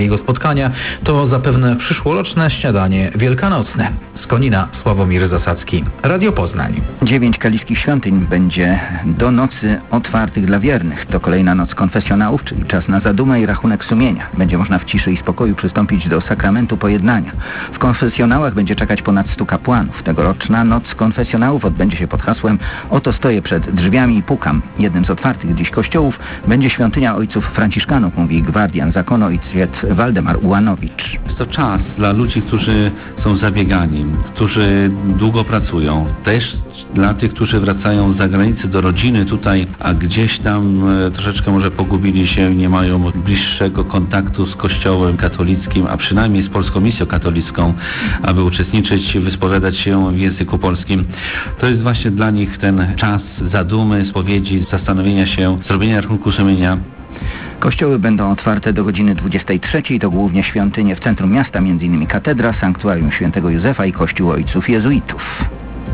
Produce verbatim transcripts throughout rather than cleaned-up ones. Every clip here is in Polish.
Jego spotkania to zapewne przyszłoroczne śniadanie wielkanocne. Z Konina Sławomir Zasadzki, Radio Poznań. Dziewięć kaliskich świątyń będzie do nocy otwartych dla wiernych. To kolejna noc konfesjonałów, czyli czas na zadumę i rachunek sumienia. Będzie można w ciszy i spokoju przystąpić do sakramentu pojednania. W konfesjonałach będzie czekać ponad stu kapłanów. Tegoroczna noc konfesjonałów odbędzie się pod hasłem „Oto stoję przed drzwiami i pukam”. Jednym z otwartych dziś kościołów będzie świątynia ojców franciszkanów, mówi gwardian zakonu ojciec Waldemar Ułanowicz. Jest to czas dla ludzi, którzy są zabiegani, którzy długo pracują. Też dla tych, którzy wracają z zagranicy do rodziny tutaj, a gdzieś tam e, troszeczkę może pogubili się, nie mają bliższego kontaktu z Kościołem katolickim, a przynajmniej z Polską Misją Katolicką, aby uczestniczyć, wyspowiadać się w języku polskim. To jest właśnie dla nich ten czas zadumy, spowiedzi, zastanowienia się, zrobienia rachunku sumienia. Kościoły będą otwarte do godziny dwudziestej trzeciej, to głównie świątynie w centrum miasta, m.in. katedra, sanktuarium świętego Józefa i kościół ojców jezuitów.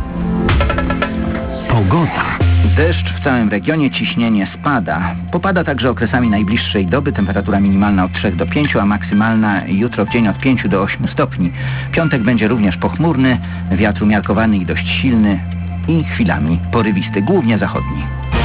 Pogoda. Deszcz w całym regionie, ciśnienie spada. Popada także okresami najbliższej doby, temperatura minimalna od trzech do pięciu, a maksymalna jutro w dzień od pięciu do ośmiu stopni. Piątek będzie również pochmurny, wiatr umiarkowany i dość silny i chwilami porywisty, głównie zachodni.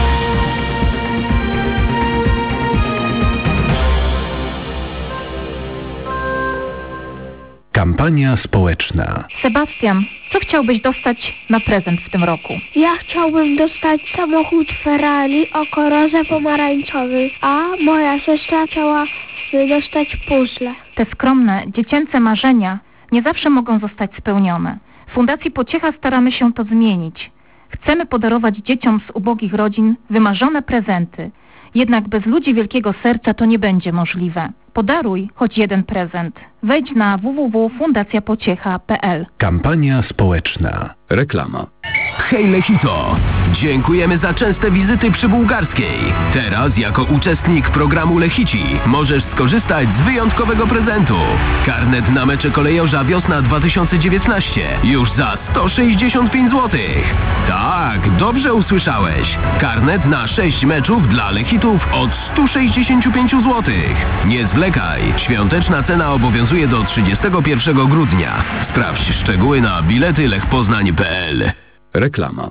Kampania społeczna. Sebastian, co chciałbyś dostać na prezent w tym roku? Ja chciałbym dostać samochód Ferrari o kolorze pomarańczowym, a moja siostra chciała dostać puzzle. Te skromne, dziecięce marzenia nie zawsze mogą zostać spełnione. W Fundacji Pociecha staramy się to zmienić. Chcemy podarować dzieciom z ubogich rodzin wymarzone prezenty. Jednak bez ludzi wielkiego serca to nie będzie możliwe. Podaruj choć jeden prezent. Wejdź na w w w kropka fundacja pociecha kropka p l. Kampania społeczna. Reklama. Hej Lechito! Dziękujemy za częste wizyty przy Bułgarskiej. Teraz jako uczestnik programu Lechici możesz skorzystać z wyjątkowego prezentu. Karnet na mecze kolejorza wiosna dwa tysiące dziewiętnaście już za sto sześćdziesiąt pięć złotych. Tak, dobrze usłyszałeś. Karnet na sześć meczów dla Lechitów od sto sześćdziesiąt pięć złotych. Nie zwlekaj. Świąteczna cena obowiązuje do trzydziestego pierwszego grudnia. Sprawdź szczegóły na bilety lech poznań kropka p l. Reklama.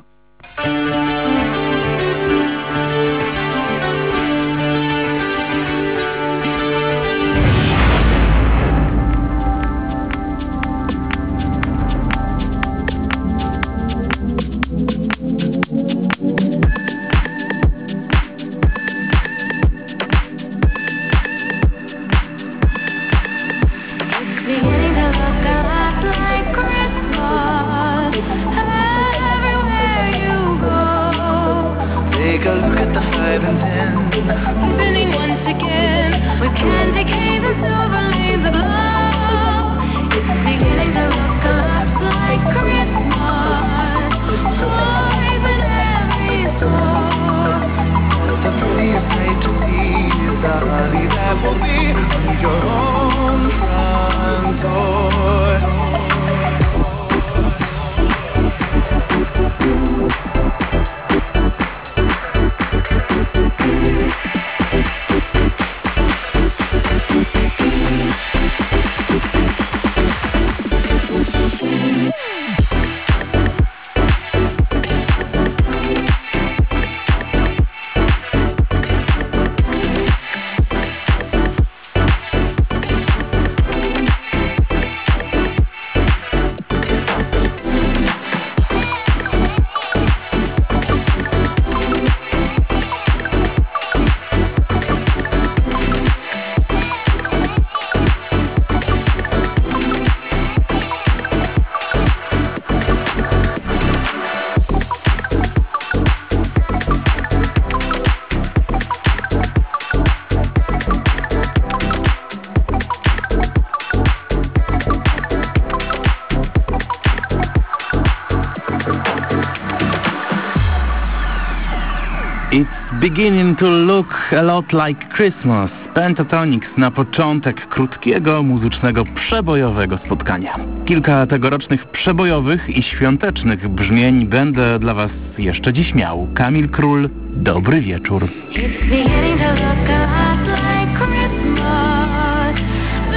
It's beginning to look a lot like Christmas. Pentatonix na początek krótkiego, muzycznego, przebojowego spotkania. Kilka tegorocznych przebojowych i świątecznych brzmień będę dla Was jeszcze dziś miał. Kamil Król, dobry wieczór. It's beginning to look a lot like Christmas.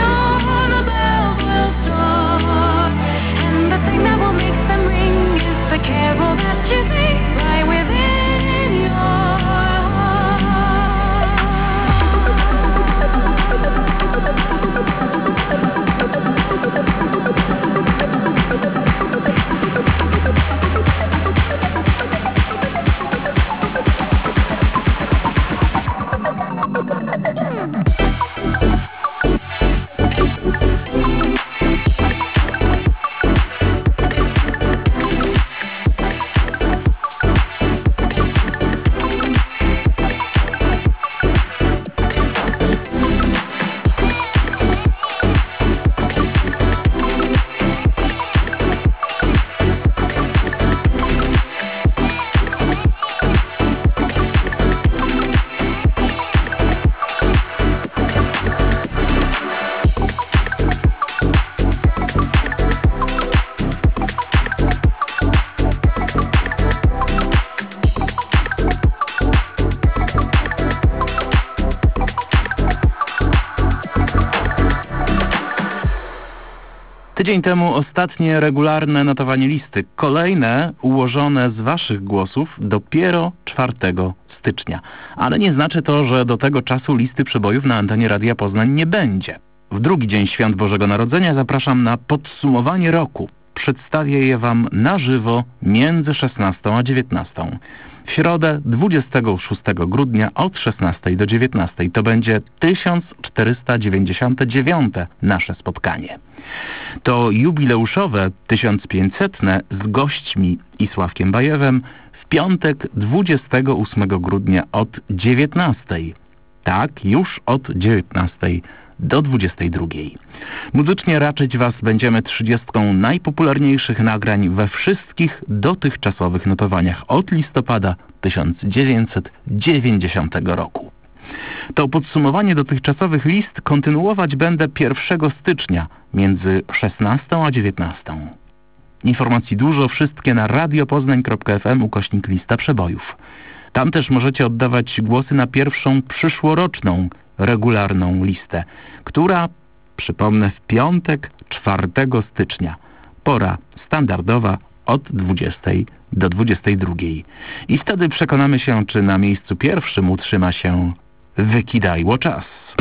Tydzień temu ostatnie regularne notowanie listy. Kolejne ułożone z waszych głosów dopiero czwartego stycznia. Ale nie znaczy to, że do tego czasu listy przebojów na antenie Radia Poznań nie będzie. W drugi dzień Świąt Bożego Narodzenia zapraszam na podsumowanie roku. Przedstawię je wam na żywo między szesnastą a dziewiętnastą. W środę dwudziestego szóstego grudnia od szesnastej do dziewiętnastej. To będzie tysiąc czterysta dziewięćdziesiąte dziewiąte nasze spotkanie. To jubileuszowe tysiąc pięćsetne z gośćmi i Sławkiem Bajewem w piątek dwudziestego ósmego grudnia od dziewiętnastej. Tak, już od dziewiętnastej do dwudziestej drugiej. Muzycznie raczyć was będziemy trzydziestką najpopularniejszych nagrań we wszystkich dotychczasowych notowaniach od listopada tysiąc dziewięćset dziewięćdziesiątego roku. To podsumowanie dotychczasowych list kontynuować będę pierwszego stycznia między szesnastą a dziewiętnastą. Informacji dużo, wszystkie na radiopoznań kropka f m ukośnik lista przebojów. Tam też możecie oddawać głosy na pierwszą przyszłoroczną regularną listę, która, przypomnę, w piątek czwartego stycznia. Pora standardowa od dwudziestej do dwudziestej drugiej. I wtedy przekonamy się, czy na miejscu pierwszym utrzyma się Wykidajło czas.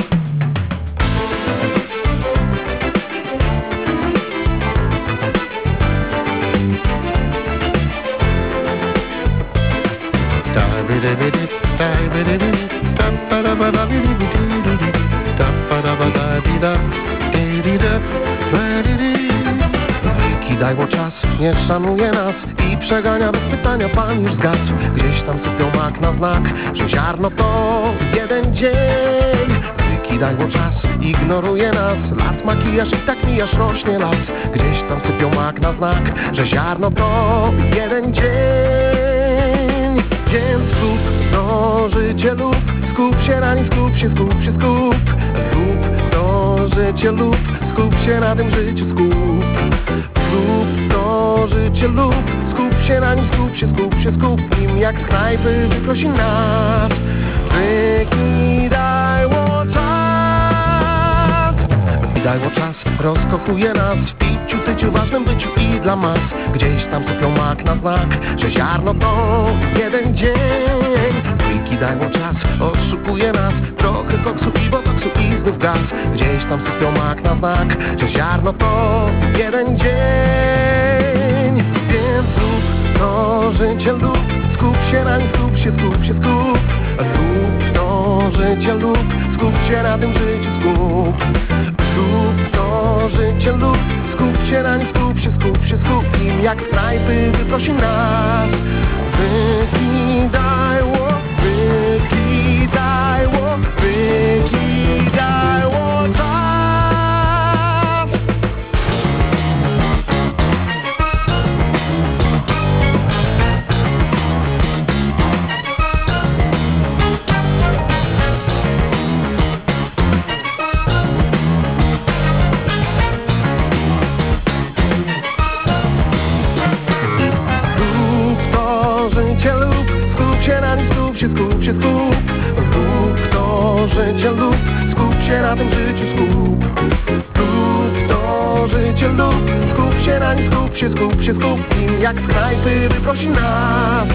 Wykidajło czas, nie szanuje nas i przegania bez pytania, pan już zgasł. Gdzieś tam sypią mak na znak, że ziarno to jeden dzień. Wykidajło czas, ignoruje nas, lat makijaż i tak mijasz, rośnie las. Gdzieś tam sypią mak na znak, że ziarno to jeden dzień. Więc skup to życie lub skup się na nim, skup się, skup się, skup. Zrób to życie lub skup się na tym życiu, skup. Zrób to życie lub skup się na nim, skup się, skup się, skup nim. Jak z knajpy wyprosi nas, wykidajło czas. Wykidajło czas, rozkochuje nas w piciu, tyciu, ważnym byciu i dla mas. Gdzieś tam sypią mak na znak, że ziarno to jeden dzień. Wykidajło czas, oszukuje nas, trochę koksu i botoksu i znów gaz. Gdzieś tam sypią mak na znak, że ziarno to jeden dzień. Więc zrób to życie lub skup się na nim, skup się, skup się, skup. Zrób to życie lub skup się na tym życiu, skup. Zrób to życie lub skup się na nim, skup się, skup się, skup nim. Jak z knajpy wyprosi nas, wykidajło, wykidajło, wykidajło czas. Skup się, skup się, skup. Zrób to życie lub skup się na tym życiu, skup. Rób to życie lub skup się na nim, skup się, skup się, skup nim. Jak z knajpy wyprosi nas,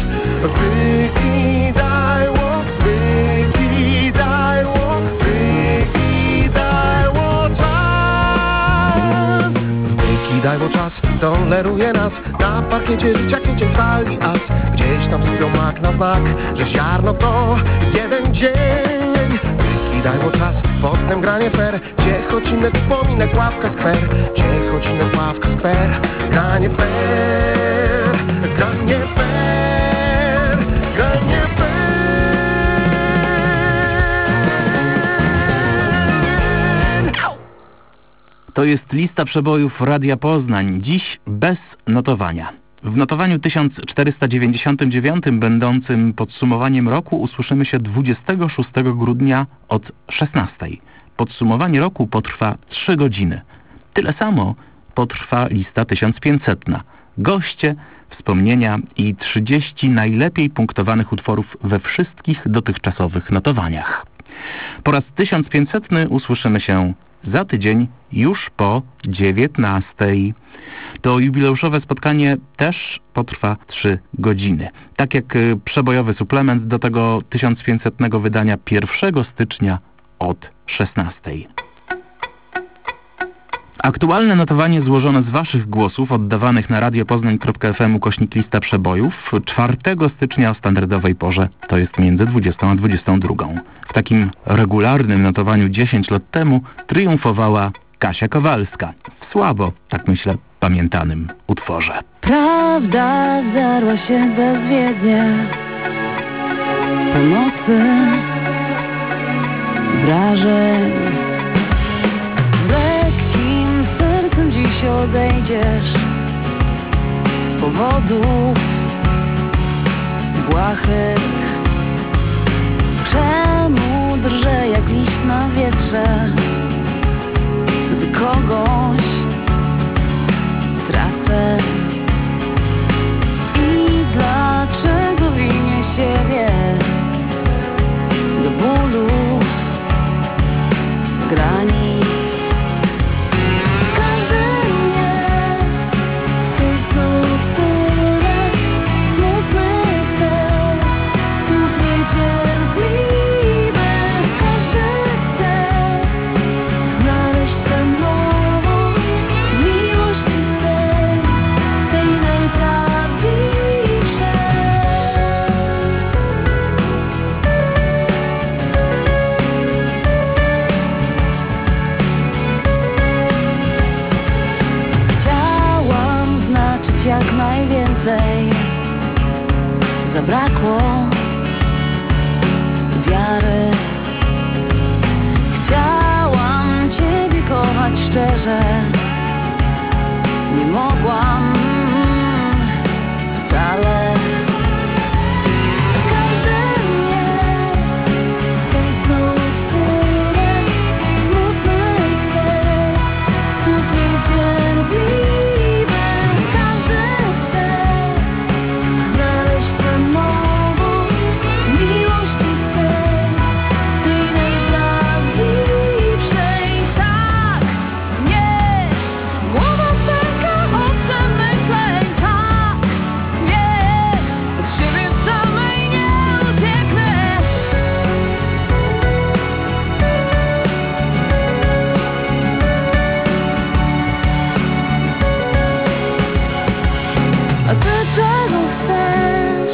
wykidajło, wykidajło, wykidajło czas. Wykidajło czas, toleruje nas na parkiecie życia, kiecie stali as. Gdzieś tam sypią mak na znak, że ziarno to jeden dzień. Wykidajło czas, potem granie fair, ciechocinek, upominek, ławka skwer. Ciechocinek, ławka skwer, granie fair, granie fair, granie fair. To jest lista przebojów Radia Poznań, dziś bez notowania. W notowaniu tysiąc czterysta dziewięćdziesiątym dziewiątym, będącym podsumowaniem roku, usłyszymy się dwudziestego szóstego grudnia od szesnastej. Podsumowanie roku potrwa trzy godziny. Tyle samo potrwa lista tysiąc pięćsetna. Goście, wspomnienia i trzydzieści najlepiej punktowanych utworów we wszystkich dotychczasowych notowaniach. Po raz tysiąc pięćsetny usłyszymy się za tydzień już po dziewiętnastej. To jubileuszowe spotkanie też potrwa trzy godziny. Tak jak y, przebojowy suplement do tego tysiąc pięćsetnego wydania pierwszego stycznia od szesnastej. Aktualne notowanie złożone z waszych głosów oddawanych na radiopoznań kropka f m ukośnik lista przebojów czwartego stycznia o standardowej porze, to jest między dwudziestą a dwudziestą drugą. W takim regularnym notowaniu dziesięć lat temu triumfowała Kasia Kowalska w słabo, tak myślę, pamiętanym utworze. Prawda zdarła się bezwiednie po nocy wrażeń. Z lekkim sercem dziś odejdziesz z powodów błahych. Czemu drżę jak liść na wietrze, gdy kogoś tracę? I dlaczego winię siebie do bólu granic? Każdy jest i znów tyle smutnych serc, znów niecierpliwe. Każdy chce znaleźć tę nową w miłości swej, tej najprawdziwszej. Chciałam znaczyć jak najwięcej, zabrakło wiary. Chciałam Ciebie kochać szczerze, nie mogłam wcale. Każdy jest i znów tyle smutnych serc, znów niecierpliwe. Każdy chce znaleźć tę nową w miłości swej, tej najprawdziwszej. Tak jest, głowa pęka od przemyśleń. Tak jest, od siebie samej nie ucieknę. A ty czego chcesz?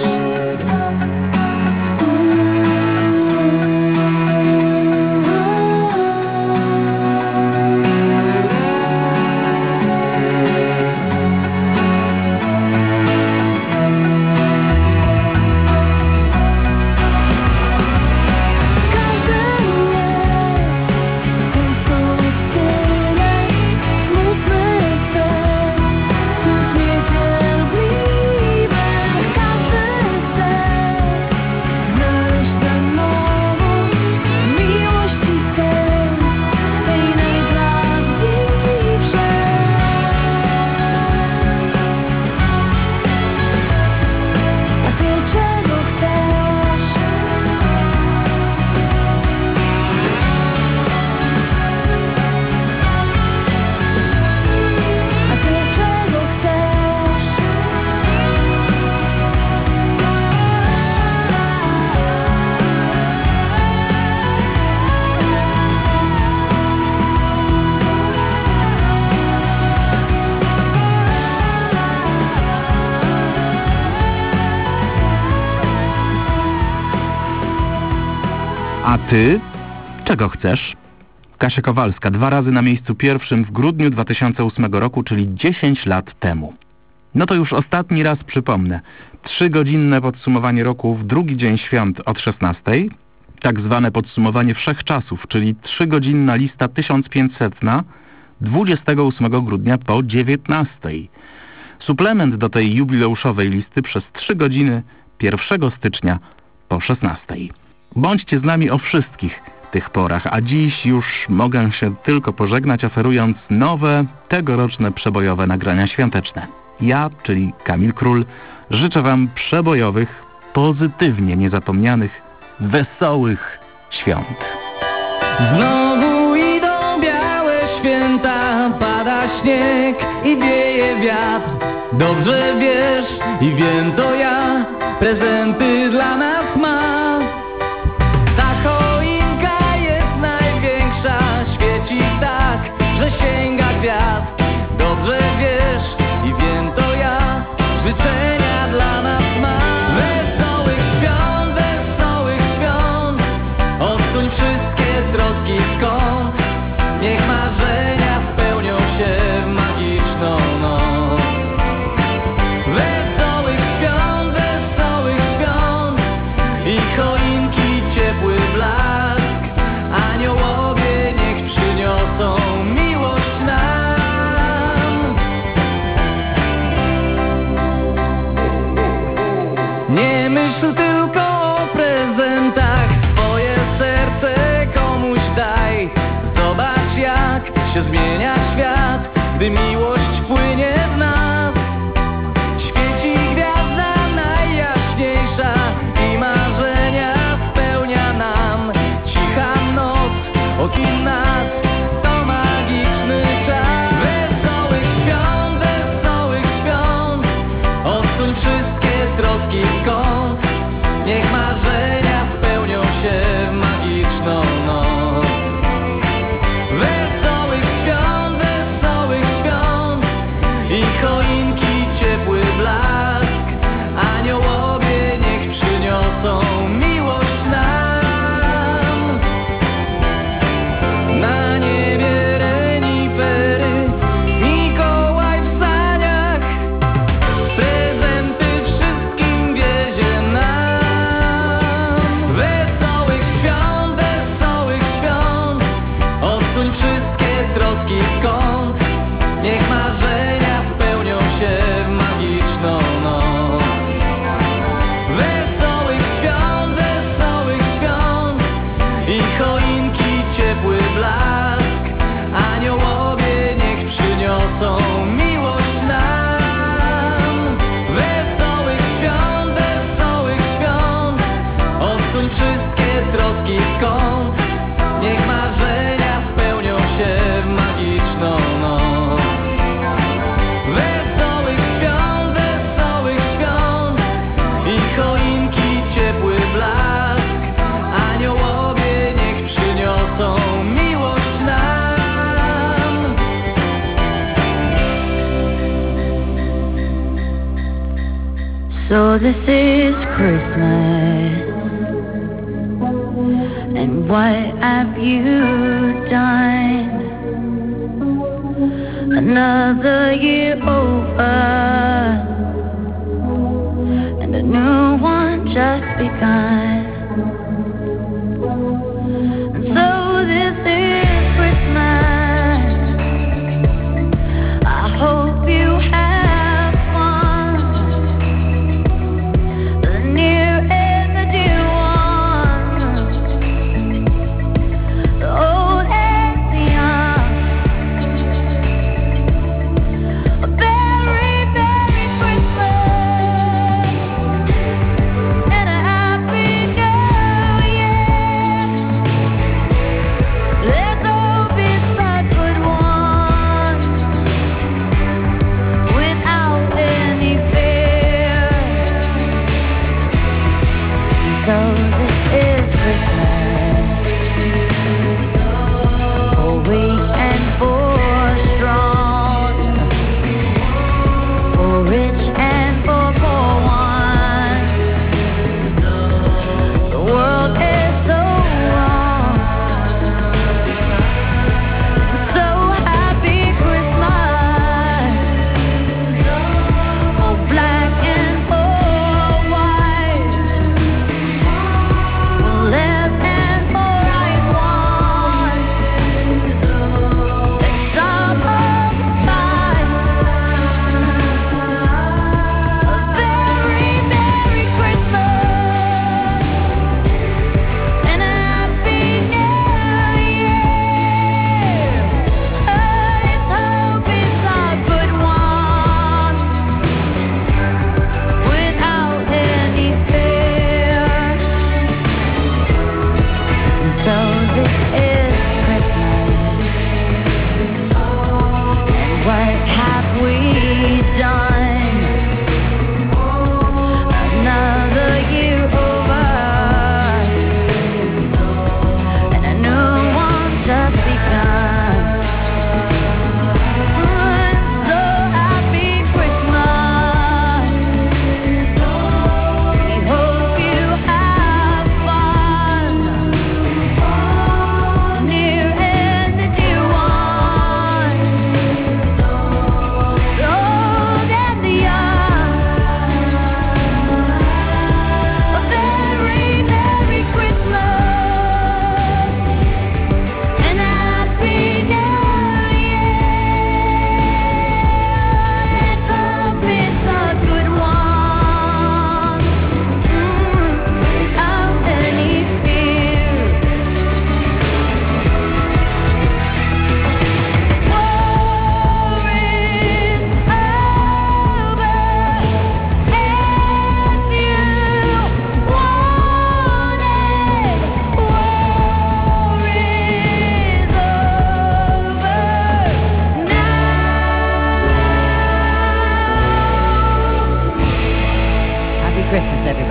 Każdy jest i znów tyle smutnych serc, znów niecierpliwe. Każdy chce znaleźć tę nową w miłości swej, tej najprawdziwszej. A ty czego chcesz? A ty czego chcesz? A ty czego chcesz? Kasia Kowalska dwa razy na miejscu pierwszym w grudniu dwa tysiące ósmego roku, czyli dziesięć lat temu. No to już ostatni raz przypomnę. Trzygodzinne podsumowanie roku w drugi dzień świąt od szesnastej. Tak zwane podsumowanie wszechczasów, czyli trzygodzinna lista tysiąc pięćsetna dwudziestego ósmego grudnia po dziewiętnastej. Suplement do tej jubileuszowej listy przez trzy godziny pierwszego stycznia po szesnastej. Bądźcie z nami o wszystkich tych porach, a dziś już mogę się tylko pożegnać, oferując nowe, tegoroczne przebojowe nagrania świąteczne. Ja, czyli Kamil Król, życzę wam przebojowych, pozytywnie niezapomnianych, wesołych świąt. Znowu idą białe śnieg i wieje wiatr. Dobrze wiesz i wiem to ja, prezenty dla nas ma. Ta choinka jest największa, świeci tak, że sięga gwiazd. Dobrze wiesz i wiem to ja, życzenia dla nas ma. Wesołych świąt, wesołych świąt, odsuń wszystkie troski z kąt. Niech marzenia spełnią się w magiczną noc. Wesołych świąt, wesołych świąt i choinki ciepły blask. Aniołowie niech przyniosą miłość nam. Nie myśl tylko o prezentach, swoje serce komuś daj. Zobacz jak się zmienia świat, gdy miłość płynie w nas. Świeci gwiazda najjaśniejsza i marzenia spełnia nam. Cicha noc okin nas, to magiczny czas. Wesołych świąt, wesołych świąt, odsuń wszystkie troski z kąt. Niech marzenia spełnią się w magiczną noc. Wesołych świąt, wesołych świąt i choinki ciepły blask. Aniołowie niech przyniosą miłość nam. Na niebie renifery, Mikołaj w saniach, prezenty wszystkim wiezie nam. Wesołych świąt, wesołych świąt, odsuń wszystkie troski z kąt. Niech marzenia spełnią się w magiczną noc. Wesołych świąt, wesołych świąt i choinki ciepły blask. Aniołowie niech przyniosą miłość nam. Wesołych świąt, wesołych świąt, odsuń wszystkie troski z kąt. Niech marzenia spełnią się w magiczną noc. Wesołych świąt, wesołych świąt i choinki ciepły blask. Aniołowie niech przyniosą miłość nam. So this is Christmas, and what have you done? Another year over, and a new one just begun. And so this is Christmas. I hope you have fun, the near and the dear ones, the old and the young. A very, very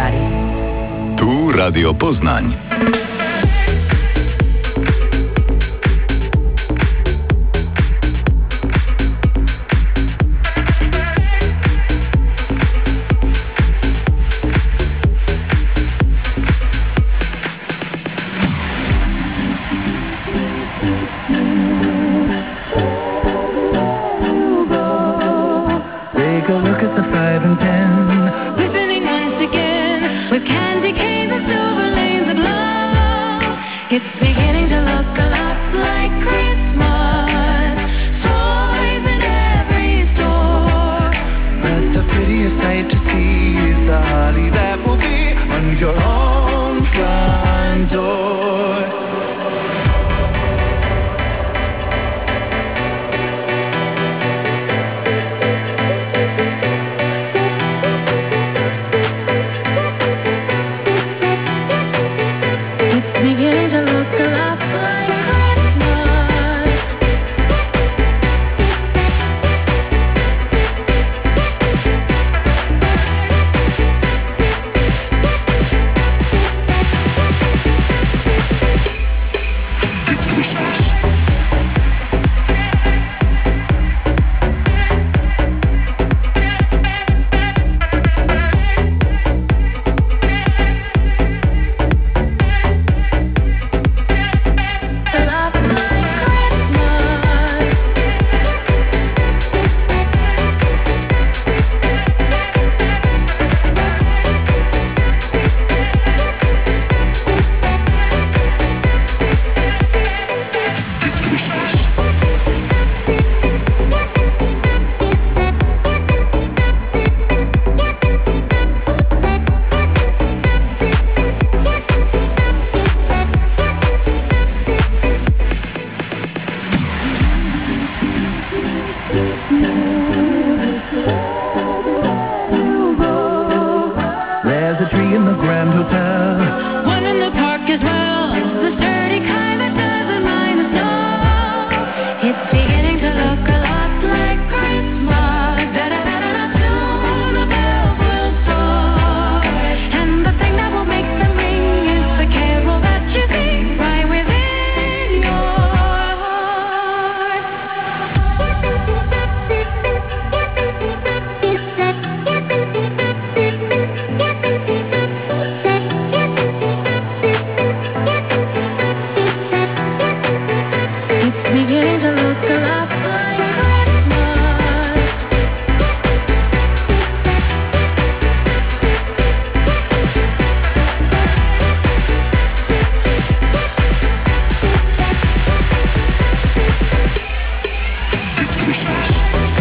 everybody. Tu Radio Poznań. Take a look at the five and ten. Listening once again with candy canes and silver lanes of love. It's beginning to look a lot like Christmas. Toys in every store. But the prettiest sight to see is the holly that will be on your own front door. It's beginning to look a lot like Christmas. It's Christmas. A lot like Christmas. It's Christmas. There's a tree in the Grand Hotel. One in the park as well. The sturdy kind that doesn't mind the snow. It's beginning to look a lot like Christmas. Da da da da da. Soon the bells will start, and the thing that will make them ring is the carol that you sing right within your heart. It's beginning to look a lot like Christmas. It's Christmas.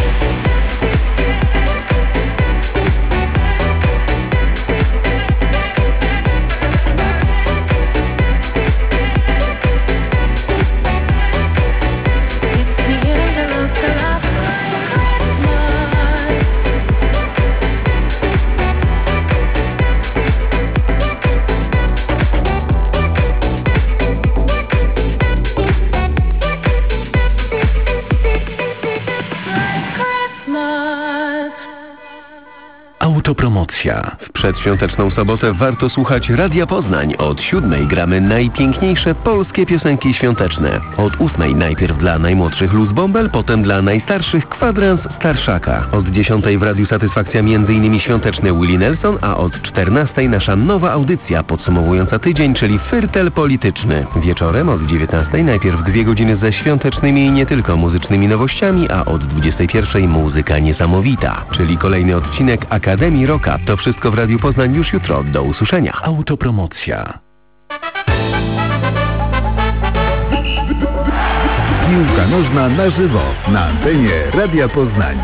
It's beginning to look a lot like Christmas. Like Christmas. Autopromocja. W przedświąteczną sobotę warto słuchać Radia Poznań. Od siódmej gramy najpiękniejsze polskie piosenki świąteczne. Od ósmej najpierw dla najmłodszych Luz Bąbel, potem dla najstarszych kwadrans Starszaka. Od dziesiątej w Radiu Satysfakcja m.in. świąteczny Willie Nelson, a od czternastej nasza nowa audycja podsumowująca tydzień, czyli Fyrtel Polityczny. Wieczorem od dziewiętnastej najpierw dwie godziny ze świątecznymi i nie tylko muzycznymi nowościami, a od dwudziestej pierwszej muzyka niesamowita, czyli kolejny odcinek Akademii Rocka. To wszystko w Radiu Poznań już jutro. Do usłyszenia. Autopromocja. Piłka nożna na żywo na antenie Radia Poznań.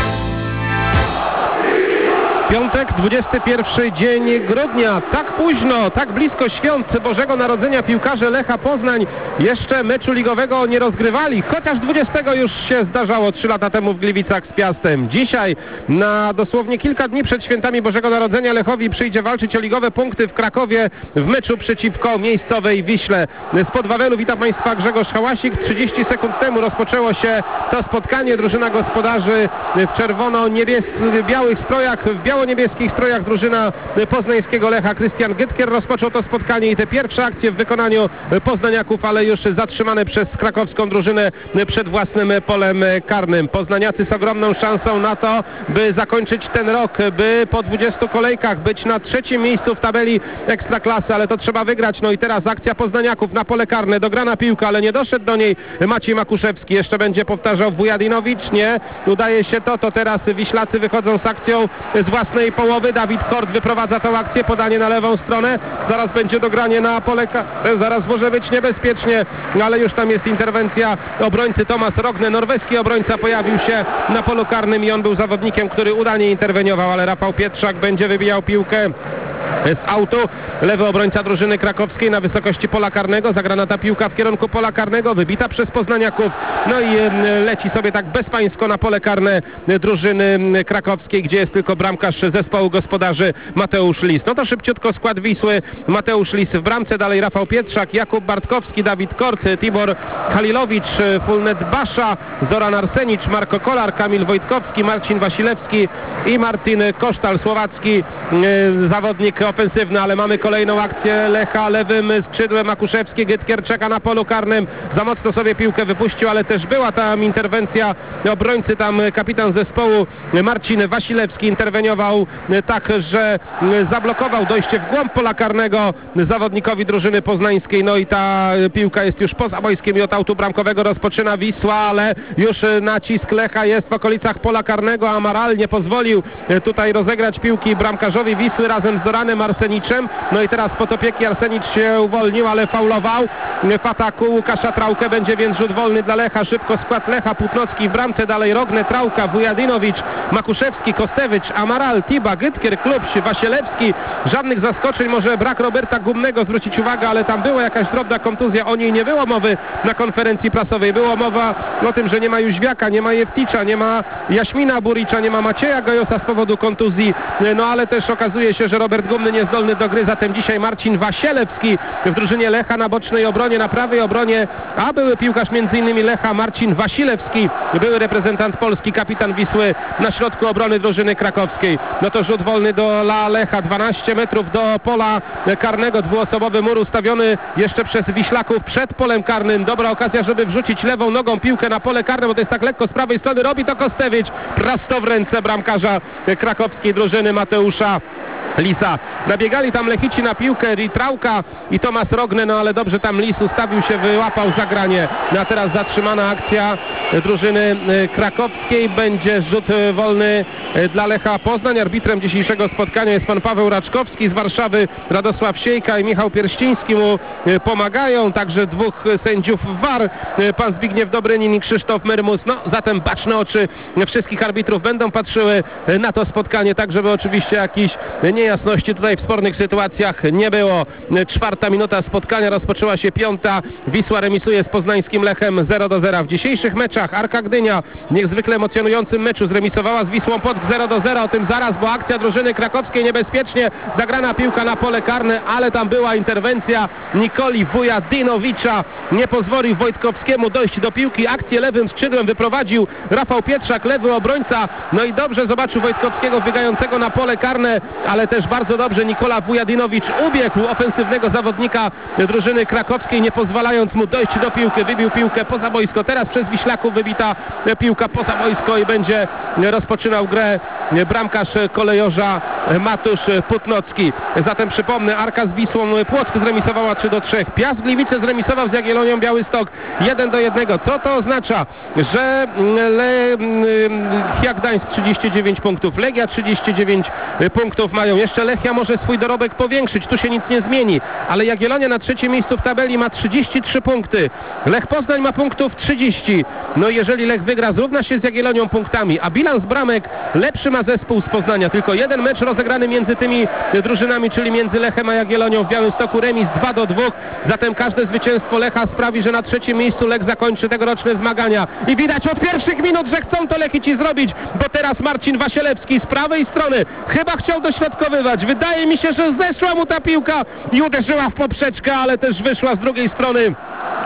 Piątek, dwudziesty pierwszy dzień grudnia. Tak późno, tak blisko świąt Bożego Narodzenia piłkarze Lecha Poznań jeszcze meczu ligowego nie rozgrywali, chociaż dwudziestego już się zdarzało trzy lata temu w Gliwicach z Piastem. Dzisiaj, na dosłownie kilka dni przed świętami Bożego Narodzenia, Lechowi przyjdzie walczyć o ligowe punkty w Krakowie w meczu przeciwko miejscowej Wiśle. Spod Wawelu witam Państwa, Grzegorz Hałasik. trzydzieści sekund temu rozpoczęło się to spotkanie. Drużyna gospodarzy w czerwono-niebieskich, białych strojach, w biało biało-niebieskich strojach drużyna poznańskiego Lecha. Krystian Gytkier rozpoczął to spotkanie i te pierwsze akcje w wykonaniu poznaniaków, ale już zatrzymane przez krakowską drużynę przed własnym polem karnym. Poznaniacy z ogromną szansą na to, by zakończyć ten rok, by po dwudziestu kolejkach być na trzecim miejscu w tabeli Ekstraklasy, ale to trzeba wygrać. No i teraz akcja poznaniaków na pole karne, dograna piłka, ale nie doszedł do niej Maciej Makuszewski. Jeszcze będzie powtarzał Wujadinowicz, nie udaje się to, to teraz Wiślacy wychodzą z akcją z własnej połowy. Dawid Kort wyprowadza tą akcję, podanie na lewą stronę, zaraz będzie dogranie na pole karne, zaraz może być niebezpiecznie, ale już tam jest interwencja obrońcy. Tomasz Rogne, norweski obrońca, pojawił się na polu karnym i on był zawodnikiem, który udanie interweniował, ale Rafał Pietrzak będzie wybijał piłkę z autu. Lewy obrońca drużyny krakowskiej na wysokości pola karnego. Zagrana ta piłka w kierunku pola karnego, wybita przez poznaniaków. No i leci sobie tak bezpańsko na pole karne drużyny krakowskiej, gdzie jest tylko bramkarz zespołu gospodarzy Mateusz Lis. No to szybciutko skład Wisły. Mateusz Lis w bramce, dalej Rafał Pietrzak, Jakub Bartkowski, Dawid Kort, Tibor Halilowicz, Fulnet Basza, Zoran Arsenicz, Marko Kolar, Kamil Wojtkowski, Marcin Wasilewski i Martin Kosztal, słowacki zawodnik ofensywny, ale mamy kolejną akcję Lecha lewym skrzydłem. Makuszewski, Gytkier czeka na polu karnym, za mocno sobie piłkę wypuścił, ale też była tam interwencja obrońcy, tam kapitan zespołu Marcin Wasilewski interweniował tak, że zablokował dojście w głąb pola karnego zawodnikowi drużyny poznańskiej. No i ta piłka jest już poza boiskiem i od autu bramkowego rozpoczyna Wisła, ale już nacisk Lecha jest w okolicach pola karnego. Amaral nie pozwolił tutaj rozegrać piłki bramkarzowi Wisły razem z Zoranem Arseniczem. No i teraz Potopieki, Arsenicz się uwolnił, ale faulował w ataku Łukasza Traukę, będzie więc rzut wolny dla Lecha. Szybko skład Lecha, Putnocki w bramce, dalej Rogne, Trauka, Wujadinowicz, Makuszewski, Kostewicz, Amaral, Tiba, Gytkier, Klubś, Wasielewski. Żadnych zaskoczeń, może brak Roberta Gumnego zwrócić uwagę, ale tam była jakaś drobna kontuzja, o niej nie było mowy na konferencji prasowej. Było mowa o tym, że nie ma Jóźwiaka, nie ma Jewticza, nie ma Jaśmina Buricza, nie ma Macieja Gojosa z powodu kontuzji, no ale też okazuje się, że Robert Gumny niezdolny do gry, zatem dzisiaj Marcin Wasielewski w drużynie Lecha na bocznej obronie, na prawej obronie, a były piłkarz między innymi Lecha Marcin Wasilewski, były reprezentant Polski, kapitan Wisły na środku obrony drużyny krakowskiej. No to rzut wolny do La Lecha, dwanaście metrów do pola karnego, dwuosobowy mur ustawiony jeszcze przez Wiślaków przed polem karnym. Dobra okazja, żeby wrzucić lewą nogą piłkę na pole karne, bo to jest tak lekko z prawej strony, robi to Kostewicz, prosto w ręce bramkarza krakowskiej drużyny Mateusza Lisa. Nabiegali tam Lechici na piłkę, Ritrauka i Tomasz Rogne, no ale dobrze tam Lis ustawił się, wyłapał zagranie. No a teraz zatrzymana akcja drużyny krakowskiej. Będzie rzut wolny dla Lecha Poznań. Arbitrem dzisiejszego spotkania jest pan Paweł Raczkowski z Warszawy, Radosław Siejka i Michał Pierściński mu pomagają. Także dwóch sędziów V A R, pan Zbigniew Dobrynin i Krzysztof Mermus. No zatem baczne oczy wszystkich arbitrów będą patrzyły na to spotkanie, tak żeby oczywiście jakiś nie niejasności tutaj w spornych sytuacjach nie było. Czwarta minuta spotkania, rozpoczęła się piąta. Wisła remisuje z poznańskim Lechem zero do zera. W dzisiejszych meczach Arka Gdynia w niezwykle emocjonującym meczu zremisowała z Wisłą Płock zero do zera. O tym zaraz, bo akcja drużyny krakowskiej niebezpiecznie. Zagrana piłka na pole karne, ale tam była interwencja Nikoli Wujadinowicza. Nie pozwolił Wojtkowskiemu dojść do piłki. Akcję lewym skrzydłem wyprowadził Rafał Pietrzak, lewy obrońca. No i dobrze zobaczył Wojtkowskiego wbiegającego na pole karne, ale też bardzo dobrze Nikola Wujadinowicz ubiegł ofensywnego zawodnika drużyny krakowskiej, nie pozwalając mu dojść do piłki. Wybił piłkę poza boisko. Teraz przez Wiślaków wybita piłka poza boisko i będzie rozpoczynał grę bramkarz kolejorza Matusz Putnocki. Zatem przypomnę, Arka z Wisłą Płock zremisowała trzy do trzech. Piast Gliwice zremisował z Jagiellonią Białystok jeden do jednego. Co to oznacza? Że Lechia Gdańsk trzydzieści dziewięć punktów, Legia trzydzieści dziewięć punktów mają. Jeszcze Lechia może swój dorobek powiększyć, tu się nic nie zmieni, ale Jagiellonia na trzecim miejscu w tabeli ma trzydzieści trzy punkty. Lech Poznań ma punktów trzydzieści. No jeżeli Lech wygra, zrówna się z Jagiellonią punktami, a bilans bramek lepszy ma zespół z Poznania. Tylko jeden mecz rozegrany między tymi drużynami, czyli między Lechem a Jagiellonią. W Białymstoku remis dwa do dwóch. Zatem każde zwycięstwo Lecha sprawi, że na trzecim miejscu Lech zakończy tegoroczne zmagania. I widać od pierwszych minut, że chcą to Lechici zrobić, bo teraz Marcin Wasielewski z prawej strony chyba chciał dośrodkowywać. Wydaje mi się, że zeszła mu ta piłka i uderzyła w poprzeczkę, ale też wyszła z drugiej strony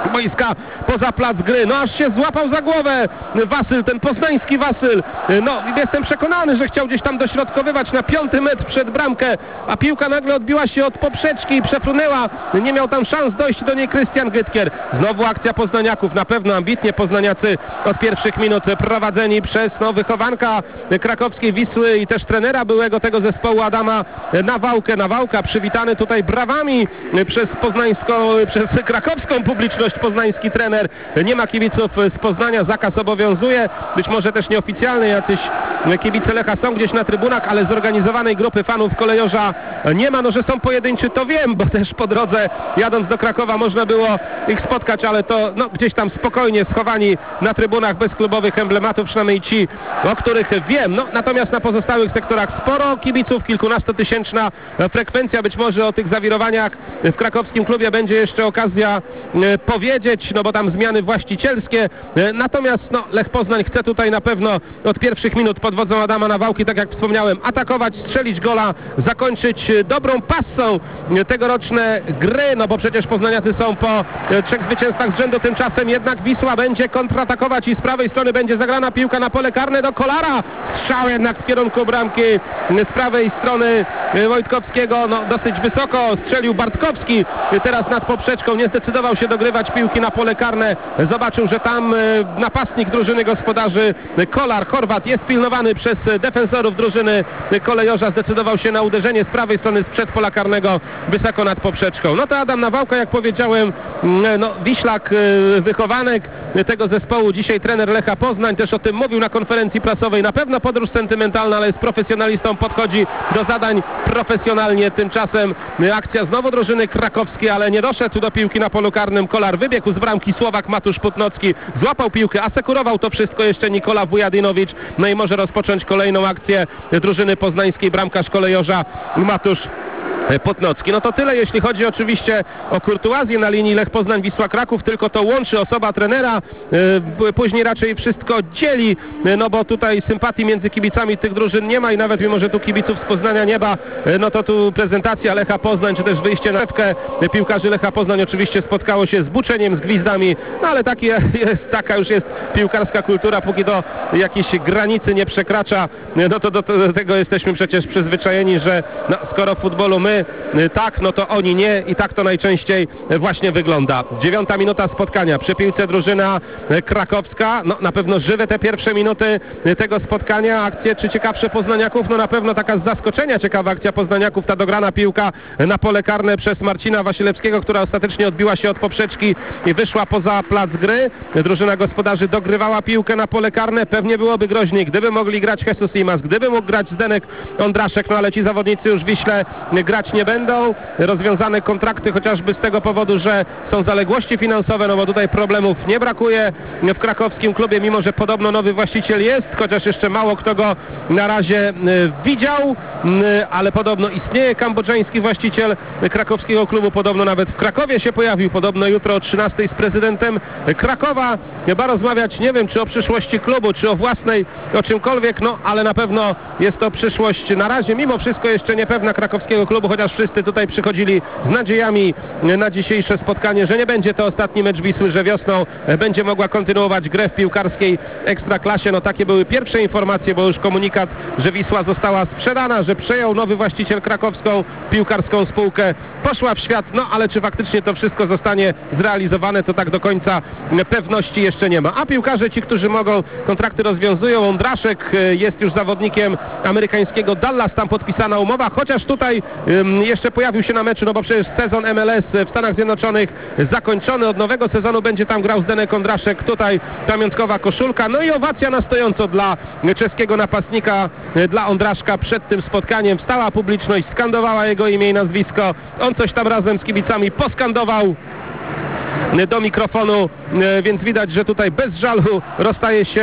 boiska poza plac gry. No aż się złapał za głowę Wasyl, ten poznański Wasyl. No jestem przekonany, że chciał gdzieś tam dośrodkowywać na piąty metr przed bramkę, a piłka nagle odbiła się od poprzeczki i przefrunęła. Nie miał tam szans dojść do niej Krystian Gytkier. Znowu akcja poznaniaków, na pewno ambitnie poznaniacy od pierwszych minut prowadzeni przez no, wychowanka krakowskiej Wisły i też trenera byłego tego zespołu Adama Nawałkę. Nawałka przywitany tutaj brawami przez poznańską, przez krakowską publiczność, poznański trener. Nie ma kibiców z Poznania, zakaz obowiązuje. Być może też nieoficjalny, jacyś kibice Lecha są gdzieś na trybunach, ale zorganizowanej grupy fanów kolejorza nie ma. No, że są pojedynczy, to wiem, bo też po drodze jadąc do Krakowa można było ich spotkać, ale to no, gdzieś tam spokojnie schowani na trybunach bez klubowych emblematów, przynajmniej ci, o których wiem. No, natomiast na pozostałych sektorach sporo kibiców, kilkunastotysięczna frekwencja. Być może o tych zawirowaniach w krakowskim klubie będzie jeszcze okazja e, powiedzieć, no bo tam zmiany właścicielskie. E, natomiast no, Lech Poznań chce tutaj na pewno od pierwszych minut pod wodzą Adama Nawałki, tak jak wspomniałem, atakować, strzelić gola, zakończyć dobrą passą tegoroczne gry, no bo przecież poznaniacy są po e, trzech zwycięstwach z rzędu. Tymczasem jednak Wisła będzie kontratakować i z prawej strony będzie zagrana piłka na pole karne do Kolara. Strzał jednak w kierunku bramki z prawej strony Wojtkowskiego, no dosyć wysoko strzelił Bartkowski, teraz nad poprzeczką, nie zdecydował się dogrywać piłki na pole karne. Zobaczył, że tam napastnik drużyny gospodarzy Kolar, Chorwat, jest pilnowany przez defensorów drużyny kolejorza, zdecydował się na uderzenie z prawej strony sprzed pola karnego wysoko nad poprzeczką. No to Adam Nawałka, jak powiedziałem, no Wiślak, wychowanek tego zespołu, dzisiaj trener Lecha Poznań, też o tym mówił na konferencji prasowej. Na pewno podróż sentymentalna, ale jest profesjonalistą, podchodzi do zadań profesjonalnie. Tymczasem akcja znowu drużyny krakowskiej, ale nie doszedł do piłki na polu karnym. Kolar wybiegł z bramki, Słowak Matusz Putnocki złapał piłkę, asekurował to wszystko jeszcze Nikola Wujadinowicz. No i może rozpocząć kolejną akcję drużyny poznańskiej bramkarz kolejorza Matusz Putnocki. No to tyle, jeśli chodzi oczywiście o kurtuazję na linii Lech Poznań Wisła Kraków, tylko to łączy osoba trenera, yy, później raczej wszystko dzieli, yy, no bo tutaj sympatii między kibicami tych drużyn nie ma i nawet mimo, że tu kibiców z Poznania nie ma, yy, no to tu prezentacja Lecha Poznań, czy też wyjście na szewkę yy, piłkarzy Lecha Poznań oczywiście spotkało się z buczeniem, z gwizdami, no ale taki jest, taka już jest piłkarska kultura, póki do jakiejś granicy nie przekracza, yy, no to do, do tego jesteśmy przecież przyzwyczajeni, że no, skoro w futbolu my tak, no to oni nie i tak to najczęściej właśnie wygląda. Dziewiąta minuta spotkania. Przy piłce drużyna krakowska. No na pewno żywe te pierwsze minuty tego spotkania. Akcje czy ciekawsze poznaniaków? No na pewno taka z zaskoczenia ciekawa akcja poznaniaków. Ta dograna piłka na pole karne przez Marcina Wasilewskiego, która ostatecznie odbiła się od poprzeczki i wyszła poza plac gry. Drużyna gospodarzy dogrywała piłkę na pole karne. Pewnie byłoby groźniej, gdyby mogli grać Jesus Imas, gdyby mógł grać Zdenek Ondraszek, no ale ci zawodnicy już w Wiśle grać nie będą. Rozwiązane kontrakty chociażby z tego powodu, że są zaległości finansowe, no bo tutaj problemów nie brakuje w krakowskim klubie, mimo że podobno nowy właściciel jest, chociaż jeszcze mało kto go na razie widział, ale podobno istnieje kambodżański właściciel krakowskiego klubu, podobno nawet w Krakowie się pojawił, podobno jutro o trzynastej z prezydentem Krakowa chyba rozmawiać, nie wiem czy o przyszłości klubu, czy o własnej, o czymkolwiek, no ale na pewno jest to przyszłość na razie, mimo wszystko jeszcze niepewna krakowskiego klubu, chociaż wszyscy tutaj przychodzili z nadziejami na dzisiejsze spotkanie, że nie będzie to ostatni mecz Wisły, że wiosną będzie mogła kontynuować grę w piłkarskiej ekstraklasie. No takie były pierwsze informacje, bo już komunikat, że Wisła została sprzedana, że przejął nowy właściciel krakowską piłkarską spółkę, poszła w świat, no ale czy faktycznie to wszystko zostanie zrealizowane, to tak do końca pewności jeszcze nie ma. A piłkarze, ci, którzy mogą, kontrakty rozwiązują. Ondraszek jest już zawodnikiem amerykańskiego Dallas, tam podpisana umowa, chociaż tutaj jeszcze pojawił się na meczu, no bo przecież sezon M L S w Stanach Zjednoczonych zakończony, od nowego sezonu będzie tam grał Zdenek Ondraszek, tutaj pamiątkowa koszulka, no i owacja na stojąco dla czeskiego napastnika, dla Ondraszka przed tym spotkaniem. Wstała publiczność, skandowała jego imię i nazwisko, on coś tam razem z kibicami poskandował do mikrofonu, więc widać, że tutaj bez żalu rozstaje się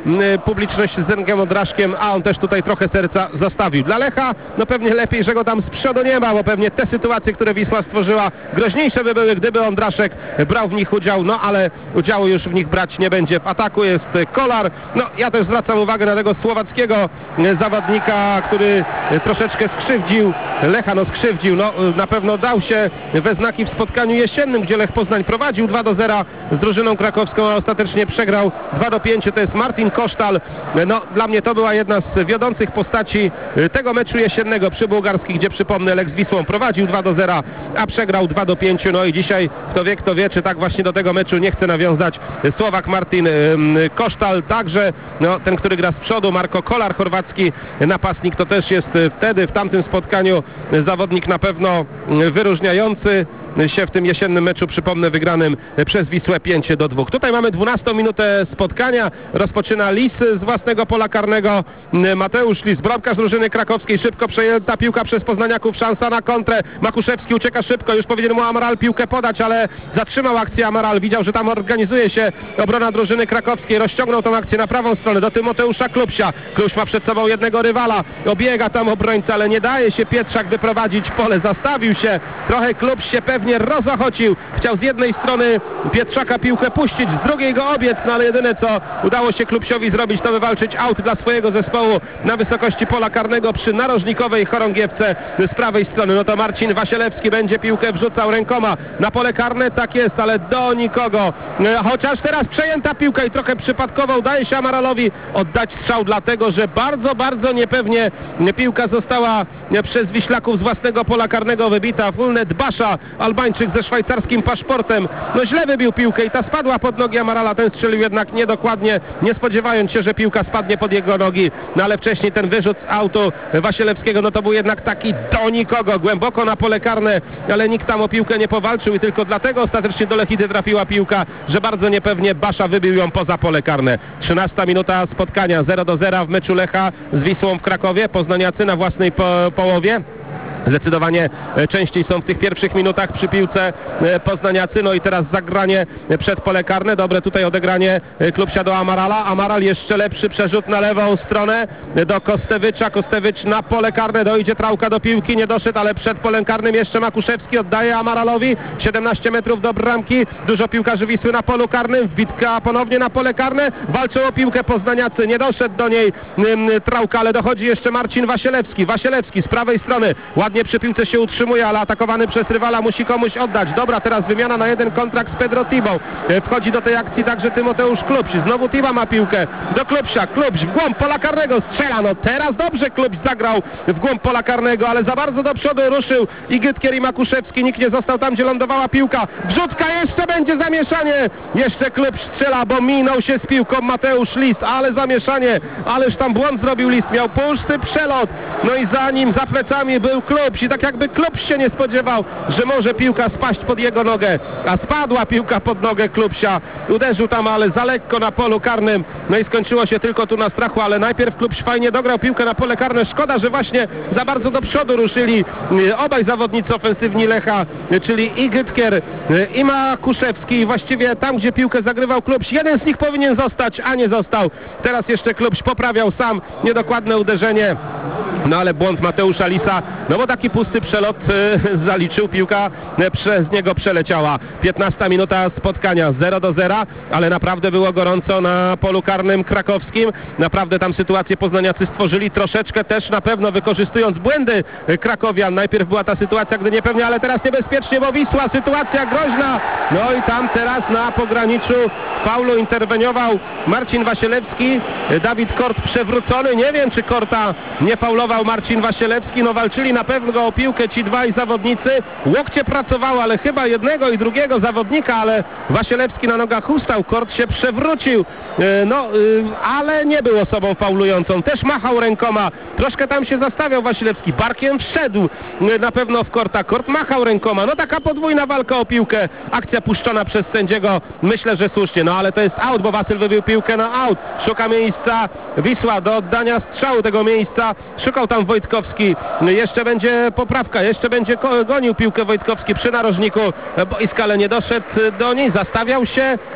publiczność z Zenkiem Odraszkiem, a on też tutaj trochę serca zostawił. Dla Lecha, no pewnie lepiej, że go tam z przodu nie ma, bo pewnie te sytuacje, które Wisła stworzyła, groźniejsze by były, gdyby Ondraszek brał w nich udział, no ale udziału już w nich brać nie będzie. W ataku jest Kolar. No ja też zwracam uwagę na tego słowackiego zawodnika, który troszeczkę skrzywdził Lecha, no skrzywdził, no na pewno dał się we znaki w spotkaniu jesiennym, gdzie Lech Poznań prowadził dwa do zera z drużyną krakowską, a ostatecznie przegrał dwa do pięciu. To jest Martin Kosztal. No dla mnie to była jedna z wiodących postaci tego meczu jesiennego przy Bułgarskiej, gdzie przypomnę, Lech z Wisłą prowadził dwa do zera, a przegrał dwa do pięciu. No i dzisiaj kto wie, kto wie, czy tak właśnie do tego meczu nie chce nawiązać Słowak Martin Kosztal. Także no, ten, który gra z przodu, Marko Kolar, chorwacki napastnik, to też jest wtedy w tamtym spotkaniu zawodnik na pewno wyróżniający się w tym jesiennym meczu, przypomnę, wygranym przez Wisłę pięć do dwóch. Tutaj mamy dwunastą minutę spotkania. Rozpoczyna Lis z własnego pola karnego. Mateusz Lis, bramkarz drużyny krakowskiej. Szybko przejęta piłka przez poznaniaków. Szansa na kontrę. Makuszewski ucieka szybko. Już powinien mu Amaral piłkę podać, ale zatrzymał akcję Amaral. Widział, że tam organizuje się obrona drużyny krakowskiej. Rozciągnął tą akcję na prawą stronę do Tymoteusza Klubsia. Klubś ma przed sobą jednego rywala. Obiega tam obrońca, ale nie daje się Pietrzak wyprowadzić w pole. Zastawił się. Trochę Klubś się pewnie rozachocił. Chciał z jednej strony Pietrzaka piłkę puścić, z drugiej go obiec, no ale jedyne co udało się Klubsiowi zrobić, to wywalczyć aut dla swojego zespołu na wysokości pola karnego przy narożnikowej chorągiewce z prawej strony. No to Marcin Wasielewski będzie piłkę wrzucał rękoma na pole karne, tak jest, ale do nikogo. Chociaż teraz przejęta piłka i trochę przypadkowo udaje się Amaralowi oddać strzał, dlatego że bardzo, bardzo niepewnie piłka została przez Wiślaków z własnego pola karnego wybita. Fulnet Basza, Albańczyk ze szwajcarskim paszportem, no źle wybił piłkę i ta spadła pod nogi Amarala. Ten strzelił jednak niedokładnie, nie spodziewając się, że piłka spadnie pod jego nogi, no ale wcześniej ten wyrzut z autu Wasielewskiego, no to był jednak taki do nikogo, głęboko na pole karne, ale nikt tam o piłkę nie powalczył i tylko dlatego ostatecznie do Lechidy trafiła piłka, że bardzo niepewnie Basza wybił ją poza pole karne. trzynasta minuta spotkania, zero do zera w meczu Lecha z Wisłą w Krakowie. Poznaniacy na własnej po połowie. Zdecydowanie częściej są w tych pierwszych minutach przy piłce poznaniacy. No i teraz zagranie przed pole karne. Dobre tutaj odegranie Klubsia do Amarala. Amaral jeszcze lepszy przerzut na lewą stronę do Kostewicza. Kostewicz na pole karne. Dojdzie Trałka do piłki. Nie doszedł, ale przed polem karnym jeszcze Makuszewski oddaje Amaralowi. siedemnaście metrów do bramki. Dużo piłkarzy Wisły na polu karnym. Witka ponownie na pole karne. Walczą o piłkę poznaniacy. Nie doszedł do niej Trałka, ale dochodzi jeszcze Marcin Wasielewski. Wasielewski z prawej strony. Ładnie przy piłce się utrzymuje, ale atakowany przez rywala musi komuś oddać. Dobra, teraz wymiana na jeden kontrakt z Pedro Tibą. Wchodzi do tej akcji także Tymoteusz Klubś. Znowu Tiba ma piłkę do Klubsia. Klubś w głąb pola karnego strzela. No teraz dobrze Klubś zagrał w głąb pola karnego, ale za bardzo do przodu ruszył i Gytkier i Makuszewski. Nikt nie został tam, gdzie lądowała piłka. Wrzutka, jeszcze będzie zamieszanie. Jeszcze Klubś strzela, bo minął się z piłką Mateusz Lis, ale zamieszanie. Ależ tam błąd zrobił Lis. Miał pusty przelot. No i za nim, za plecami był Klubś i tak jakby Klubś się nie spodziewał, że może piłka spaść pod jego nogę, a spadła piłka pod nogę Klubsia. Uderzył tam, ale za lekko na polu karnym. No i skończyło się tylko tu na strachu, ale najpierw Klubś fajnie dograł piłkę na pole karne. Szkoda, że właśnie za bardzo do przodu ruszyli obaj zawodnicy ofensywni Lecha, czyli i Gytkier, i Makuszewski. I właściwie tam, gdzie piłkę zagrywał Klubś, jeden z nich powinien zostać, a nie został. Teraz jeszcze Klubś poprawiał sam niedokładne uderzenie. No ale błąd Mateusza Lisa, no bo taki pusty przelot y, zaliczył, piłka y, przez niego przeleciała. piętnasta minuta spotkania, zero do zera, ale naprawdę było gorąco na polu karnym krakowskim. Naprawdę tam sytuację poznaniacy stworzyli, troszeczkę też na pewno wykorzystując błędy y, krakowian. Najpierw była ta sytuacja, gdy niepewnie, ale teraz niebezpiecznie, bo Wisła, sytuacja groźna. No i tam teraz na pograniczu faulu interweniował Marcin Wasielewski. Y, Dawid Kort przewrócony, nie wiem, czy Korta nie faulował Marcin Wasielewski. No walczyli na pewno o piłkę ci dwaj zawodnicy. Łokcie pracowały, ale chyba jednego i drugiego zawodnika, ale Wasielewski na nogach ustał. Kort się przewrócił. No, ale nie był osobą faulującą. Też machał rękoma. Troszkę tam się zastawiał Wasielewski. Barkiem wszedł na pewno w Korta. Kort machał rękoma. No taka podwójna walka o piłkę. Akcja puszczona przez sędziego. Myślę, że słusznie. No ale to jest aut, bo Wasyl wybił piłkę na aut. Szuka miejsca Wisła do oddania strzału tego miejsca. Szukał tam Wojtkowski. Jeszcze będzie poprawka. Jeszcze będzie gonił piłkę Wojtkowski przy narożniku boiska, ale nie doszedł do niej. Zastawiał się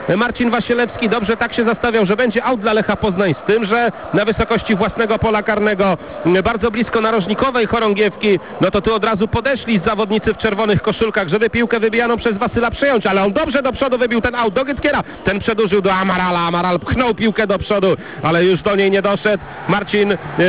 Marcin Wasielewski. Dobrze tak się zastawiał, że będzie aut dla Lecha Poznań, z tym, że na wysokości własnego pola karnego, bardzo blisko narożnikowej chorągiewki, no to tu od razu podeszli zawodnicy w czerwonych koszulkach, żeby piłkę wybijaną przez Wasyla przejąć, ale on dobrze do przodu wybił ten aut do Gytkiera. Ten przedłużył do Amarala. Amaral pchnął piłkę do przodu, ale już do niej nie doszedł Marcin y, y,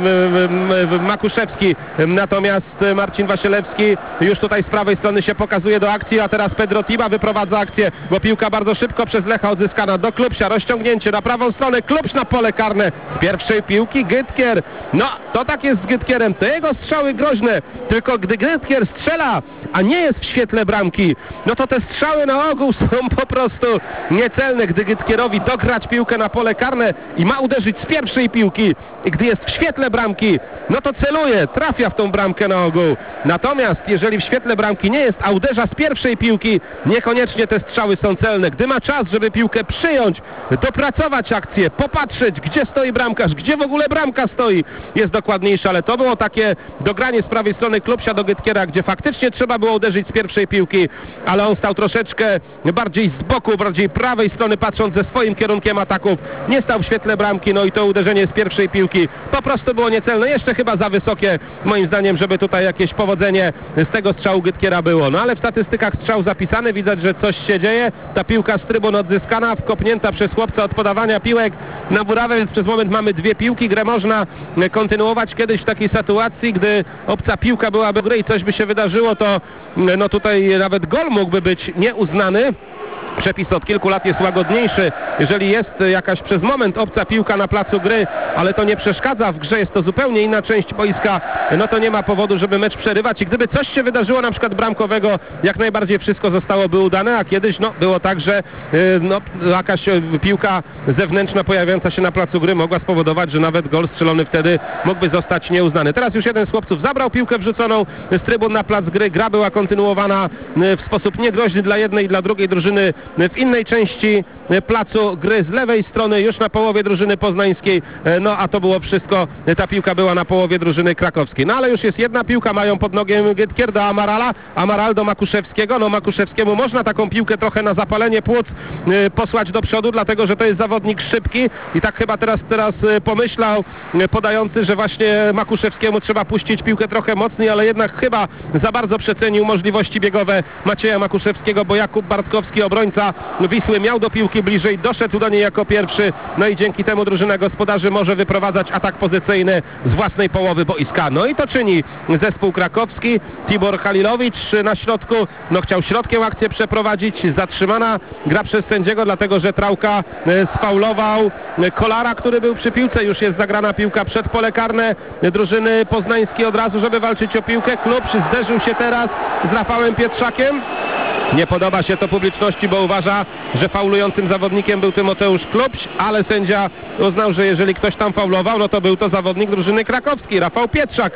y, y, Makuszewski. Natomiast Marcin Wasielewski już tutaj z prawej strony się pokazuje do akcji, a teraz Pedro Tiba wyprowadza akcję, bo piłka bardzo szybko przez Lecha odzyskana do Klubsia. Rozciągnięcie na prawą stronę. Klubś na pole karne. Z pierwszej piłki Gytkier. No, to tak jest z Gytkierem. Te jego strzały groźne. Tylko gdy Gytkier strzela, a nie jest w świetle bramki, no to te strzały na ogół są po prostu niecelne. Gdy Gytkierowi dograć piłkę na pole karne i ma uderzyć z pierwszej piłki, i gdy jest w świetle bramki, no to celuje, trafia w tą bramkę na ogół. Natomiast jeżeli w świetle bramki nie jest, a uderza z pierwszej piłki, niekoniecznie te strzały są celne. Gdy ma czas, żeby piłkę przyjąć, dopracować akcję, popatrzeć, gdzie stoi bramkarz, gdzie w ogóle bramka stoi, jest dokładniejsze, ale to było takie dogranie z prawej strony Klubsia do Gytkiera, gdzie faktycznie trzeba było uderzyć z pierwszej piłki, ale on stał troszeczkę bardziej z boku, bardziej prawej strony, patrząc ze swoim kierunkiem ataków. Nie stał w świetle bramki, no i to uderzenie z pierwszej piłki po prostu było niecelne. Jeszcze chyba za wysokie, moim zdaniem, żeby tutaj jakieś powodzenie z tego strzału Gytkiera było. No ale w statystykach strzał zapisany, widać, że coś się dzieje. Ta piłka z trybun odzyskana, wkopnięta przez chłopca od podawania piłek na murawę, więc przez moment mamy dwie piłki. Grę można kontynuować. Kiedyś w takiej sytuacji, gdy obca piłka byłaby w gry i coś by się wydarzyło, to no tutaj nawet gol mógłby być nieuznany. Przepis od kilku lat jest łagodniejszy. Jeżeli jest jakaś przez moment obca piłka na placu gry, ale to nie przeszkadza w grze, jest to zupełnie inna część boiska, no to nie ma powodu, żeby mecz przerywać. I gdyby coś się wydarzyło, na przykład bramkowego, jak najbardziej wszystko zostałoby udane, a kiedyś no, było tak, że no, jakaś piłka zewnętrzna pojawiająca się na placu gry mogła spowodować, że nawet gol strzelony wtedy mógłby zostać nieuznany. Teraz już jeden z chłopców zabrał piłkę wrzuconą z trybun na plac gry. Gra była kontynuowana w sposób niegroźny dla jednej i dla drugiej drużyny w innej części placu gry z lewej strony, już na połowie drużyny poznańskiej, no a to było wszystko, ta piłka była na połowie drużyny krakowskiej. No ale już jest jedna piłka, mają pod nogiem Gytkier do Amarala, Amaral do Makuszewskiego, no Makuszewskiemu można taką piłkę trochę na zapalenie płuc y, posłać do przodu, dlatego że to jest zawodnik szybki i tak chyba teraz, teraz y, pomyślał y, podający, że właśnie Makuszewskiemu trzeba puścić piłkę trochę mocniej, ale jednak chyba za bardzo przecenił możliwości biegowe Macieja Makuszewskiego, bo Jakub Bartkowski, obrońca Wisły, miał do piłki bliżej, doszedł do niej jako pierwszy, no i dzięki temu drużyna gospodarzy może wyprowadzać atak pozycyjny z własnej połowy boiska. No i to czyni zespół krakowski. Tibor Halilowicz na środku, no chciał środkiem akcję przeprowadzić, zatrzymana gra przez sędziego, dlatego że Trałka sfaulował Kolara, który był przy piłce, już jest zagrana piłka przed pole karne drużyny poznańskiej od razu, żeby walczyć o piłkę. Klub zderzył się teraz z Rafałem Pietrzakiem. Nie podoba się to publiczności, bo uważa, że faulującym zawodnikiem był Tymoteusz Klubś, ale sędzia uznał, że jeżeli ktoś tam faulował, no to był to zawodnik drużyny krakowskiej, Rafał Pietrzak.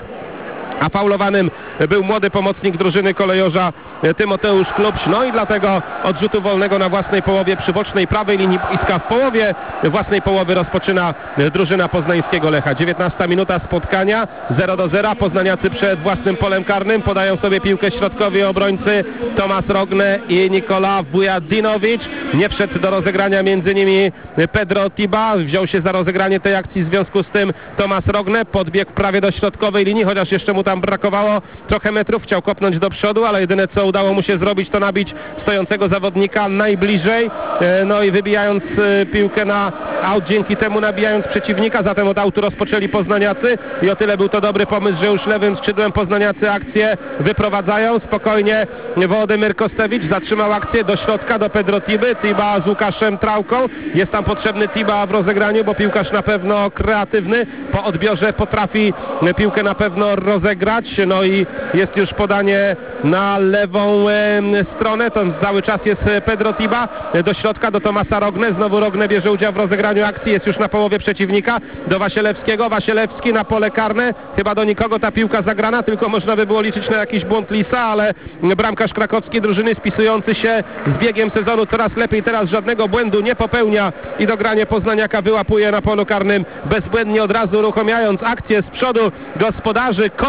A faulowanym był młody pomocnik drużyny kolejorza Tymoteusz Klubś. No i dlatego od rzutu wolnego na własnej połowie przy bocznej prawej linii boiska w połowie własnej połowy rozpoczyna drużyna poznańskiego Lecha. dziewiętnasta minuta spotkania, zero do zera. Poznaniacy przed własnym polem karnym podają sobie piłkę środkowi obrońcy Tomasz Rogne i Nikola Vujadinowicz. Nie wszedł do rozegrania między nimi Pedro Tiba. Wziął się za rozegranie tej akcji, w związku z tym Tomasz Rogne podbiegł prawie do środkowej linii, chociaż jeszcze mu tam brakowało trochę metrów, chciał kopnąć do przodu, ale jedyne co udało mu się zrobić, to nabić stojącego zawodnika najbliżej, no i wybijając piłkę na aut, dzięki temu nabijając przeciwnika, zatem od autu rozpoczęli poznaniacy i o tyle był to dobry pomysł, że już lewym skrzydłem poznaniacy akcję wyprowadzają. Spokojnie Wołodymyr Kostewicz zatrzymał akcję do środka, do Pedro Tiby, Tiba z Łukaszem Trałką, jest tam potrzebny Tiba w rozegraniu, bo piłkarz na pewno kreatywny, po odbiorze potrafi piłkę na pewno rozegrać. No i jest już podanie na lewą e, stronę, to cały czas jest Pedro Tiba, do środka do Tomasa Rogne, znowu Rogne bierze udział w rozegraniu akcji, jest już na połowie przeciwnika, do Wasielewskiego, Wasielewski na pole karne, chyba do nikogo ta piłka zagrana, tylko można by było liczyć na jakiś błąd Lisa, ale bramkarz krakowskiej drużyny spisujący się z biegiem sezonu coraz lepiej, teraz żadnego błędu nie popełnia i dogranie poznaniaka wyłapuje na polu karnym bezbłędnie, od razu uruchamiając akcję z przodu gospodarzy. Kost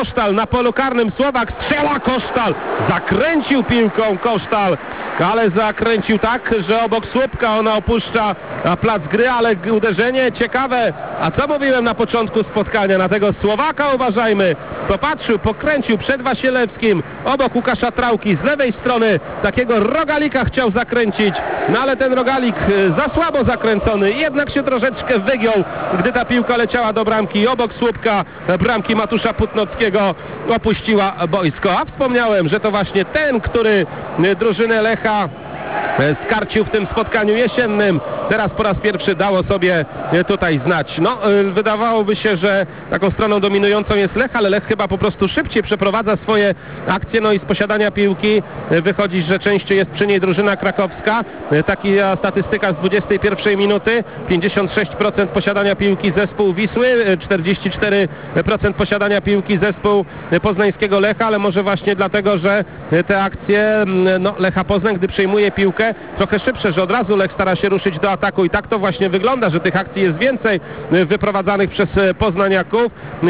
Kosztal na polu karnym, Słowak strzela, Kosztal zakręcił piłką, Kosztal, ale zakręcił tak, że obok słupka ona opuszcza plac gry, ale uderzenie ciekawe. A co mówiłem na początku spotkania? Na tego Słowaka uważajmy. Popatrzył, pokręcił przed Wasielewskim, obok Łukasza Trałki, z lewej strony takiego rogalika chciał zakręcić, no ale ten rogalik za słabo zakręcony, jednak się troszeczkę wygiął, gdy ta piłka leciała do bramki i obok słupka bramki Matusza Putnockiego opuściła boisko. A wspomniałem, że to właśnie ten, który drużynę Lecha skarcił w tym spotkaniu jesiennym. Teraz po raz pierwszy dało sobie tutaj znać. No, wydawałoby się, że taką stroną dominującą jest Lech, ale Lech chyba po prostu szybciej przeprowadza swoje akcje, no i z posiadania piłki wychodzi, że częściej jest przy niej drużyna krakowska. Taka statystyka z dwudziestej pierwszej minuty. pięćdziesiąt sześć procent posiadania piłki zespół Wisły, czterdzieści cztery procent posiadania piłki zespół poznańskiego Lecha, ale może właśnie dlatego, że te akcje no, Lecha Poznań, gdy przejmuje piłkę, trochę szybsze, że od razu Lech stara się ruszyć do ataku i tak to właśnie wygląda, że tych akcji jest więcej wyprowadzanych przez poznaniaków,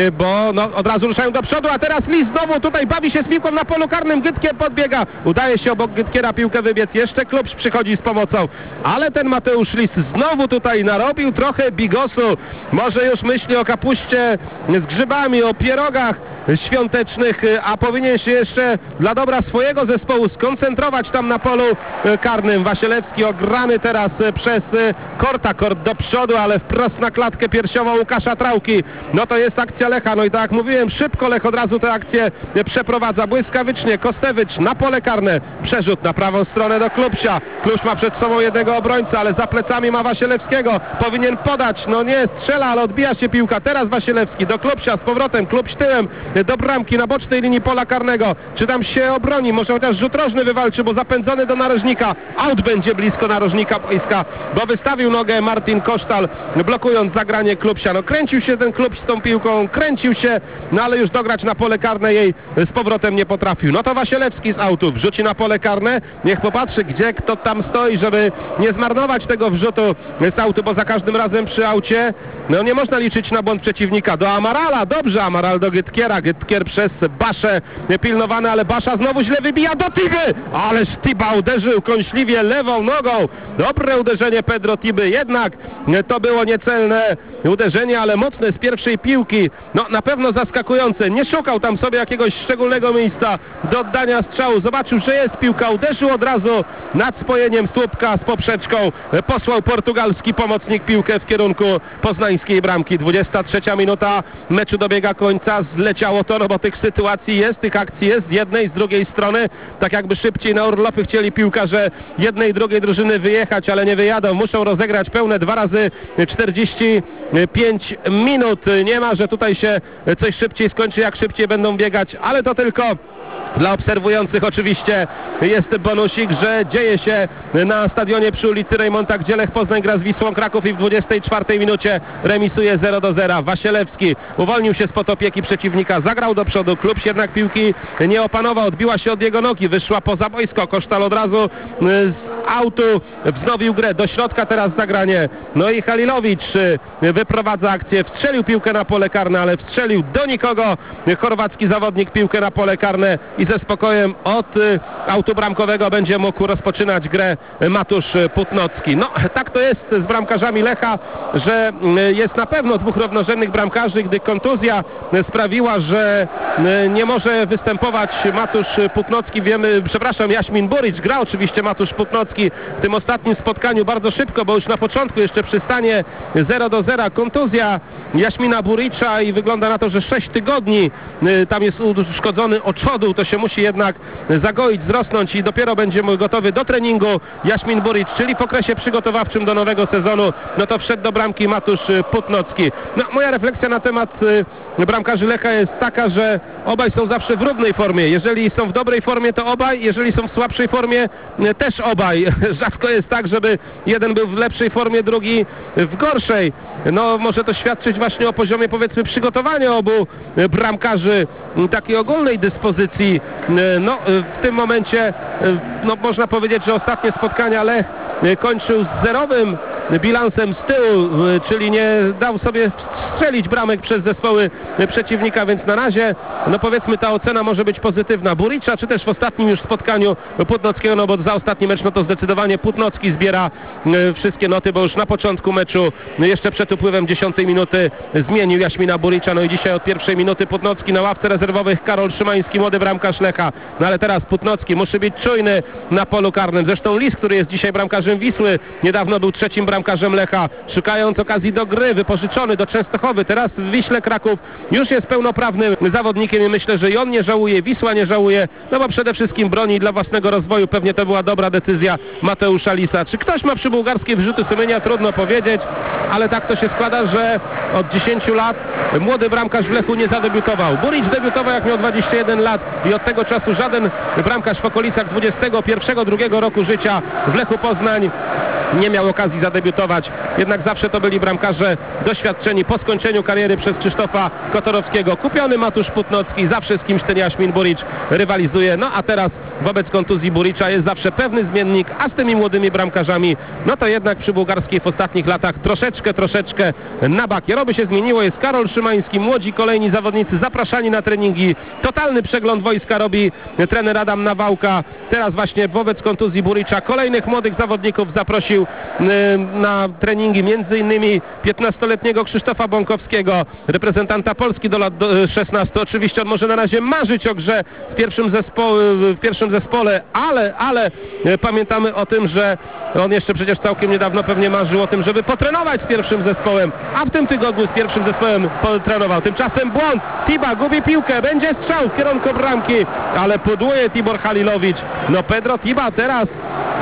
bo no, od razu ruszają do przodu, a teraz Lis znowu tutaj bawi się z piłką na polu karnym, Gytkier podbiega, udaje się obok Gytkiera piłkę wybiec, jeszcze Klubś przychodzi z pomocą, ale ten Mateusz Lis znowu tutaj narobił trochę bigosu, może już myśli o kapuście z grzybami, o pierogach świątecznych, a powinien się jeszcze dla dobra swojego zespołu skoncentrować tam na polu karnym. Wasielewski ograny teraz przez Korta, Kort do przodu, ale wprost na klatkę piersiową Łukasza Trałki. No to jest akcja Lecha, no i tak jak mówiłem, szybko Lech od razu tę akcję przeprowadza, błyskawycznie, Kostewicz na pole karne, przerzut na prawą stronę do Klubsia. Klubś ma przed sobą jednego obrońcę, ale za plecami ma Wasielewskiego, powinien podać, no nie, strzela, ale odbija się piłka, teraz Wasielewski do Klubsia, z powrotem, Klubś tyłem do bramki na bocznej linii pola karnego, czy tam się obroni, może chociaż rzut rożny wywalczy, bo zapędzony do narożnika, out będzie blisko narożnika boiska, bo wystawił nogę Martin Kosztal, blokując zagranie Klubsia. No kręcił się ten Klubś z tą piłką, kręcił się, no ale już dograć na pole karne jej z powrotem nie potrafił. No to Wasielewski z autu wrzuci na pole karne, niech popatrzy, gdzie kto tam stoi, żeby nie zmarnować tego wrzutu z autu, bo za każdym razem przy aucie no nie można liczyć na błąd przeciwnika. Do Amarala, dobrze, Amaral do Gytkiera, Gytkier przez Baszę pilnowany, ale Basza znowu źle wybija do Tiby, ależ Tiba uderzył kąśliwie lewą nogą, dobre uderzenie Pedro Tiby, jednak to było niecelne uderzenie, ale mocne z pierwszej piłki, no na pewno zaskakujące, nie szukał tam sobie jakiegoś szczególnego miejsca do oddania strzału, zobaczył, że jest piłka, uderzył od razu nad spojeniem słupka z poprzeczką, posłał portugalski pomocnik piłkę w kierunku poznańskiej bramki. dwudziesta trzecia minuta meczu dobiega końca, zleciało to, no bo tych sytuacji jest, tych akcji jest z jednej, z drugiej strony, tak jakby szybciej na urlopy chcieli piłkarze jednej i drugiej drużyny wyjechać, ale nie wyjadą, muszą rozegrać pełne dwa razy czterdzieści pięć minut, nie ma, że tutaj się coś szybciej skończy, jak szybciej będą biegać, ale to tylko dla obserwujących oczywiście jest bonusik, że dzieje się na stadionie przy ulicy Rejmonta, gdzie Lech Poznań gra z Wisłą Kraków i w dwudziestej czwartej minucie remisuje zero do zera. Wasielewski uwolnił się spod opieki przeciwnika, zagrał do przodu, Klubś jednak piłki nie opanował, odbiła się od jego nogi, wyszła poza boisko, Kosztal od razu z autu wznowił grę, do środka teraz zagranie, no i Halilowicz wyprowadza akcję, wstrzelił piłkę na pole karne, ale wstrzelił do nikogo, chorwacki zawodnik piłkę na pole karne i ze spokojem od y, autu bramkowego będzie mógł rozpoczynać grę Matusz Putnocki. No tak to jest z bramkarzami Lecha, że y, jest na pewno dwóch równorzędnych bramkarzy, gdy kontuzja y, sprawiła, że y, nie może występować Matusz Putnocki, wiemy, przepraszam, Jaśmin Burić, gra oczywiście Matusz Putnocki w tym ostatnim spotkaniu bardzo szybko, bo już na początku jeszcze przy stanie zero do zera kontuzja Jaśmina Buricza i wygląda na to, że sześć tygodni y, tam jest uszkodzony oczodu, to się musi jednak zagoić, wzrosnąć i dopiero będzie gotowy do treningu Jaśmin Burić, czyli w okresie przygotowawczym do nowego sezonu, no to wszedł do bramki Matusz Putnocki. No, moja refleksja na temat y, bramkarzy Lecha jest taka, że obaj są zawsze w równej formie. Jeżeli są w dobrej formie, to obaj, jeżeli są w słabszej formie, y, też obaj. Rzadko jest tak, żeby jeden był w lepszej formie, drugi w gorszej. No może to świadczyć właśnie o poziomie, powiedzmy, przygotowania obu y, bramkarzy, y, takiej ogólnej dyspozycji. No w tym momencie no, można powiedzieć, że ostatnie spotkania Lech kończył z zerowym bilansem z tyłu, czyli nie dał sobie strzelić bramek przez zespoły przeciwnika, więc na razie, no powiedzmy, ta ocena może być pozytywna. Buricza, czy też w ostatnim już spotkaniu Płótnockiego, no bo za ostatni mecz, no to zdecydowanie Płótnocki zbiera wszystkie noty, bo już na początku meczu, jeszcze przed upływem dziesiątej minuty zmienił Jaśmina Buricza, no i dzisiaj od pierwszej minuty Płótnocki na ławce rezerwowych, Karol Szymański, młody bramkarz Lecha, no ale teraz Płótnocki musi być czujny na polu karnym. Zresztą Lis, który jest dzisiaj bramkarzem Wisły, niedawno był trzecim bramkarzem Lecha, szukając okazji do gry, wypożyczony do Częstochowy, teraz w Wiśle Kraków już jest pełnoprawnym zawodnikiem i myślę, że i on nie żałuje, Wisła nie żałuje, no bo przede wszystkim broni dla własnego rozwoju. Pewnie to była dobra decyzja Mateusza Lisa. Czy ktoś ma przy bułgarskiej wyrzuty sumienia? Trudno powiedzieć, ale tak to się składa, że od dziesięciu lat młody bramkarz w Lechu nie zadebiutował. Buric debiutował jak miał dwadzieścia jeden lat i od tego czasu żaden bramkarz w okolicach dwudziestego pierwszego, drugiego roku życia w Lechu Poznań nie miał okazji zadebiutować. Jednak zawsze to byli bramkarze doświadczeni po skończeniu kariery przez Krzysztofa Kotorowskiego. Kupiony Matusz Płótnocki, zawsze z kimś ten Jaśmin Buric rywalizuje. No a teraz wobec kontuzji Buricza jest zawsze pewny zmiennik, a z tymi młodymi bramkarzami, no to jednak przy bułgarskiej w ostatnich latach troszeczkę, troszeczkę na bakier. Oby się zmieniło. Jest Karol Szymański, młodzi kolejni zawodnicy zapraszani na treningi. Totalny przegląd wojska robi trener Adam Nawałka. Teraz właśnie wobec kontuzji Buricza kolejnych młodych zawodników zaprosił na treningi, między innymi piętnastoletniego Krzysztofa Bąkowskiego, reprezentanta Polski do lat szesnastu. Oczywiście on może na razie marzyć o grze w pierwszym zespole, w pierwszym zespole, ale, ale pamiętamy o tym, że on jeszcze przecież całkiem niedawno pewnie marzył o tym, żeby potrenować z pierwszym zespołem, a w tym tygodniu z pierwszym zespołem potrenował. Tymczasem błąd, Tiba gubi piłkę, będzie strzał w kierunku bramki, ale pudłuje Tibor Halilowicz. No Pedro Tiba teraz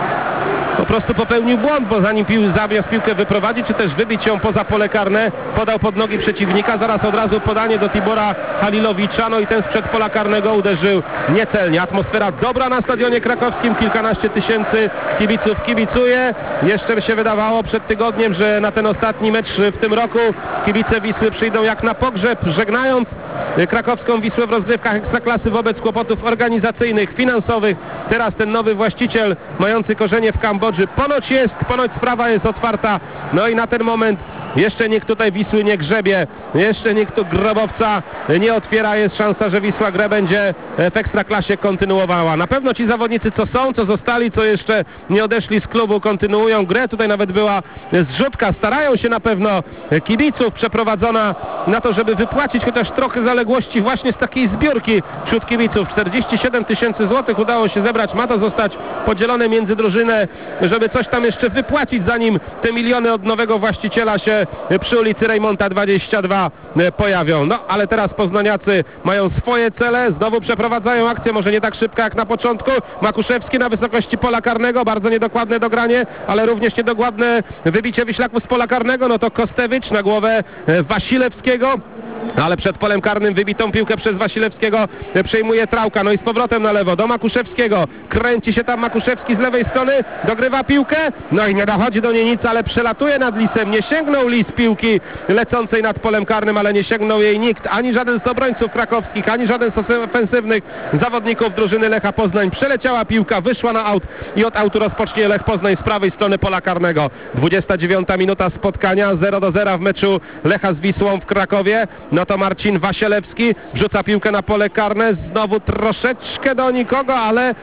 po prostu popełnił błąd, bo zanim pił, zamiast piłkę wyprowadzić, czy też wybić ją poza pole karne, podał pod nogi przeciwnika, zaraz od razu podanie do Tibora Halilowicza, no i ten sprzed pola karnego uderzył niecelnie. Atmosfera dobra na stadionie krakowskim, kilkanaście tysięcy kibiców kibicuje. Jeszcze by się wydawało przed tygodniem, że na ten ostatni mecz w tym roku kibice Wisły przyjdą jak na pogrzeb, żegnając krakowską Wisłę w rozgrywkach Ekstraklasy wobec kłopotów organizacyjnych, finansowych. Teraz ten nowy właściciel, mający korzenie w Kambodży, ponoć jest, ponoć sprawa jest otwarta, no i na ten moment jeszcze nikt tutaj Wisły nie grzebie, jeszcze nikt tu grobowca nie otwiera, jest szansa, że Wisła grę będzie w Ekstraklasie kontynuowała. Na pewno ci zawodnicy, co są, co zostali, co jeszcze nie odeszli z klubu, kontynuują grę. Tutaj nawet była zrzutka, starają się na pewno kibiców przeprowadzona na to, żeby wypłacić chociaż trochę zaległości właśnie z takiej zbiórki wśród kibiców. czterdzieści siedem tysięcy złotych udało się zebrać, ma to zostać podzielone między drużynę, żeby coś tam jeszcze wypłacić, zanim te miliony od nowego właściciela się przy ulicy Rejmonta dwadzieścia dwa pojawią. No ale teraz poznaniacy mają swoje cele, znowu przeprowadzają akcję, może nie tak szybko jak na początku. Makuszewski na wysokości pola karnego, bardzo niedokładne dogranie, ale również niedokładne wybicie Wiślaków z pola karnego. No to Kostewicz na głowę Wasilewskiego, ale przed polem karnym wybitą piłkę przez Wasilewskiego przejmuje Trałka, no i z powrotem na lewo do Makuszewskiego, kręci się tam Makuszewski z lewej strony, dogrywa piłkę, no i nie dochodzi do niej nic, ale przelatuje nad Lisem, nie sięgnął Lis piłki lecącej nad polem karnym, ale nie sięgnął jej nikt, ani żaden z obrońców krakowskich, ani żaden z ofensywnych zawodników drużyny Lecha Poznań. Przeleciała piłka, wyszła na aut i od autu rozpocznie Lech Poznań z prawej strony pola karnego. dwudziesta dziewiąta minuta spotkania, zero do zera w meczu Lecha z Wisłą w Krakowie. No to Marcin Wasielewski wrzuca piłkę na pole karne, znowu troszeczkę do nikogo, ale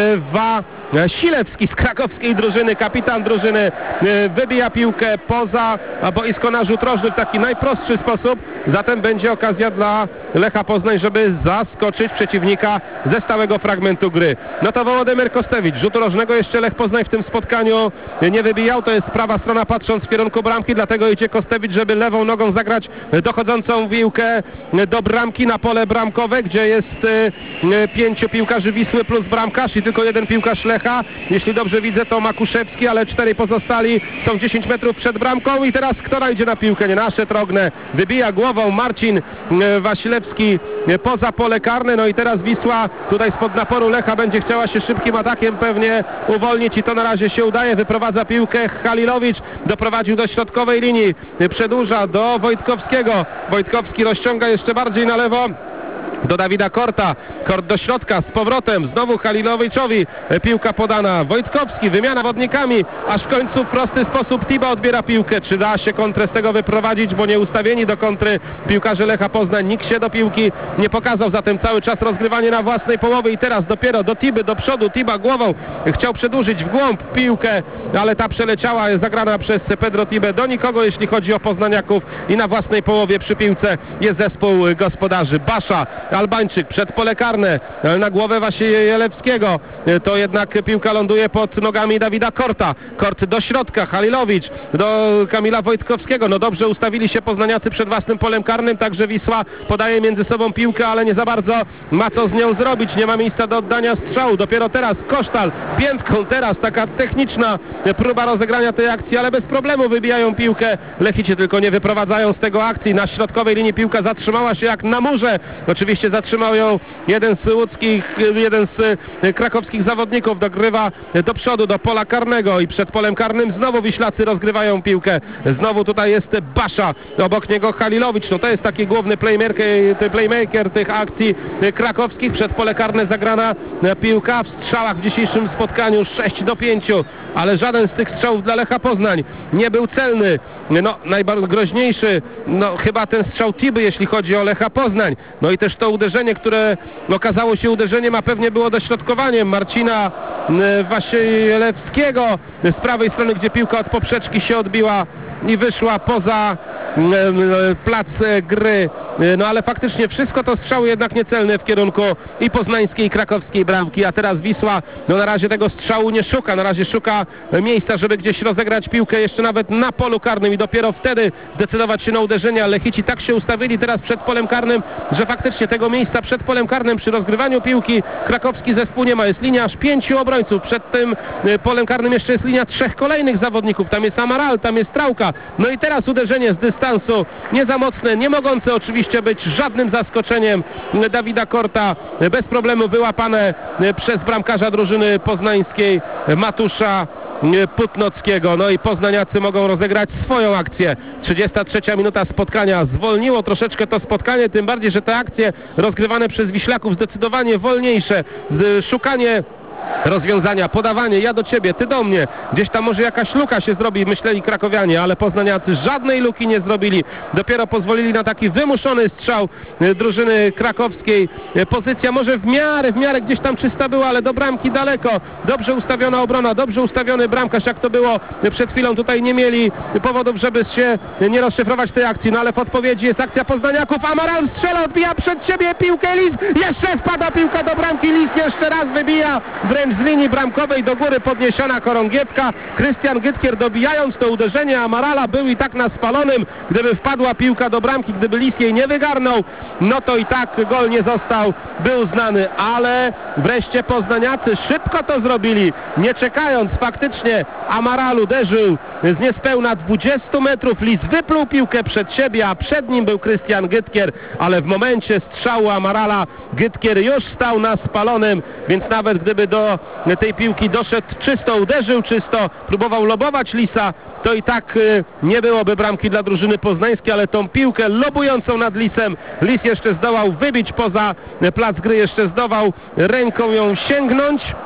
Wasilewski z krakowskiej drużyny, kapitan drużyny, wybija piłkę poza boisko na rzut rożny w taki najprostszy sposób, zatem będzie okazja dla Lecha Poznań, żeby zaskoczyć przeciwnika ze stałego fragmentu gry. No to Wołodymyr Kostewicz, rzutu rożnego jeszcze Lech Poznań w tym spotkaniu nie wybijał, to jest prawa strona patrząc w kierunku bramki, dlatego idzie Kostewicz, żeby lewą nogą zagrać dochodzącą piłkę do bramki na pole bramkowe, gdzie jest y, pięciu piłkarzy Wisły plus bramkarz i tylko jeden piłkarz Lecha. Jeśli dobrze widzę, to Makuszewski, ale cztery pozostali są dziesięć metrów przed bramką i teraz kto najdzie na piłkę? Nie nasze Trogne. Wybija głową Marcin y, Wasilewski y, poza pole karne, no i teraz Wisła tutaj spod naporu Lecha będzie chciała się szybkim atakiem pewnie uwolnić i to na razie się udaje. Wyprowadza piłkę Halilowicz, doprowadził do środkowej linii, y, przedłuża do Wojtkowskiego. Wojtkowski rozciąga jeszcze bardziej na lewo. do Dawida Korta. Kort do środka, z powrotem, znowu Halilowiczowi. Piłka podana, Wojtkowski, wymiana wodnikami, aż w końcu w prosty sposób Tiba odbiera piłkę. Czy da się kontrę z tego wyprowadzić, bo nie ustawieni do kontry piłkarze Lecha Poznań. Nikt się do piłki nie pokazał, zatem cały czas rozgrywanie na własnej połowie i teraz dopiero do Tiby, do przodu. Tiba głową chciał przedłużyć w głąb piłkę, ale ta przeleciała, jest zagrana przez Pedro Tibę do nikogo, jeśli chodzi o poznaniaków, i na własnej połowie przy piłce jest zespół gospodarzy. Basza, Albańczyk, przed pole karne, na głowę Wasilewskiego. To jednak piłka ląduje pod nogami Dawida Korta. Kort do środka, Halilowicz do Kamila Wojtkowskiego. No dobrze ustawili się poznaniacy przed własnym polem karnym, także Wisła podaje między sobą piłkę, ale nie za bardzo ma co z nią zrobić. Nie ma miejsca do oddania strzału. Dopiero teraz Kosztal piętką, teraz taka techniczna próba rozegrania tej akcji, ale bez problemu wybijają piłkę. Lechici tylko nie wyprowadzają z tego akcji. Na środkowej linii piłka zatrzymała się jak na murze. Oczywiście zatrzymał ją jeden z łódzkich, jeden z krakowskich zawodników. Dogrywa do przodu, do pola karnego i przed polem karnym znowu Wiślacy rozgrywają piłkę. Znowu tutaj jest Basza, obok niego Halilowicz. No to jest taki główny playmaker, playmaker tych akcji krakowskich. Przed pole karne zagrana piłka w strzałach w dzisiejszym spotkaniu sześć do pięciu, ale żaden z tych strzałów dla Lecha Poznań nie był celny. No najbardziej groźniejszy, no chyba ten strzał Tiby, jeśli chodzi o Lecha Poznań. No i też to uderzenie, które okazało się uderzeniem, a pewnie było dośrodkowaniem Marcina Wasilewskiego z prawej strony, gdzie piłka od poprzeczki się odbiła i wyszła poza plac gry. No ale faktycznie wszystko to strzały jednak niecelne w kierunku i poznańskiej, i krakowskiej bramki, a teraz Wisła no na razie tego strzału nie szuka, na razie szuka miejsca, żeby gdzieś rozegrać piłkę jeszcze nawet na polu karnym i dopiero wtedy zdecydować się na uderzenia. Lechici tak się ustawili teraz przed polem karnym, że faktycznie tego miejsca przed polem karnym przy rozgrywaniu piłki krakowski zespół nie ma. Jest linia aż pięciu obrońców, przed tym polem karnym jeszcze jest linia trzech kolejnych zawodników, tam jest Amaral, tam jest Trałka. No i teraz uderzenie z dystansu, nie za mocne, nie mogące oczywiście być żadnym zaskoczeniem Dawida Korta, bez problemu wyłapane przez bramkarza drużyny poznańskiej Matusza Putnockiego. No i poznaniacy mogą rozegrać swoją akcję. trzydziesta trzecia minuta spotkania. Zwolniło troszeczkę to spotkanie, tym bardziej, że te akcje rozgrywane przez Wiślaków zdecydowanie wolniejsze. Szukanie rozwiązania, podawanie, ja do ciebie, ty do mnie. Gdzieś tam może jakaś luka się zrobi, myśleli krakowianie, ale poznaniacy żadnej luki nie zrobili. Dopiero pozwolili na taki wymuszony strzał drużyny krakowskiej. Pozycja może w miarę, w miarę gdzieś tam czysta była, ale do bramki daleko. Dobrze ustawiona obrona, dobrze ustawiony bramkarz, jak to było przed chwilą. Tutaj nie mieli powodów, żeby się nie rozszyfrować tej akcji, no ale w odpowiedzi jest akcja poznaniaków. Amaral strzela, odbija przed siebie piłkę, Lis, jeszcze wpada piłka do bramki, Lis jeszcze raz wybija wręcz z linii bramkowej do góry podniesiona chorągiewka. Krystian Gytkier, dobijając to uderzenie Amarala, był i tak na spalonym. Gdyby wpadła piłka do bramki, gdyby Lis jej nie wygarnął, no to i tak gol nie został, był znany, ale wreszcie poznaniacy szybko to zrobili, nie czekając. Faktycznie Amaral uderzył z niespełna dwudziestu metrów, Lis wypluł piłkę przed siebie, a przed nim był Krystian Gytkier, ale w momencie strzału Amarala Gytkier już stał na spalonym, więc nawet gdyby do tej piłki doszedł czysto, uderzył czysto, próbował lobować Lisa, to i tak nie byłoby bramki dla drużyny poznańskiej, ale tą piłkę lobującą nad Lisem, Lis jeszcze zdołał wybić poza plac gry, jeszcze zdołał ręką ją sięgnąć.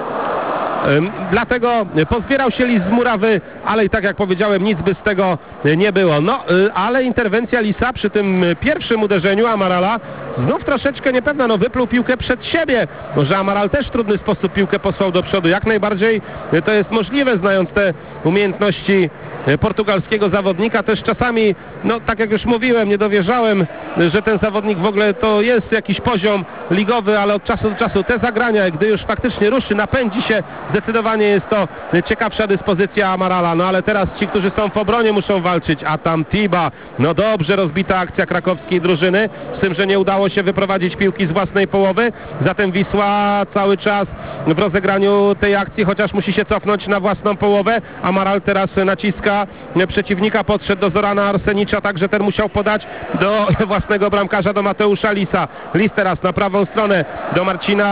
Dlatego pozbierał się Lis z murawy, ale i tak jak powiedziałem, nic by z tego nie było. No, ale interwencja Lisa przy tym pierwszym uderzeniu Amarala znów troszeczkę niepewna, no wypluł piłkę przed siebie. Może Amaral też w trudny sposób piłkę posłał do przodu. Jak najbardziej to jest możliwe, znając te umiejętności portugalskiego zawodnika. Też czasami, no tak jak już mówiłem, nie dowierzałem, że ten zawodnik w ogóle to jest jakiś poziom ligowy, ale od czasu do czasu te zagrania, gdy już faktycznie ruszy, napędzi się, zdecydowanie jest to ciekawsza dyspozycja Amarala. No ale teraz ci, którzy są w obronie, muszą walczyć, a tam Tiba, no dobrze rozbita akcja krakowskiej drużyny, z tym, że nie udało się wyprowadzić piłki z własnej połowy, zatem Wisła cały czas w rozegraniu tej akcji, chociaż musi się cofnąć na własną połowę. Amaral teraz naciska przeciwnika, podszedł do Zorana Arsenicza, także ten musiał podać do własnego bramkarza, do Mateusza Lisa. Lis teraz na prawą stronę do Marcina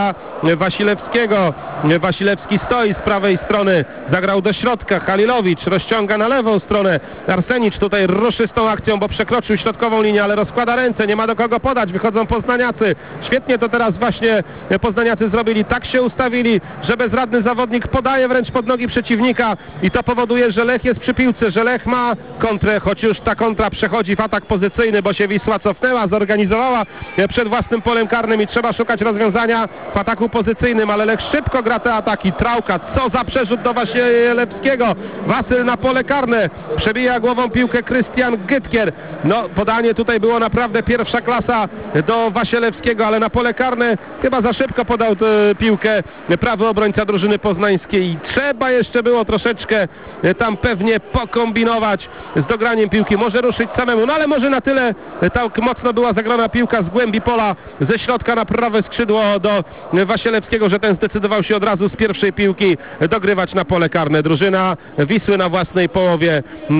Wasilewskiego. Wasilewski stoi z prawej strony, zagrał do środka, Halilowicz rozciąga na lewą stronę, Arsenicz tutaj ruszy z tą akcją, bo przekroczył środkową linię, ale rozkłada ręce, nie ma do kogo podać, wychodzą poznaniacy. Świetnie to teraz właśnie poznaniacy zrobili, tak się ustawili, że bezradny zawodnik podaje wręcz pod nogi przeciwnika i to powoduje, że Lech jest przy piłce, że Lech ma kontrę, choć już ta kontra przechodzi w atak pozycyjny, bo się Wisła cofnęła, zorganizowała przed własnym polem karnym i trzeba szukać rozwiązania w ataku pozycyjnym, ale Lech szybko gra te ataki. Trauka, co za przerzut do Wasilewskiego. Wasyl na pole karne, przebija głową piłkę Krystian Gytkier. No, podanie tutaj było naprawdę pierwsza klasa do Wasilewskiego, ale na pole karne chyba za szybko podał tę piłkę prawy obrońca drużyny poznańskiej i trzeba jeszcze było troszeczkę tam pewnie pokombinować z dograniem piłki. Może ruszyć samemu, no ale może na tyle tak mocno była zagrana piłka z głębi pola, ze środka na prawe skrzydło do Wasilewskiego, że ten zdecydował się od razu z pierwszej piłki dogrywać na pole karne. Drużyna Wisły na własnej połowie.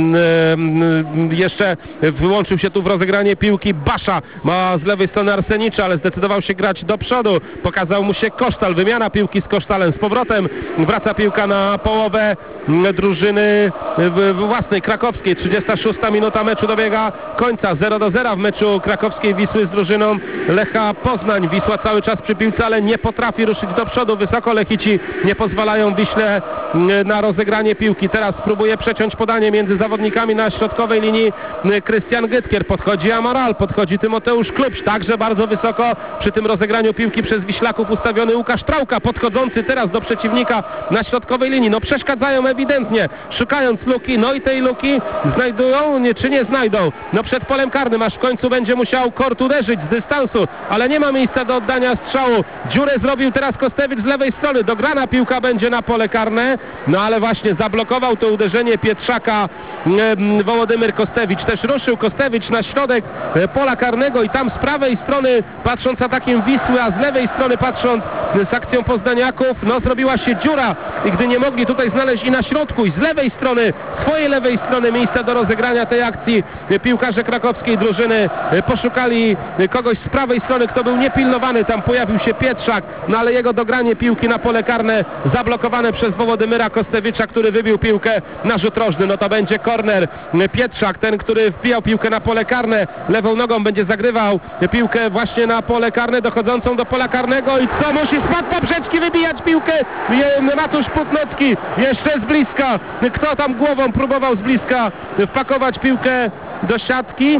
Jeszcze wyłączył się tu w rozegranie piłki Basza. Ma z lewej strony Arsenicza, ale zdecydował się grać do przodu. Pokazał mu się Kosztal. Wymiana piłki z Kosztalem. Z powrotem wraca piłka na połowę drużyny własnej, krakowskiej. trzydziesta szósta minuta meczu dobiega końca. zero do zera w meczu krakowskiej Wisły z drużyną Lecha Poznań. Wisła cały czas przy piłce, ale nie potrafi ruszyć do przodu. Wysoko Lechici nie pozwalają Wiśle na rozegranie piłki. Teraz próbuje przeciąć podanie między zawodnikami na środkowej linii Krystian Gytkier. Podchodzi Amaral, podchodzi Tymoteusz Klubsz. Także bardzo wysoko przy tym rozegraniu piłki przez Wiślaków ustawiony Łukasz Trauka, podchodzący teraz do przeciwnika na środkowej linii. No przeszkadzają ewidentnie, szukając luki. No i tej luki znajdują, nie, czy nie znajdą. No przed polem karnym, aż w końcu będzie musiał Kort uderzyć z dystansu, ale nie ma miejsca do oddania strzału. Dziurę zrobił teraz Kostewicz z lewej strony. Dograna piłka będzie na pole karne, no ale właśnie zablokował to uderzenie Pietrzaka e, Wołodymyr Kostewicz. Też ruszył Kostewicz na środek e, pola karnego i tam z prawej strony, patrząc atakiem Wisły, a z lewej strony patrząc z akcją poznaniaków, no zrobiła się dziura i gdy nie mogli tutaj znaleźć i na środku, i z lewej strony, swojej lewej strony miejsca do rozegrania tej akcji, e, piłkarze krakowskiej drużyny e, poszukali kogoś z prawej strony, kto był niepilnowany. Tam pojawił się Pietrzak, no ale jego dogranie piłki na pole karne zablokowane przez Wołodymyra Kostewicza, który wybił piłkę na rzut rożny. No to będzie korner. Pietrzak, ten, który wbijał piłkę na pole karne, lewą nogą będzie zagrywał piłkę właśnie na pole karne, dochodzącą do pola karnego i co, musi spod poprzeczki wybijać piłkę Matusz Putnocki, jeszcze z bliska. Kto tam głową próbował z bliska wpakować piłkę do siatki?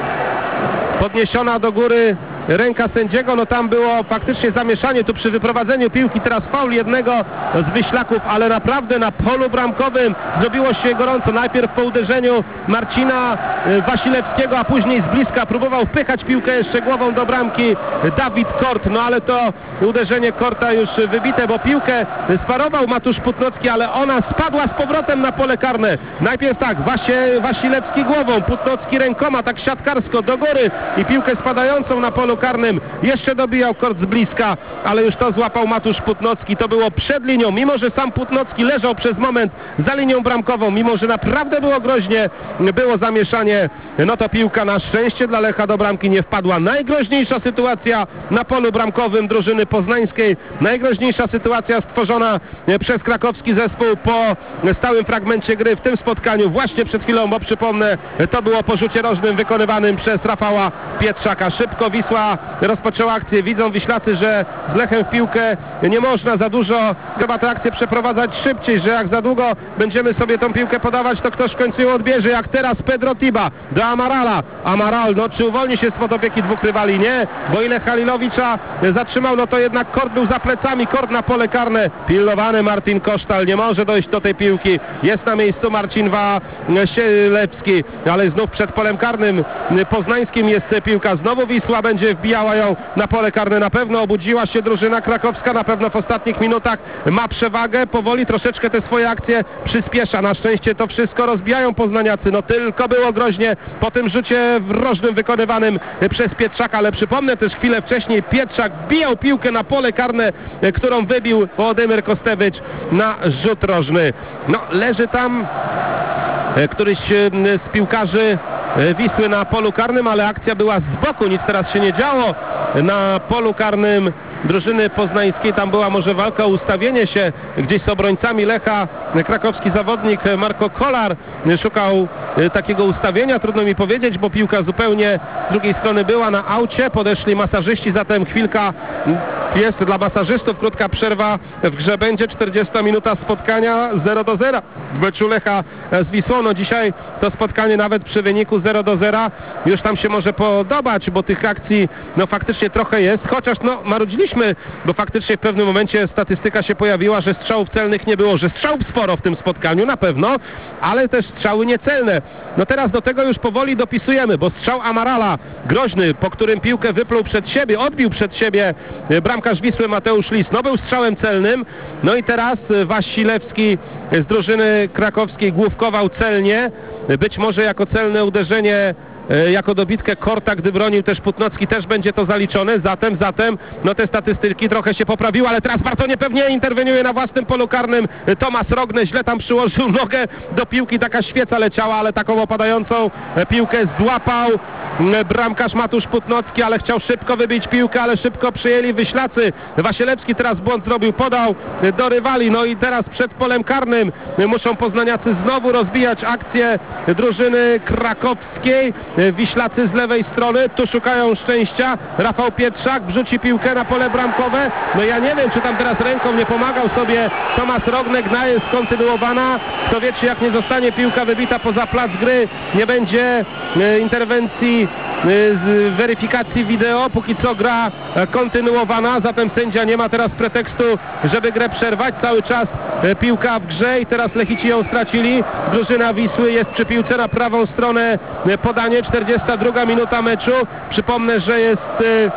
Podniesiona do góry ręka sędziego, no tam było faktycznie zamieszanie tu przy wyprowadzeniu piłki, teraz faul jednego z Wiślaków, ale naprawdę na polu bramkowym zrobiło się gorąco. Najpierw po uderzeniu Marcina Wasilewskiego, a później z bliska próbował wpychać piłkę jeszcze głową do bramki Dawid Kort, no ale to uderzenie Korta już wybite, bo piłkę sparował Matusz Putnocki, ale ona spadła z powrotem na pole karne. Najpierw tak, Wasie, Wasilewski głową, Putnocki rękoma, tak siatkarsko do góry i piłkę spadającą na polu karnym jeszcze dobijał Kort z bliska, ale już to złapał Matusz Putnocki. To było przed linią, mimo że sam Putnocki leżał przez moment za linią bramkową, mimo że naprawdę było groźnie, było zamieszanie, no to piłka na szczęście dla Lecha do bramki nie wpadła. Najgroźniejsza sytuacja na polu bramkowym drużyny poznańskiej, najgroźniejsza sytuacja stworzona przez krakowski zespół po stałym fragmencie gry w tym spotkaniu właśnie przed chwilą, bo przypomnę, to było po rzucie rożnym wykonywanym przez Rafała Pietrzaka. Szybko Wisła rozpoczęła akcję. Widzą Wiślacy, że z Lechem w piłkę nie można za dużo, trzeba tę akcję przeprowadzać szybciej, że jak za długo będziemy sobie tą piłkę podawać, to ktoś w końcu ją odbierze, jak teraz Pedro Tiba do Amarala. Amaral, no czy uwolni się spod opieki dwóch rywali? Nie, bo ile Halilowicza zatrzymał, no to jednak Kort był za plecami, Kort na pole karne, pilnowany Martin Kosztal, nie może dojść do tej piłki, jest na miejscu Marcin Wasilewski, ale znów przed polem karnym poznańskim jest piłka, znowu Wisła będzie wbijała ją na pole karne. Na pewno obudziła się drużyna krakowska, na pewno w ostatnich minutach ma przewagę, powoli troszeczkę te swoje akcje przyspiesza. Na szczęście to wszystko rozbijają poznaniacy, no tylko było groźnie po tym rzucie rożnym wykonywanym przez Pietrzaka, ale przypomnę też chwilę wcześniej Pietrzak wbijał piłkę na pole karne, którą wybił Wołodymyr Kostewicz na rzut rożny. No leży tam któryś z piłkarzy Wisły na polu karnym, ale akcja była z boku, nic teraz się nie działo na polu karnym drużyny poznańskiej. Tam była może walka o ustawienie się gdzieś z obrońcami Lecha. Krakowski zawodnik Marko Kolar szukał takiego ustawienia, trudno mi powiedzieć, bo piłka zupełnie z drugiej strony była na aucie. Podeszli masażyści, zatem chwilka jest dla masażystów, krótka przerwa w grze będzie. czterdziesta minuta spotkania, zero do zera w meczu Lecha z Wisłą. No dzisiaj to spotkanie nawet przy wyniku zero do zera już tam się może podobać, bo tych akcji no faktycznie trochę jest, chociaż no marudziliśmy, bo faktycznie w pewnym momencie statystyka się pojawiła, że strzałów celnych nie było, że strzałów sporo w tym spotkaniu na pewno, ale też strzały niecelne. No teraz do tego już powoli dopisujemy, bo strzał Amarala groźny, po którym piłkę wypluł przed siebie, odbił przed siebie bramkarz Wisły Mateusz Lis, no był strzałem celnym. No i teraz Wasilewski z drużyny krakowskiej główkował celnie, być może jako celne uderzenie, jako dobitkę Korta, gdy bronił też Putnocki, też będzie to zaliczone. Zatem, zatem, no te statystyki trochę się poprawiły, ale teraz bardzo niepewnie interweniuje na własnym polu karnym Tomasz Rogne, źle tam przyłożył nogę do piłki, taka świeca leciała, ale taką opadającą piłkę złapał bramkarz Matusz Putnocki, ale chciał szybko wybić piłkę, ale szybko przyjęli Wyślacy. Wasilewski teraz błąd zrobił, podał do rywali, no i teraz przed polem karnym muszą poznaniacy znowu rozbijać akcję drużyny krakowskiej. Wiślacy z lewej strony, tu szukają szczęścia. Rafał Pietrzak wrzuci piłkę na pole bramkowe. No ja nie wiem, czy tam teraz ręką nie pomagał sobie Tomasz Rogne. Gra jest kontynuowana. Kto wie, czy jak nie zostanie piłka wybita poza plac gry, nie będzie e, interwencji e, z weryfikacji wideo. Póki co gra e, kontynuowana, zatem sędzia nie ma teraz pretekstu, żeby grę przerwać. Cały czas e, piłka w grze i teraz Lechici ją stracili. Drużyna Wisły jest przy piłce na prawą stronę. E, podanie, czterdziesta druga minuta meczu. Przypomnę, że jest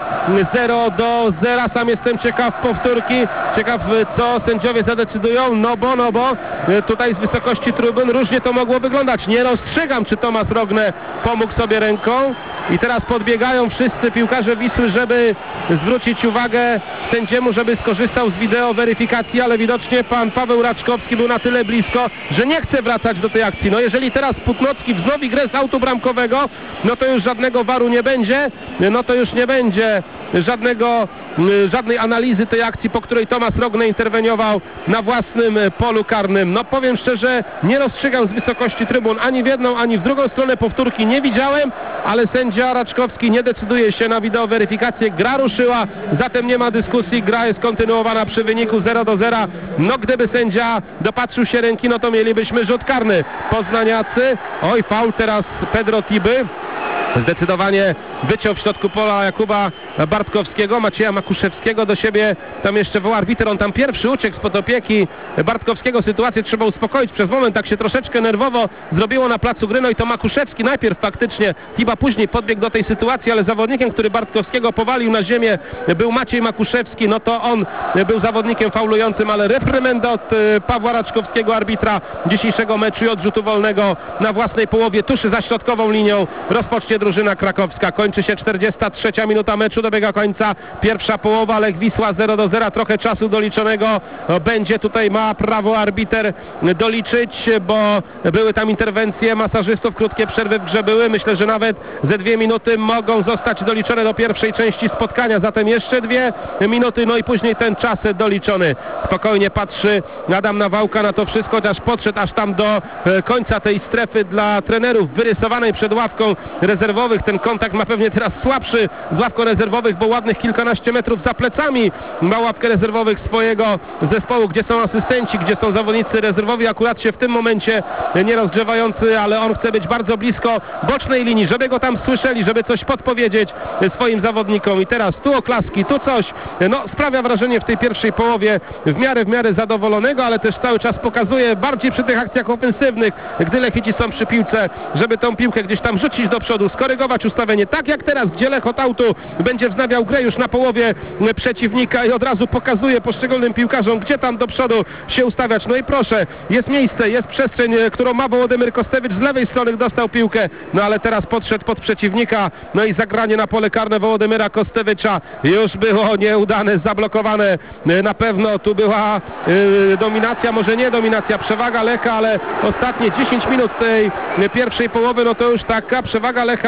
zero do zera. Sam jestem ciekaw powtórki. Ciekaw, co sędziowie zadecydują. No bo, no bo tutaj z wysokości trybun różnie to mogło wyglądać. Nie rozstrzygam, czy Tomasz Rogne pomógł sobie ręką. I teraz podbiegają wszyscy piłkarze Wisły, żeby zwrócić uwagę sędziemu, żeby skorzystał z wideo weryfikacji, ale widocznie pan Paweł Raczkowski był na tyle blisko, że nie chce wracać do tej akcji. No jeżeli teraz Putnocki wznowi grę z autu bramkowego, no to już żadnego waru nie będzie, no to już nie będzie żadnego, żadnej analizy tej akcji, po której Tomasz Rogne interweniował na własnym polu karnym. No powiem szczerze, nie rozstrzygam z wysokości trybun ani w jedną, ani w drugą stronę, powtórki nie widziałem, ale sędzia Raczkowski nie decyduje się na wideoweryfikację. Gra ruszyła, zatem nie ma dyskusji, gra jest kontynuowana przy wyniku zero do zera. No gdyby sędzia dopatrzył się ręki, no to mielibyśmy rzut karny. Poznaniacy, oj faul teraz Pedro Tiby. Zdecydowanie wyciął w środku pola Jakuba Bartkowskiego, Macieja Makuszewskiego do siebie, tam jeszcze woła arbiter, on tam pierwszy uciekł spod opieki Bartkowskiego, sytuację trzeba uspokoić, przez moment tak się troszeczkę nerwowo zrobiło na placu gry, no i to Makuszewski najpierw faktycznie, Tiba później podbiegł do tej sytuacji, ale zawodnikiem, który Bartkowskiego powalił na ziemię, był Maciej Makuszewski, no to on był zawodnikiem faulującym, ale reprymendę od Pawła Raczkowskiego, arbitra dzisiejszego meczu i odrzutu wolnego na własnej połowie, tuż za środkową linią rozpocznie drużyna krakowska. Kończy się czterdziesta trzecia minuta meczu, dobiega końca pierwsza połowa, Lech Wisła zero do zera, trochę czasu doliczonego będzie, tutaj ma prawo arbiter doliczyć, bo były tam interwencje masażystów, krótkie przerwy w grze były, myślę, że nawet ze dwie minuty mogą zostać doliczone do pierwszej części spotkania, zatem jeszcze dwie minuty, no i później ten czas doliczony. Spokojnie patrzy Adam Nawałka na to wszystko, chociaż podszedł aż tam do końca tej strefy dla trenerów wyrysowanej przed ławką rezerwowych. Ten kontakt ma pewnie teraz słabszy z ławką rezerwowych, bo ładnych kilkanaście metrów za plecami ma ławkę rezerwowych swojego zespołu, gdzie są asystenci, gdzie są zawodnicy rezerwowi, akurat się w tym momencie nie rozgrzewający, ale on chce być bardzo blisko bocznej linii, żeby go tam słyszeli, żeby coś podpowiedzieć swoim zawodnikom. I teraz tu oklaski, tu coś, no sprawia wrażenie w tej pierwszej połowie w miarę, w miarę zadowolonego, ale też cały czas pokazuje bardziej przy tych akcjach ofensywnych, gdy Lechici są przy piłce, żeby tą piłkę gdzieś tam rzucić do przodu, skorygować ustawienie, tak jak teraz, gdzie Lech od autu będzie wznawiał grę już na połowie przeciwnika i od razu pokazuje poszczególnym piłkarzom, gdzie tam do przodu się ustawiać. No i proszę, jest miejsce, jest przestrzeń, którą ma Wołodymyr Kostewicz, z lewej strony dostał piłkę, no ale teraz podszedł pod przeciwnika, no i zagranie na pole karne Wołodymyra Kostewicza już było nieudane, zablokowane, na pewno tu była yy, dominacja, może nie dominacja, przewaga Lecha, ale ostatnie dziesięć minut tej pierwszej połowy, no to już taka przewaga Lecha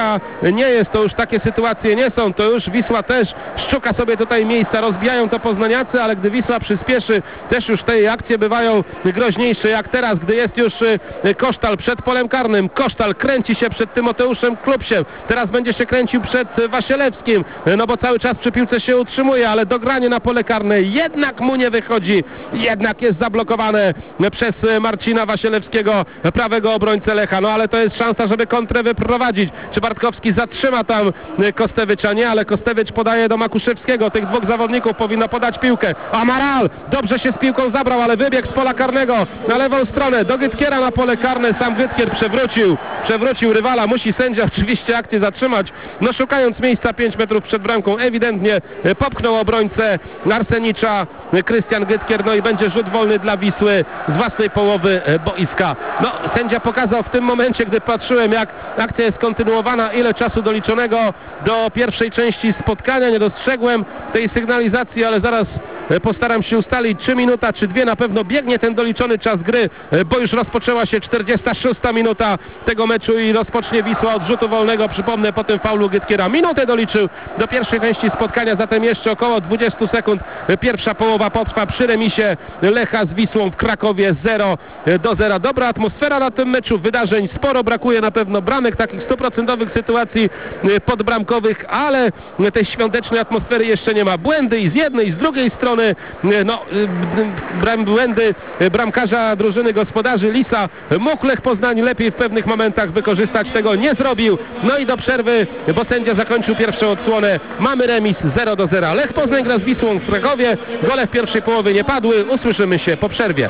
Lecha nie jest, to już takie sytuacje nie są, to już Wisła też szczuka sobie tutaj miejsca, rozbijają to poznaniacy, ale gdy Wisła przyspieszy, też już te akcje bywają groźniejsze, jak teraz, gdy jest już Kosztal przed polem karnym. Kosztal kręci się przed Tymoteuszem Klubsiem, teraz będzie się kręcił przed Wasielewskim, no bo cały czas przy piłce się utrzymuje, ale dogranie na pole karne jednak mu nie wychodzi, jednak jest zablokowane przez Marcina Wasielewskiego, prawego obrońcę Lecha, no ale to jest szansa, żeby kontrę wyprowadzić. Czy Bartkowski zatrzyma tam Kostewicza? Nie, ale Kostewicz podaje do Makuszewskiego, tych dwóch zawodników powinno podać piłkę. Amaral dobrze się z piłką zabrał, ale wybiegł z pola karnego na lewą stronę, do Gytkiera na pole karne, sam Gytkier przewrócił, przewrócił rywala, musi sędzia oczywiście akcję zatrzymać, no szukając miejsca pięć metrów przed bramką, ewidentnie popchnął obrońcę Arsenicza Krystian Gytkier, no i będzie rzut wolny dla Wisły z własnej połowy boiska. No sędzia pokazał w tym momencie, gdy patrzyłem, jak akcja jest kontynuowana, ile czasu doliczonego do pierwszej części spotkania, nie dostrzegłem tej sygnalizacji, ale zaraz postaram się ustalić, czy minuta, czy dwie, na pewno biegnie ten doliczony czas gry, bo już rozpoczęła się czterdziesta szósta minuta tego meczu i rozpocznie Wisła od rzutu wolnego, przypomnę, po tym faulu Gytkiera. Minutę doliczył do pierwszej części spotkania, zatem jeszcze około dwadzieścia sekund pierwsza połowa potrwa przy remisie Lecha z Wisłą w Krakowie zero do zera. Dobra atmosfera na tym meczu, wydarzeń sporo, brakuje na pewno bramek, takich stuprocentowych sytuacji podbramkowych, ale tej świątecznej atmosfery jeszcze nie ma. Błędy i z jednej i z drugiej strony, no błędy bramkarza drużyny gospodarzy Lisa. Mógł Lech Poznań lepiej w pewnych momentach wykorzystać, tego nie zrobił. No i do przerwy, bo sędzia zakończył pierwszą odsłonę, mamy remis zero do zera. Lech Poznań gra z Wisłą w Krakowie, gole w pierwszej połowie nie padły, usłyszymy się po przerwie.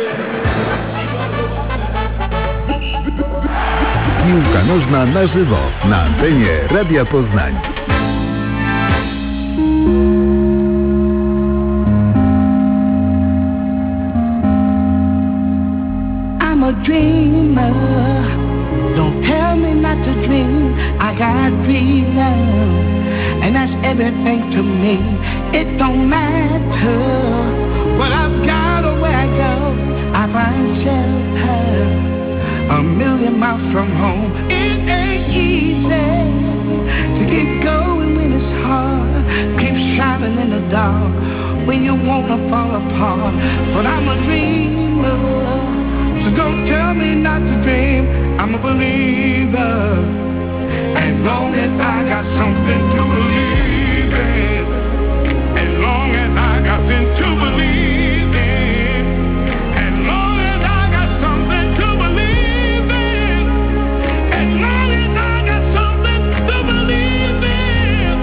Piłka nożna na żywo na antenie Radia Poznań. I'm a dreamer. Don't tell me not to dream. I got freedom, and that's everything to me. It don't matter what I've got or where I go. I find shelter a million miles from home. It ain't easy to keep going when it's hard. Keep shining in the dark when you wanna fall apart. But I'm a dreamer, so don't tell me not to dream. I'm a believer, as long as I got something to believe in. As long as I got something to believe in. As long as I got something to believe in. As long as I got something to believe in.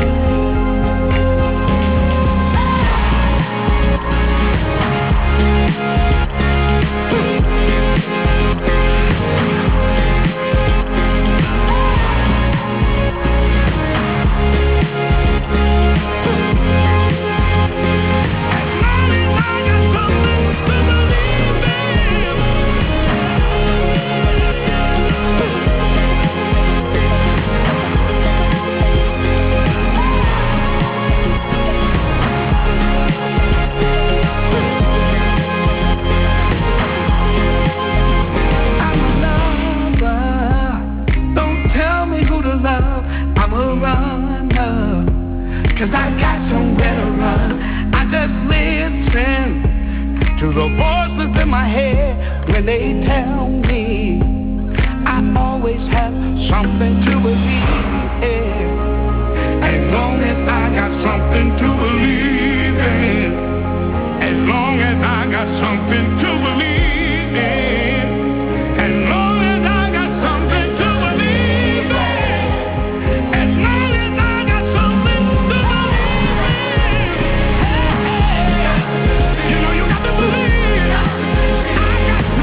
Cause I got somewhere to run. I just listen to the voices in my head when they tell me I always have something to believe in. As long as I got something to believe in. As long as I got something to believe in. As long as I got something to believe in. As long as I got something to believe in. Hey, hey. You know you got to believe. I got to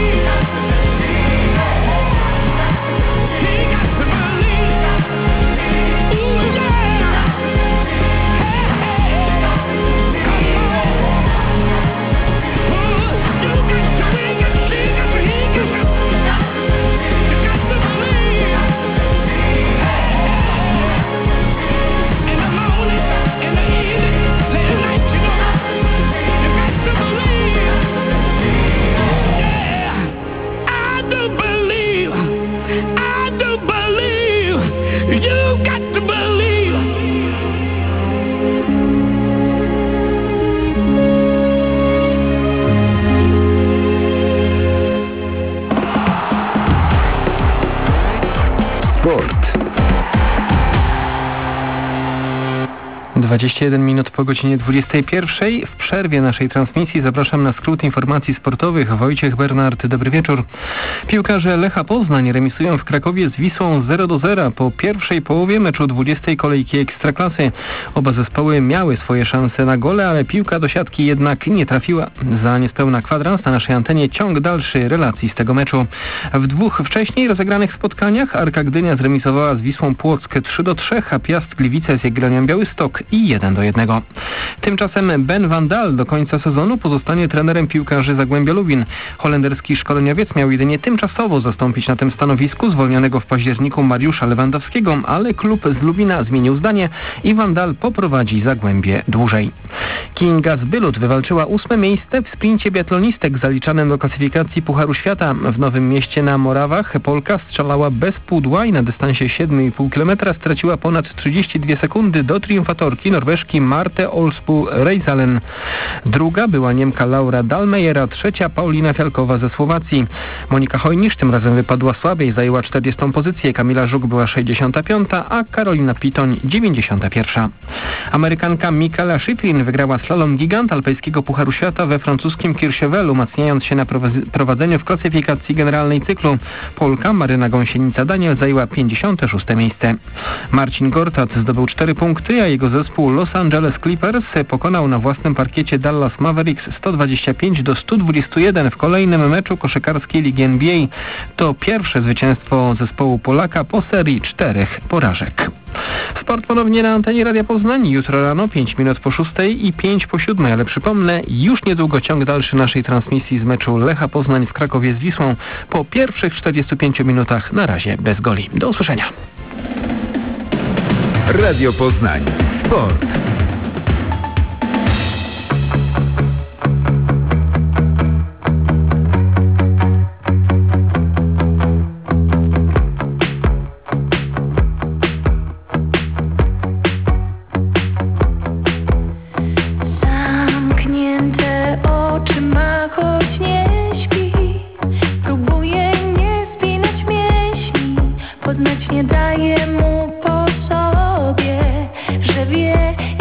believe. He got to believe. dwadzieścia jeden minut po godzinie dwudziestej pierwszej. W przerwie naszej transmisji zapraszam na skrót informacji sportowych. Wojciech Bernard, dobry wieczór. Piłkarze Lecha Poznań remisują w Krakowie z Wisłą zero do zera po pierwszej połowie meczu dwudziestej kolejki Ekstraklasy. Oba zespoły miały swoje szanse na gole, ale piłka do siatki jednak nie trafiła. Za niespełna kwadrans na naszej antenie ciąg dalszy relacji z tego meczu. W dwóch wcześniej rozegranych spotkaniach Arka Gdynia zremisowała z Wisłą Płock trzy do trzech, a Piast Gliwice z Jagiellonią Białystok i jeden do jednego. Tymczasem Ben van Dal do końca sezonu pozostanie trenerem piłkarzy Zagłębia Lubin. Holenderski szkoleniowiec miał jedynie tymczasowo zastąpić na tym stanowisku zwolnionego w październiku Mariusza Lewandowskiego, ale klub z Lubina zmienił zdanie i Van Dal poprowadzi Zagłębie dłużej. Kinga Zbylut wywalczyła ósme miejsce w sprincie biatlonistek zaliczanym do klasyfikacji Pucharu Świata. W Nowym Mieście na Morawach Polka strzelała bez pudła i na dystansie siedem i pół kilometra straciła ponad trzydzieści dwie sekundy do triumfatorki Norweżki Marte Olsbu-Reisalen. Druga była Niemka Laura Dahlmeier, a trzecia Paulina Fialkowa ze Słowacji. Monika Hojnisz tym razem wypadła słabiej, zajęła czterdziestą pozycję, Kamila Żuk była sześćdziesiąta piąta, a Karolina Pitoń dziewięćdziesiąta pierwsza. Amerykanka Mikaela Schifrin wygrała slalom gigant alpejskiego Pucharu Świata we francuskim Courchevel, umacniając się na prowadzeniu w klasyfikacji generalnej cyklu. Polka Maryna Gąsienica-Daniel zajęła pięćdziesiąte szóste miejsce. Marcin Gortat zdobył cztery punkty, a jego zespół Los Angeles Clippers pokonał na własnym parkiecie Dallas Mavericks sto dwadzieścia pięć do stu dwudziestu jeden w kolejnym meczu koszykarskiej Ligi N B A. To pierwsze zwycięstwo zespołu Polaka po serii czterech porażek. Sport ponownie na antenie Radia Poznań. Jutro rano pięć minut po szóstej i pięć po siódmej, ale przypomnę, już niedługo ciąg dalszy naszej transmisji z meczu Lecha Poznań w Krakowie z Wisłą. Po pierwszych czterdziestu pięciu minutach na razie bez goli. Do usłyszenia. Radio Poznań. Sport. Zamknięte oczy ma, choć nie śpi. Próbuje nie spinać mięśni, poznać nie daje mu po sobie, że wie,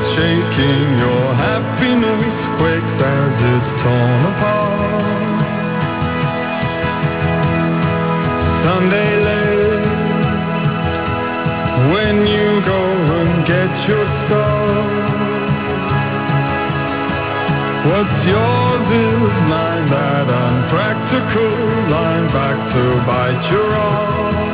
shaking, your happiness quakes as it's torn apart. Sunday late, when you go and get your start, what's yours is mine, that unpractical line back to bite your arm.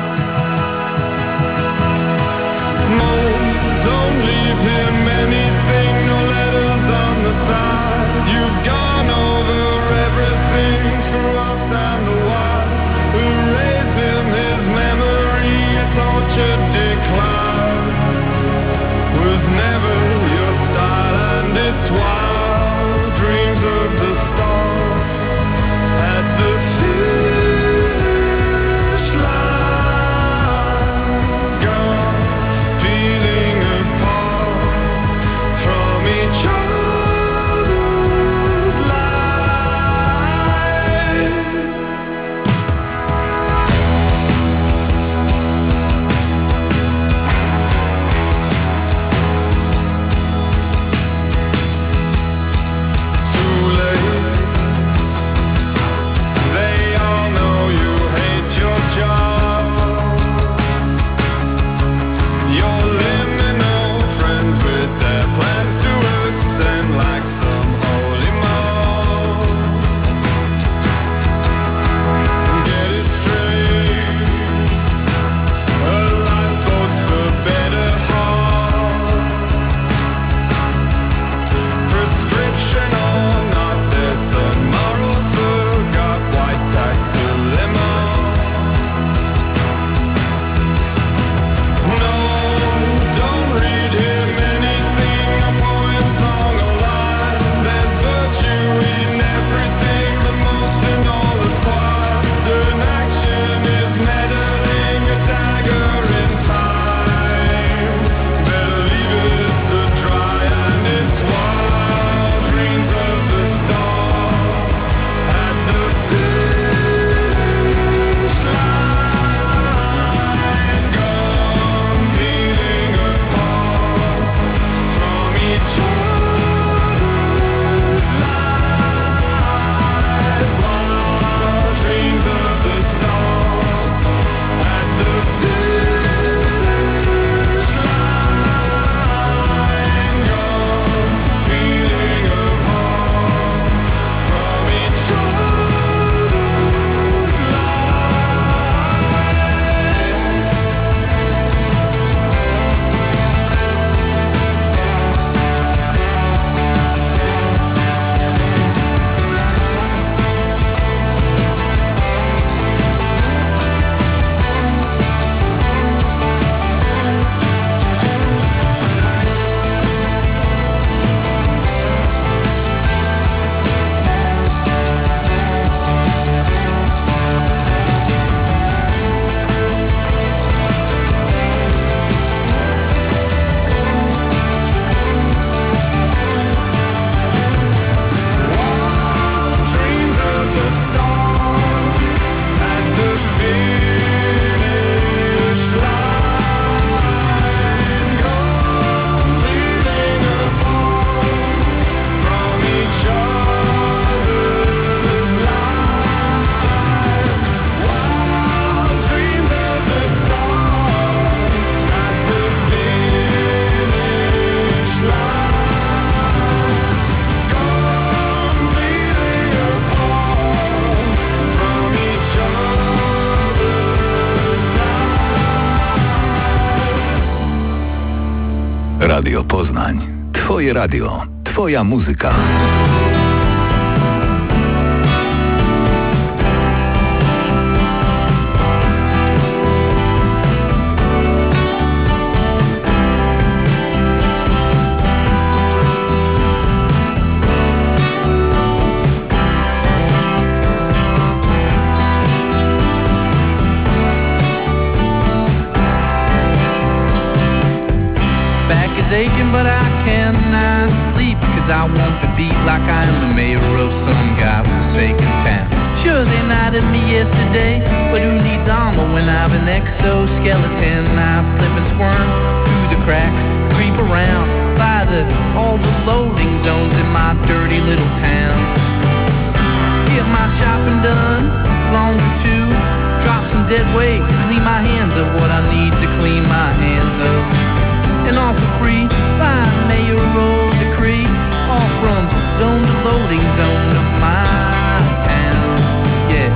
No, don't leave him anything, no letters on the side. You've gone over everything through ups and the wild. Erase him, his memory, a tortured decline. Was never your style, and it's wild. Dreams of the stars at the finish line. Gone, feeling apart from each other's lives. Too late, they all know you hate your job. You're liminal friends with their plans to ascend like some holy mob. Get it straight, a lifeboat's the better half. Prescription or not, there's some morals forgot, white taxi limo. No, don't read him anything, a poem, song or line. There's virtue in everything, but most in all is quiet. An action is meddling, a dagger in time. Better leave it to dry, and it's wild. Dreams of the stars at the finish line. Gone, feeling apart from each other's lives. Wild dreams of the stars at the finish line. Gone, feeling apart from each other's dreams of the stars at the finish line. Gone, feeling apart from each other's lives. Wild dreams of the stars at the finish line. Gone, feeling apart from each other's lives. Radio Poznań. Twoje radio. Twoja muzyka. Back is aching, but I cannot sleep, 'cause I want to beat like I am the mayor of some godforsaken town. Sure, they knighted me yesterday, but who needs armor when I've an exoskeleton? I slip and squirm through the cracks, creep around by the to all the loading zones in my dirty little town. Get my shopping done, longer too. Drop some dead weight, clean my hands of what I need to clean my hands of. And all for free, by mayoral decree, all from zone to loading zone of my town. Yeah.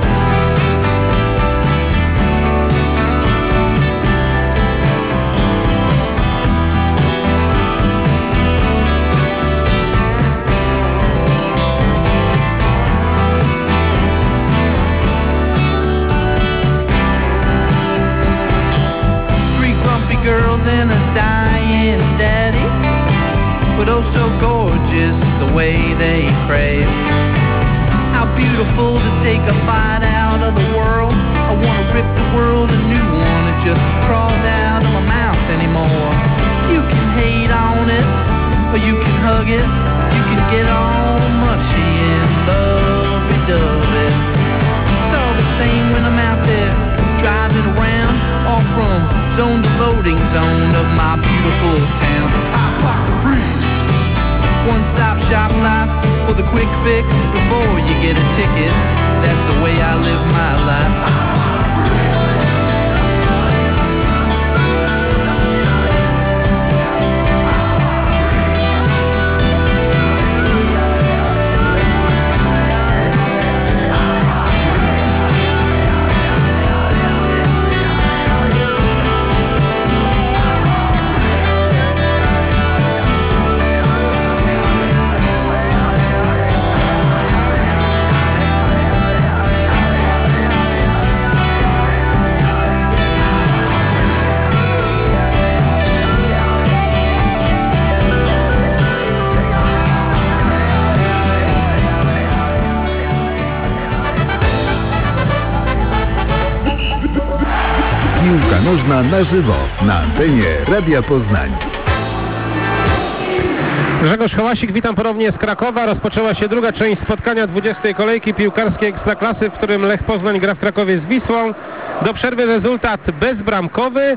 Girls and a dying daddy, but oh so gorgeous the way they crave. How beautiful to take a bite out of the world. I wanna rip the world a new one. It just crawls out of my mouth anymore. You can hate on it, or you can hug it. You can get all mushy and lovey-dovey it. It's all the same when I'm out there driving around, all from zone to loading zone of my beautiful town. Hot pocket freeze. One-stop shop life for the quick fix before you get a ticket. That's the way I live my life. Piłka nożna na żywo na antenie Radia Poznań. Grzegorz Hałasik, witam ponownie z Krakowa. Rozpoczęła się druga część spotkania dwudziestej kolejki piłkarskiej Ekstraklasy, w którym Lech Poznań gra w Krakowie z Wisłą. Do przerwy rezultat bezbramkowy.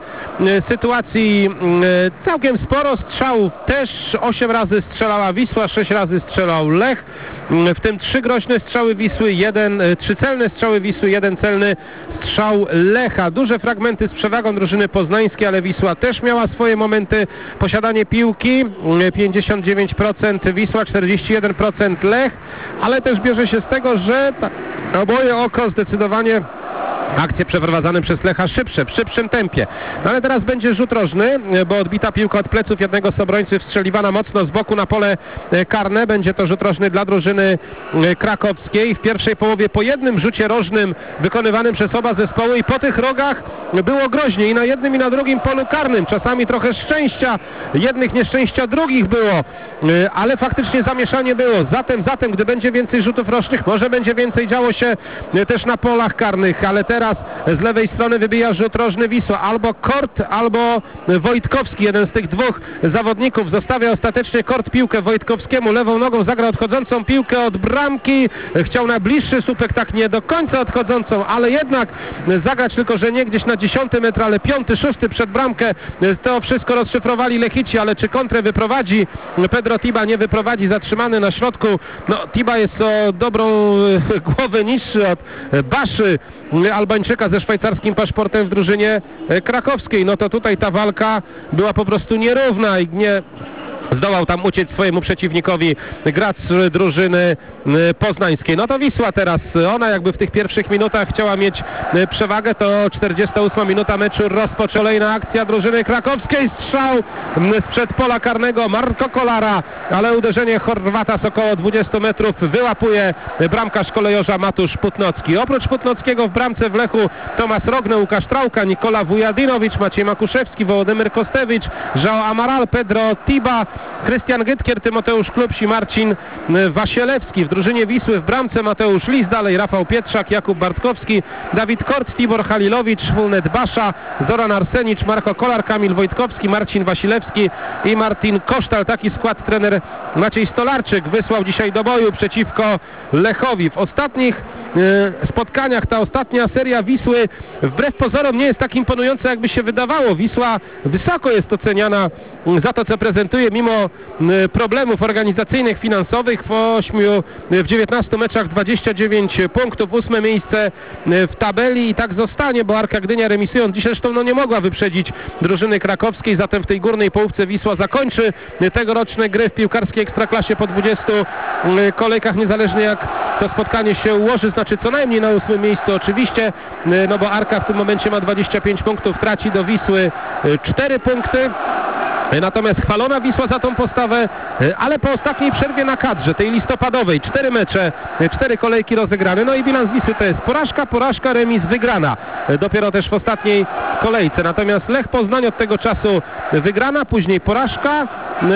Sytuacji całkiem sporo, strzałów też. osiem razy strzelała Wisła, sześć razy strzelał Lech. W tym trzy groźne strzały Wisły, jeden, trzy celne strzały Wisły, jeden celny strzał Lecha. Duże fragmenty z przewagą drużyny poznańskiej, ale Wisła też miała swoje momenty. Posiadanie piłki pięćdziesiąt dziewięć procent Wisła, czterdzieści jeden procent Lech, ale też bierze się z tego, że na moje oko zdecydowanie akcje przeprowadzane przez Lecha szybsze, w szybszym tempie. No ale teraz będzie rzut rożny, bo odbita piłka od pleców jednego z obrońców, strzeliwana mocno z boku na pole karne. Będzie to rzut rożny dla drużyny krakowskiej. W pierwszej połowie po jednym rzucie rożnym wykonywanym przez oba zespoły i po tych rogach było groźnie i na jednym i na drugim polu karnym. Czasami trochę szczęścia jednych, nieszczęścia drugich było, ale faktycznie zamieszanie było. Zatem, zatem, gdy będzie więcej rzutów rożnych, może będzie więcej działo się też na polach karnych, ale teraz z lewej strony wybija rzut rożny Wisła. Albo Kort, albo Wojtkowski. Jeden z tych dwóch zawodników zostawia ostatecznie Kort piłkę Wojtkowskiemu. Lewą nogą zagra odchodzącą piłkę od bramki. Chciał na bliższy słupek, tak nie do końca odchodzącą, ale jednak zagrać, tylko że nie gdzieś na dziesiąty metr, ale piąty, szósty przed bramkę. To wszystko rozszyfrowali Lechici, ale czy kontrę wyprowadzi? Pedro Tiba nie wyprowadzi, zatrzymany na środku. No, Tiba jest o dobrą głowę niższy od Baszy, Albańczyka ze szwajcarskim paszportem w drużynie krakowskiej. No to tutaj ta walka była po prostu nierówna i nie zdołał tam uciec swojemu przeciwnikowi gracz drużyny poznańskiej. No to Wisła teraz, ona jakby w tych pierwszych minutach chciała mieć przewagę. To czterdziesta ósma minuta meczu, rozpoczęła kolejna akcja drużyny krakowskiej. Strzał sprzed pola karnego Marco Kolara, ale uderzenie Chorwata z około dwudziestu metrów wyłapuje bramkarz kolejorza Matusz Putnocki. Oprócz Putnockiego w bramce w Lechu Tomasz Rogne, Łukasz Trałka, Nikola Wujadinowicz, Maciej Makuszewski, Wołodymyr Kostewicz, João Amaral, Pedro Tiba, Krystian Gytkier, Tymoteusz Klubś i Marcin Wasielewski. W drużynie Wisły w bramce Mateusz Lis, dalej Rafał Pietrzak, Jakub Bartkowski, Dawid Kort, Tibor Halilowicz, Fulnet Basza, Zoran Arsenicz, Marko Kolar, Kamil Wojtkowski, Marcin Wasilewski i Martin Kosztal. Taki skład trener Maciej Stolarczyk wysłał dzisiaj do boju przeciwko Lechowi. W ostatnich e, spotkaniach ta ostatnia seria Wisły wbrew pozorom nie jest tak imponująca, jakby się wydawało. Wisła wysoko jest oceniana za to, co prezentuje, mimo e, problemów organizacyjnych, finansowych. W ośmiu, w dziewiętnastu meczach dwadzieścia dziewięć punktów, ósme miejsce w tabeli i tak zostanie, bo Arka Gdynia remisując dziś zresztą no nie mogła wyprzedzić drużyny krakowskiej, zatem w tej górnej połówce Wisła zakończy tegoroczne gry w piłkarskiej Ekstraklasie po dwudziestu kolejkach, niezależnie jak to spotkanie się ułoży, znaczy co najmniej na ósmym miejscu oczywiście, no bo Arka w tym momencie ma dwadzieścia pięć punktów, traci do Wisły cztery punkty. Natomiast chwalona Wisła za tą postawę, ale po ostatniej przerwie na kadrze, tej listopadowej, cztery mecze, cztery kolejki rozegrane, no i bilans Wisły to jest porażka, porażka, remis, wygrana. Dopiero też w ostatniej kolejce. Natomiast Lech Poznań od tego czasu wygrana, później porażka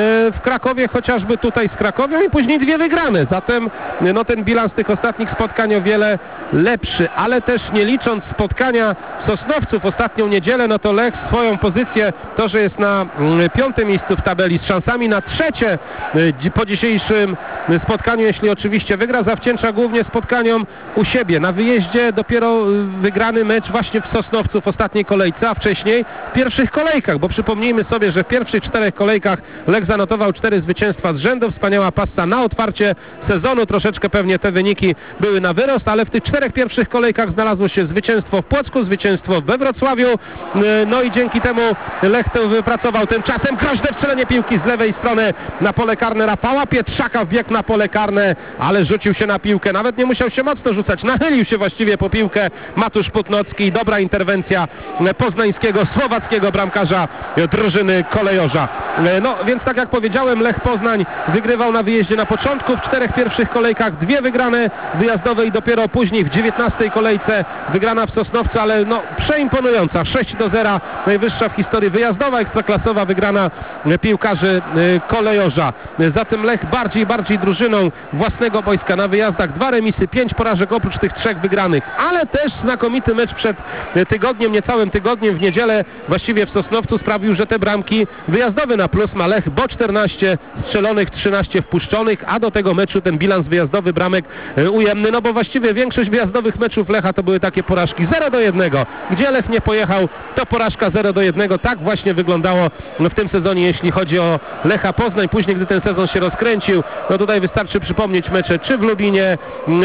w Krakowie, chociażby tutaj z Krakowią i później dwie wygrane. Zatem no ten bilans tych ostatnich spotkań o wiele lepszy, ale też nie licząc spotkania w Sosnowcu w ostatnią niedzielę, no to Lech swoją pozycję, to, że jest na piątym miejscu w tabeli z szansami na trzecie po dzisiejszym spotkaniu, jeśli oczywiście wygra, zawdzięcza głównie spotkaniom u siebie. Na wyjeździe dopiero wygrany mecz właśnie w Sosnowcu w ostatniej kolejce, a wcześniej w pierwszych kolejkach, bo przypomnijmy sobie, że w pierwszych czterech kolejkach Lech zanotował cztery zwycięstwa z rzędu, wspaniała passa na otwarcie sezonu, troszeczkę pewnie te wyniki były na wyrost, ale w tych czterech pierwszych kolejkach znalazło się zwycięstwo w Płocku, zwycięstwo we Wrocławiu, no i dzięki temu Lech to wypracował. Tymczasem groźne wstrzelenie piłki z lewej strony na pole karne Rafała Pietrzaka, wbiegł na pole karne, ale rzucił się na piłkę, nawet nie musiał się mocno rzucać, nachylił się właściwie po piłkę Matusz Putnocki, dobra interwencja poznańskiego, słowackiego bramkarza drużyny kolejorza. No więc tak jak powiedziałem, Lech Poznań wygrywał na wyjeździe na początku, w czterech pierwszych kolejkach dwie wygrane wyjazdowe i dopiero później w dziewiętnastej kolejce wygrana w Sosnowcu, ale no przeimponująca, sześć do zera, najwyższa w historii wyjazdowa, ekstraklasowa wygrana piłkarzy kolejorza. Zatem Lech bardziej bardziej drużyną własnego boiska na wyjazdach, dwa remisy, pięć porażek oprócz tych trzech wygranych, ale też znakomity mecz przed tygodniem, niecałym tygodniem w niedzielę właściwie w Sosnowcu sprawił, że te bramki wyjazdowe na plus ma Lech, bo czternaście strzelonych, trzynaście wpuszczonych, a do tego meczu ten bilans wyjazdowy bramek ujemny, no bo właściwie większość wyjazdowych meczów Lecha to były takie porażki zero do jednego. Gdzie Lech nie pojechał, to porażka zero do jednego. Tak właśnie wyglądało w tym sezonie, jeśli chodzi o Lecha Poznań. Później, gdy ten sezon się rozkręcił, no tutaj wystarczy przypomnieć mecze czy w Lubinie,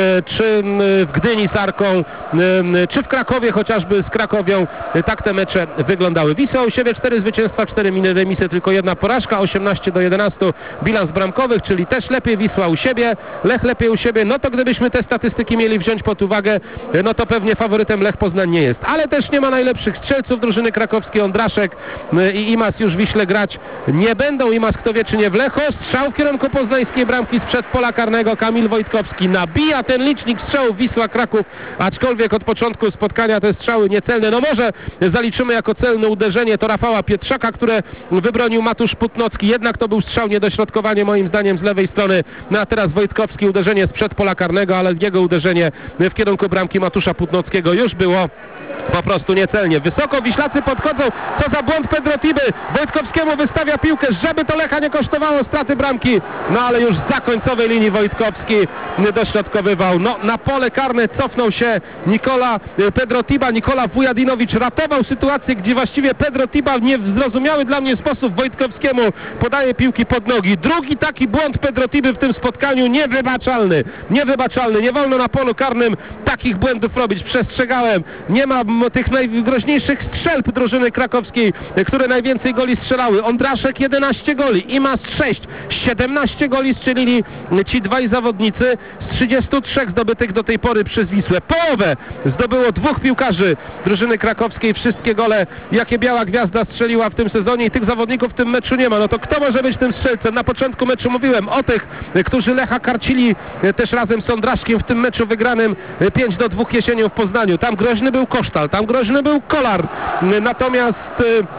czy w Gdyni z Arką, czy w Krakowie chociażby z Krakowią. Tak te mecze wyglądały. Wisła u siebie cztery zwycięstwa, cztery remisy, tylko jedna porażka, osiemnaście do jedenastu bilans bramkowych, czyli też lepiej Wisła u siebie, Lech lepiej u siebie. No to gdybyśmy te statystyki mieli wziąć pod uwagę, no to pewnie faworytem Lech Poznań nie jest. Ale też nie ma najlepszych strzelców drużyny krakowskiej. Ondraszek i Imas już w Wiśle grać nie będą. Imas kto wie czy nie w Lecho. Strzał w kierunku poznańskiej bramki sprzed pola karnego. Kamil Wojtkowski nabija ten licznik strzałów Wisła Kraków, aczkolwiek od początku spotkania te strzały niecelne. No może zaliczymy jako celne uderzenie to Rafała Pietrzaka, które wybronił Matusz Putnocki. Jednak to był strzał, niedośrodkowanie moim zdaniem z lewej strony. No a teraz Wojtkowski uderzenie sprzed pola karnego, ale jego uderzenie w kierunku bramki Matusza Putnockiego już było po prostu niecelnie. Wysoko Wiślacy podchodzą. Co za błąd Pedro Tiby. Wojtkowskiemu wystawia piłkę, żeby to Lecha nie kosztowało straty bramki. No ale już za końcowej linii Wojtkowski dośrodkowywał. No na pole karne cofnął się Nikola Pedro Tiba. Nikola Wujadinowicz ratował sytuację, gdzie właściwie Pedro Tiba w niezrozumiały dla mnie sposób Wojtkowskiemu podaje piłki pod nogi. Drugi taki błąd Pedro Tiby w tym spotkaniu, niewybaczalny. Niewybaczalny. Nie wolno na polu karnym takich błędów robić. Przestrzegałem. Nie ma tych najgroźniejszych strzelb drużyny krakowskiej, które najwięcej goli strzelały. Ondraszek jedenaście goli, Imas sześć, siedemnaście goli strzelili ci dwaj zawodnicy z trzydziestu trzech zdobytych do tej pory przez Wisłę. Połowę zdobyło dwóch piłkarzy drużyny krakowskiej. Wszystkie gole, jakie Biała Gwiazda strzeliła w tym sezonie i tych zawodników w tym meczu nie ma. No to kto może być tym strzelcem? Na początku meczu mówiłem o tych, którzy Lecha karcili też razem z Ondraszkiem w tym meczu wygranym pięć do dwóch jesienią w Poznaniu. Tam groźny był Kosztal, tam groźny był Kolar. Natomiast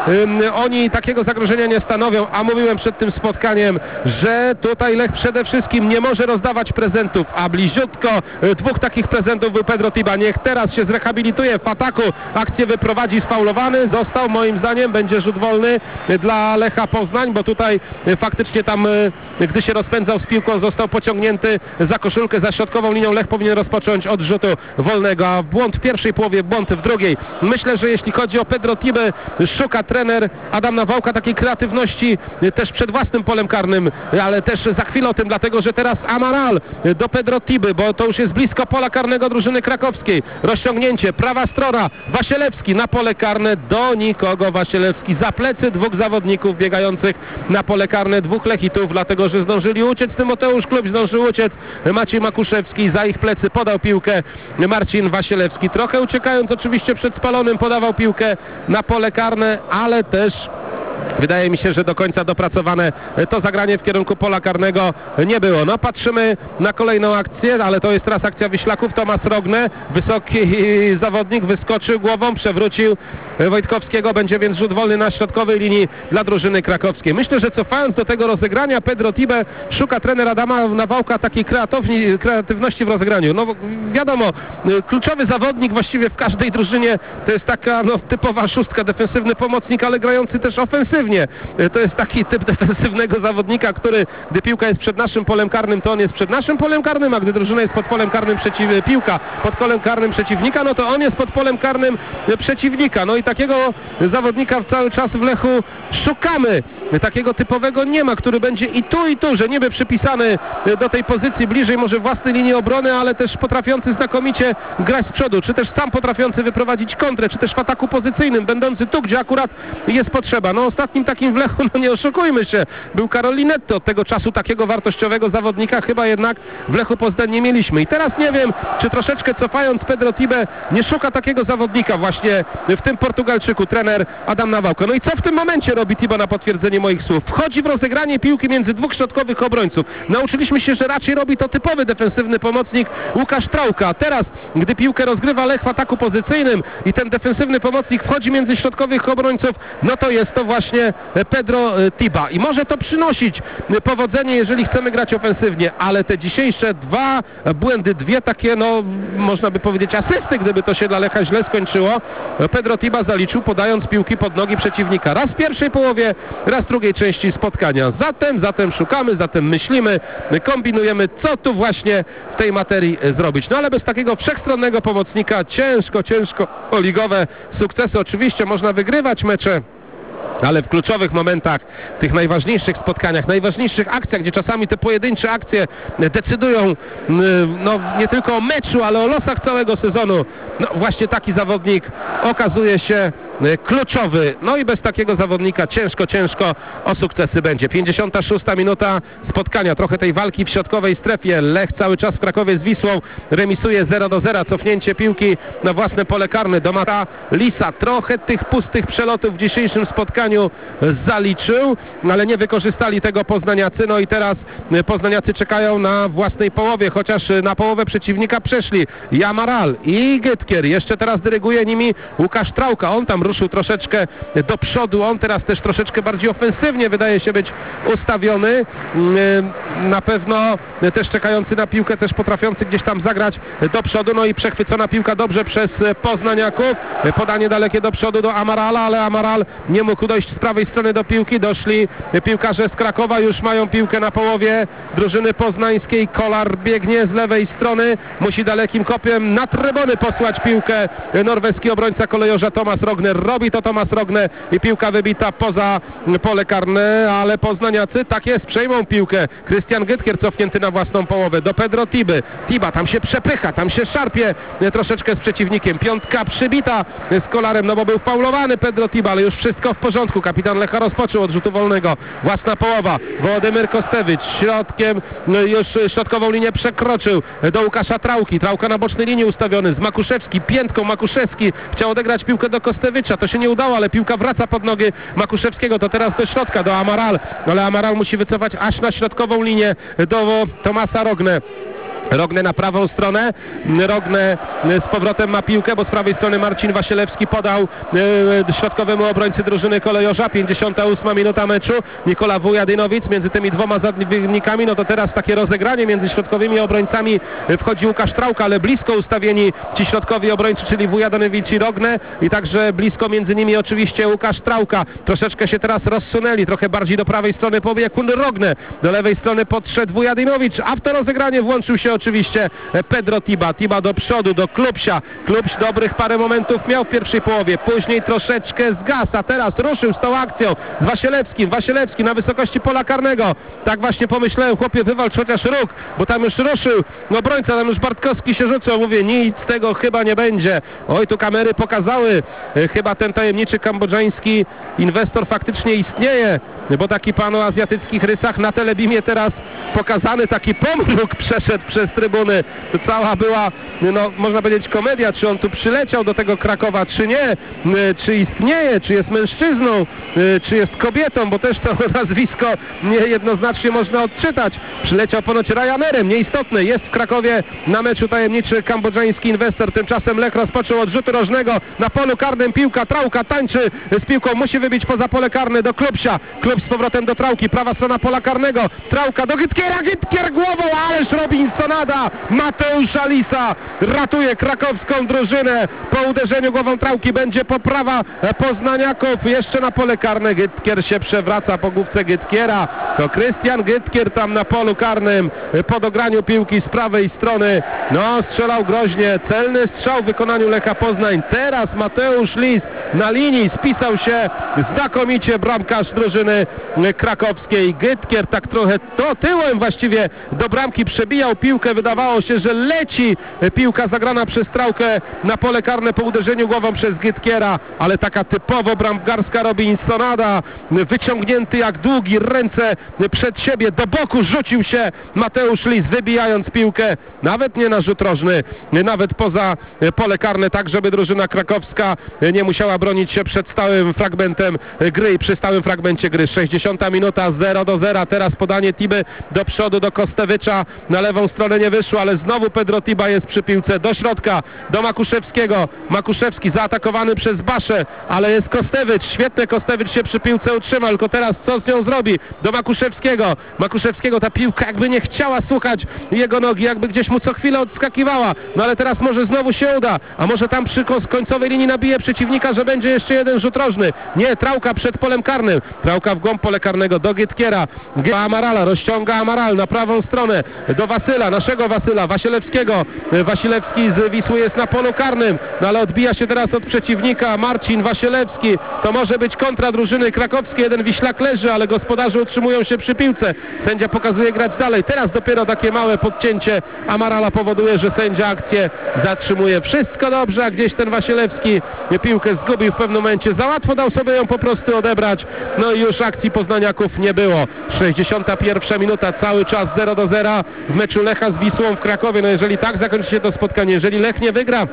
ym, oni takiego zagrożenia nie stanowią, a mówiłem przed tym spotkaniem, że tutaj Lech przede wszystkim nie może rozdawać prezentów, a bliziutko y, dwóch takich prezentów był Pedro Tiba. Niech teraz się zrehabilituje w ataku, akcję wyprowadzi, sfaulowany został, moim zdaniem będzie rzut wolny y, dla Lecha Poznań, bo tutaj y, faktycznie tam, y, gdy się rozpędzał z piłką, został pociągnięty za koszulkę, za środkową linią. Lech powinien rozpocząć od rzutu wolnego, a błąd w pierwszej połowie, błąd w drugiej. Myślę, że jeśli chodzi o Pedro Tibę, szuka trener Adam Nawałka takiej kreatywności y, też przed własnym polem karnym, y, ale też za chwilę o tym, dlatego że teraz Amaral y, do Pedro Tiby, bo to już jest blisko pola karnego drużyny krakowskiej. Rozciągnięcie, prawa strona, Wasielewski na pole karne, do nikogo Wasielewski, za plecy dwóch zawodników biegających na pole karne, dwóch Lechitów, dlatego że zdążyli uciec. Tymoteusz Klub zdążył uciec, Maciej Makuszewski za ich plecy podał piłkę Marcin Wasielewski, trochę uciekając oczywiście przed spalonym, podawał piłkę na pole karne, ale też wydaje mi się, że do końca dopracowane to zagranie w kierunku pola karnego nie było. No patrzymy na kolejną akcję, ale to jest teraz akcja Wiślaków. Tomasz Rogne, wysoki zawodnik, wyskoczył głową, przewrócił Wojtkowskiego. Będzie więc rzut wolny na środkowej linii dla drużyny krakowskiej. Myślę, że cofając do tego rozegrania, Pedro Tibę szuka trener Adama Nawałka takiej kreatywni, kreatywności w rozegraniu. No wiadomo, kluczowy zawodnik właściwie w każdej drużynie to jest taka no, typowa szóstka, defensywny pomocnik, ale grający też ofensywnie. To jest taki typ defensywnego zawodnika, który gdy piłka jest przed naszym polem karnym, to on jest przed naszym polem karnym, a gdy drużyna jest pod polem karnym przeciw... piłka pod polem karnym przeciwnika, no to on jest pod polem karnym przeciwnika. No i takiego zawodnika cały czas w Lechu szukamy. Takiego typowego nie ma, który będzie i tu i tu, że niby przypisany do tej pozycji bliżej może własnej linii obrony, ale też potrafiący znakomicie grać z przodu, czy też sam potrafiący wyprowadzić kontrę, czy też w ataku pozycyjnym, będący tu, gdzie akurat jest potrzeba. No ostatnim takim w Lechu, no nie oszukujmy się, był Karol Linetto. Od tego czasu takiego wartościowego zawodnika chyba jednak w Lechu Poznań nie mieliśmy. I teraz nie wiem, czy troszeczkę cofając Pedro Tibę nie szuka takiego zawodnika właśnie w tym Portugalczyku, trener Adam Nawałka. No i co w tym momencie robi Tiba na potwierdzenie moich słów? Wchodzi w rozegranie piłki między dwóch środkowych obrońców. Nauczyliśmy się, że raczej robi to typowy defensywny pomocnik Łukasz Trauka. Teraz, gdy piłkę rozgrywa Lech w ataku pozycyjnym i ten defensywny pomocnik wchodzi między środkowych obrońców, no to jest to właśnie Pedro Tiba. I może to przynosić powodzenie, jeżeli chcemy grać ofensywnie, ale te dzisiejsze dwa błędy, dwie takie, no można by powiedzieć asysty, gdyby to się dla Lecha źle skończyło, Pedro Tiba zaliczył, podając piłki pod nogi przeciwnika. Raz w pierwszej połowie, raz w drugiej części spotkania. Zatem, zatem szukamy, zatem myślimy, kombinujemy, co tu właśnie w tej materii zrobić. No ale bez takiego wszechstronnego pomocnika ciężko, ciężko o ligowe sukcesy. Oczywiście można wygrywać mecze, ale w kluczowych momentach, w tych najważniejszych spotkaniach, najważniejszych akcjach, gdzie czasami te pojedyncze akcje decydują no, nie tylko o meczu, ale o losach całego sezonu, no właśnie taki zawodnik okazuje się kluczowy. No i bez takiego zawodnika ciężko, ciężko o sukcesy będzie. pięćdziesiąta szósta minuta spotkania, trochę tej walki w środkowej strefie. Lech cały czas w Krakowie z Wisłą remisuje zero do zera. Cofnięcie piłki na własne pole karne do Mata Lisa. Trochę tych pustych przelotów w dzisiejszym spotkaniu zaliczył, ale nie wykorzystali tego poznaniacy. No i teraz poznaniacy czekają na własnej połowie, chociaż na połowę przeciwnika przeszli Jamaral i Gytkier. Jeszcze teraz dyryguje nimi Łukasz Trauka. On tam ruszył troszeczkę do przodu. On teraz też troszeczkę bardziej ofensywnie wydaje się być ustawiony. Na pewno też czekający na piłkę, też potrafiący gdzieś tam zagrać do przodu. No i przechwycona piłka dobrze przez poznaniaków. Podanie dalekie do przodu do Amarala, ale Amaral nie mógł dojść z prawej strony do piłki. Doszli piłkarze z Krakowa, już mają piłkę na połowie drużyny poznańskiej. Kolar biegnie z lewej strony, musi dalekim kopiem na trybony posłać piłkę norweski obrońca kolejorza Tomasz Rogner. Robi to Tomasz Rogner i piłka wybita poza pole karne, ale poznaniacy tak jest, przejmą piłkę. Krystian Gytkier cofnięty na własną połowę do Pedro Tiby. Tiba tam się przepycha, tam się szarpie troszeczkę z przeciwnikiem. Piątka przybita z Kolarem, no bo był faulowany Pedro Tiba, ale już wszystko w porządku. Kapitan Lecha rozpoczął od rzutu wolnego. Własna połowa. Wołodymyr Kostewicz środkiem, już środkową linię przekroczył do Łukasza Trauki. Trauka na bocznej linii ustawiony z Makuszewski. Piętką Makuszewski chciał odegrać piłkę do Kostewicza. To się nie udało, ale piłka wraca pod nogi Makuszewskiego. To teraz do środka, do Amaral. Ale Amaral musi wycofać aż na środkową linię do Tomasa Rogne. Rogne na prawą stronę, Rogne z powrotem ma piłkę, bo z prawej strony Marcin Wasielewski podał e, środkowemu obrońcy drużyny kolejorza. pięćdziesiąta ósma minuta meczu, Nikola Wujadinowic między tymi dwoma zawodnikami. No to teraz takie rozegranie między środkowymi obrońcami, wchodzi Łukasz Trauka, ale blisko ustawieni ci środkowi obrońcy, czyli Wujadinowic i Rogne, i także blisko między nimi oczywiście Łukasz Trauka. Troszeczkę się teraz rozsunęli, trochę bardziej do prawej strony pobiegł Rogne, do lewej strony podszedł Wujadinowicz, a w to rozegranie włączył się oczywiście Pedro Tiba. Tiba do przodu, do Klubsia. Klubś dobrych parę momentów miał w pierwszej połowie, później troszeczkę zgasł, a teraz ruszył z tą akcją z Wasielewskim. Wasielewski na wysokości pola karnego. Tak właśnie pomyślałem, chłopie, wywalcz chociaż róg, bo tam już ruszył obrońca, tam już Bartkowski się rzucał. Mówię, nic z tego chyba nie będzie. Oj, tu kamery pokazały, chyba ten tajemniczy kambodżański inwestor faktycznie istnieje, bo taki pan o azjatyckich rysach na telebimie teraz pokazany, taki pomruk przeszedł przez trybuny. To cała była, no można powiedzieć, komedia, czy on tu przyleciał do tego Krakowa, czy nie, czy istnieje, czy jest mężczyzną, czy jest kobietą, bo też to nazwisko niejednoznacznie można odczytać. Przyleciał ponoć Ryanerem, nieistotne, jest w Krakowie na meczu tajemniczy kambodżański inwestor. Tymczasem Lech rozpoczął od rzutu rożnego na polu karnym, piłka, Trauka tańczy z piłką, musi wybić poza pole karne do Klubsia. Klub z powrotem do Trauki, prawa strona pola karnego, Trauka do Gytkiera, Gytkier głową, ależ Robinsonada, Mateusz Alisa ratuje krakowską drużynę. Po uderzeniu głową Trauki będzie poprawa poznaniaków, jeszcze na pole karne, Gytkier się przewraca po główce Gytkiera, to Krystian Gytkier tam na polu karnym po dograniu piłki z prawej strony, no strzelał groźnie, celny strzał w wykonaniu Lecha Poznań. Teraz Mateusz Lis na linii spisał się znakomicie bramkarz drużyny krakowskiej. Gytkier tak trochę to tyłem właściwie do bramki przebijał piłkę, wydawało się, że leci piłka zagrana przez Traukę na pole karne po uderzeniu głową przez Gytkiera, ale taka typowo bramkarska Robinsonada, wyciągnięty jak długi, ręce przed siebie, do boku rzucił się Mateusz Lis, wybijając piłkę, nawet nie na rzut rożny, nawet poza pole karne, tak żeby drużyna krakowska nie musiała bronić się przed stałym fragmentem gry i przy stałym fragmencie gry. sześćdziesiąta minuta, zero do zera, teraz podanie Tiby do przodu do Kostewicza, na lewą stronę nie wyszło, ale znowu Pedro Tiba jest przy piłce, do środka, do Makuszewskiego, Makuszewski zaatakowany przez Baszę, ale jest Kostewicz, świetnie Kostewicz się przy piłce utrzymał, tylko teraz co z nią zrobi? Do Makuszewskiego, Makuszewskiego ta piłka jakby nie chciała słuchać jego nogi, jakby gdzieś mu co chwilę odskakiwała, no ale teraz może znowu się uda, a może tam przy końcowej linii nabije przeciwnika, że będzie jeszcze jeden rzut rożny. Nie, Trauka przed polem karnym, Trauka w głąb pole karnego do Gytkiera, Amarala, rozciąga Amaral na prawą stronę, do Wasyla, naszego Wasyla, Wasielewskiego, Wasilewski z Wisły jest na polu karnym, no ale odbija się teraz od przeciwnika Marcin Wasielewski, to może być kontra drużyny krakowskiej, jeden Wiślak leży, ale gospodarze utrzymują się przy piłce, sędzia pokazuje grać dalej, teraz dopiero takie małe podcięcie Amarala powoduje, że sędzia akcję zatrzymuje. Wszystko dobrze, a gdzieś ten Wasielewski piłkę zgubił w pewnym momencie, za łatwo dał sobie ją po prostu odebrać, no i już akcji poznaniaków nie było. sześćdziesiąta pierwsza minuta, cały czas zero do zera w meczu Lecha z Wisłą w Krakowie. No jeżeli tak zakończy się to spotkanie, jeżeli Lech nie wygra,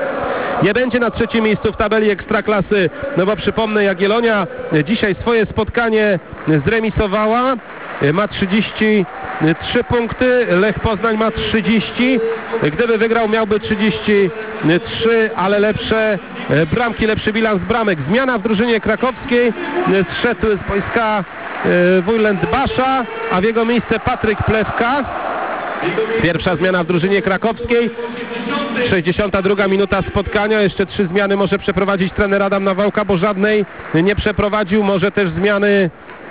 nie będzie na trzecim miejscu w tabeli Ekstraklasy, no bo przypomnę, Jagiellonia dzisiaj swoje spotkanie zremisowała, ma trzydzieści trzy punkty, Lech Poznań ma trzydzieści, gdyby wygrał miałby trzydzieści trzy, ale lepsze bramki, lepszy bilans bramek. Zmiana w drużynie krakowskiej, zszedł z boiska Wujland Basza, a w jego miejsce Patryk Plewka. Pierwsza zmiana w drużynie krakowskiej, sześćdziesiąta druga minuta spotkania, jeszcze trzy zmiany może przeprowadzić trener Adam Nawałka, bo żadnej nie przeprowadził, może też zmiany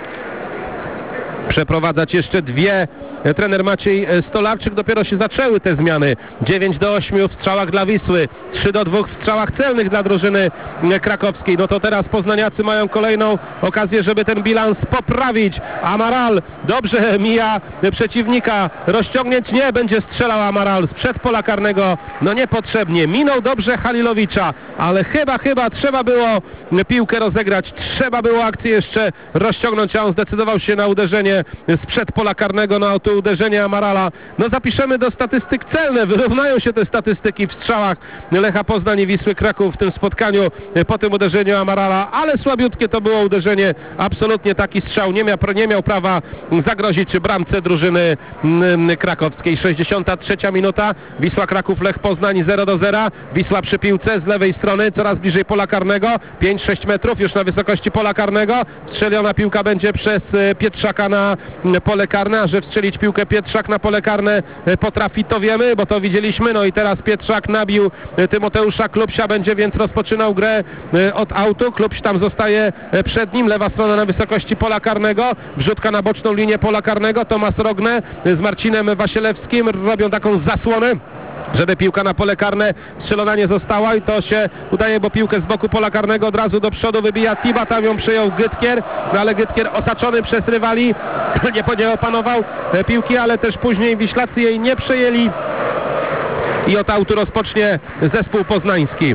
przeprowadzać jeszcze dwie trener Maciej Stolarczyk. Dopiero się zaczęły te zmiany. dziewięć do ośmiu w strzałach dla Wisły, trzy do dwóch w strzałach celnych dla drużyny krakowskiej. No to teraz poznaniacy mają kolejną okazję, żeby ten bilans poprawić. Amaral dobrze mija przeciwnika, rozciągnięć nie, będzie strzelał Amaral sprzed pola karnego, no niepotrzebnie. Minął dobrze Halilowicza, ale chyba, chyba trzeba było piłkę rozegrać, trzeba było akcję jeszcze rozciągnąć, a on zdecydował się na uderzenie sprzed pola karnego, no to uderzenie Amarala, no zapiszemy do statystyk celne, wyrównają się te statystyki w strzałach Lecha Poznań i Wisły Kraków w tym spotkaniu. po tym uderzeniu Amarala, ale słabiutkie to było uderzenie, absolutnie taki strzał nie miał, nie miał prawa zagrozić bramce drużyny mm, krakowskiej. sześćdziesiąta trzecia minuta, Wisła Kraków Lech Poznań zero do zera, Wisła przy piłce z lewej strony, coraz bliżej pola karnego, pięć sześć metrów już na wysokości pola karnego, strzeliona piłka będzie przez Pietrzaka na pole karne, a że wstrzelić piłkę Pietrzak na pole karne potrafi, to wiemy, bo to widzieliśmy, no i teraz Pietrzak nabił Tymoteusza Klubsia, będzie więc rozpoczynał grę od autu, Klubś tam zostaje przed nim, lewa strona na wysokości pola karnego, wrzutka na boczną linię pola karnego, Tomasz Rogne z Marcinem Wasielewskim robią taką zasłonę, żeby piłka na pole karne strzelona nie została i to się udaje, bo piłkę z boku pola karnego od razu do przodu wybija Tiba, tam ją przyjął Gytkier, no ale Gytkier osaczony przez rywali nie, nie opanował piłki, ale też później Wiślacy jej nie przejęli i od autu rozpocznie zespół poznański.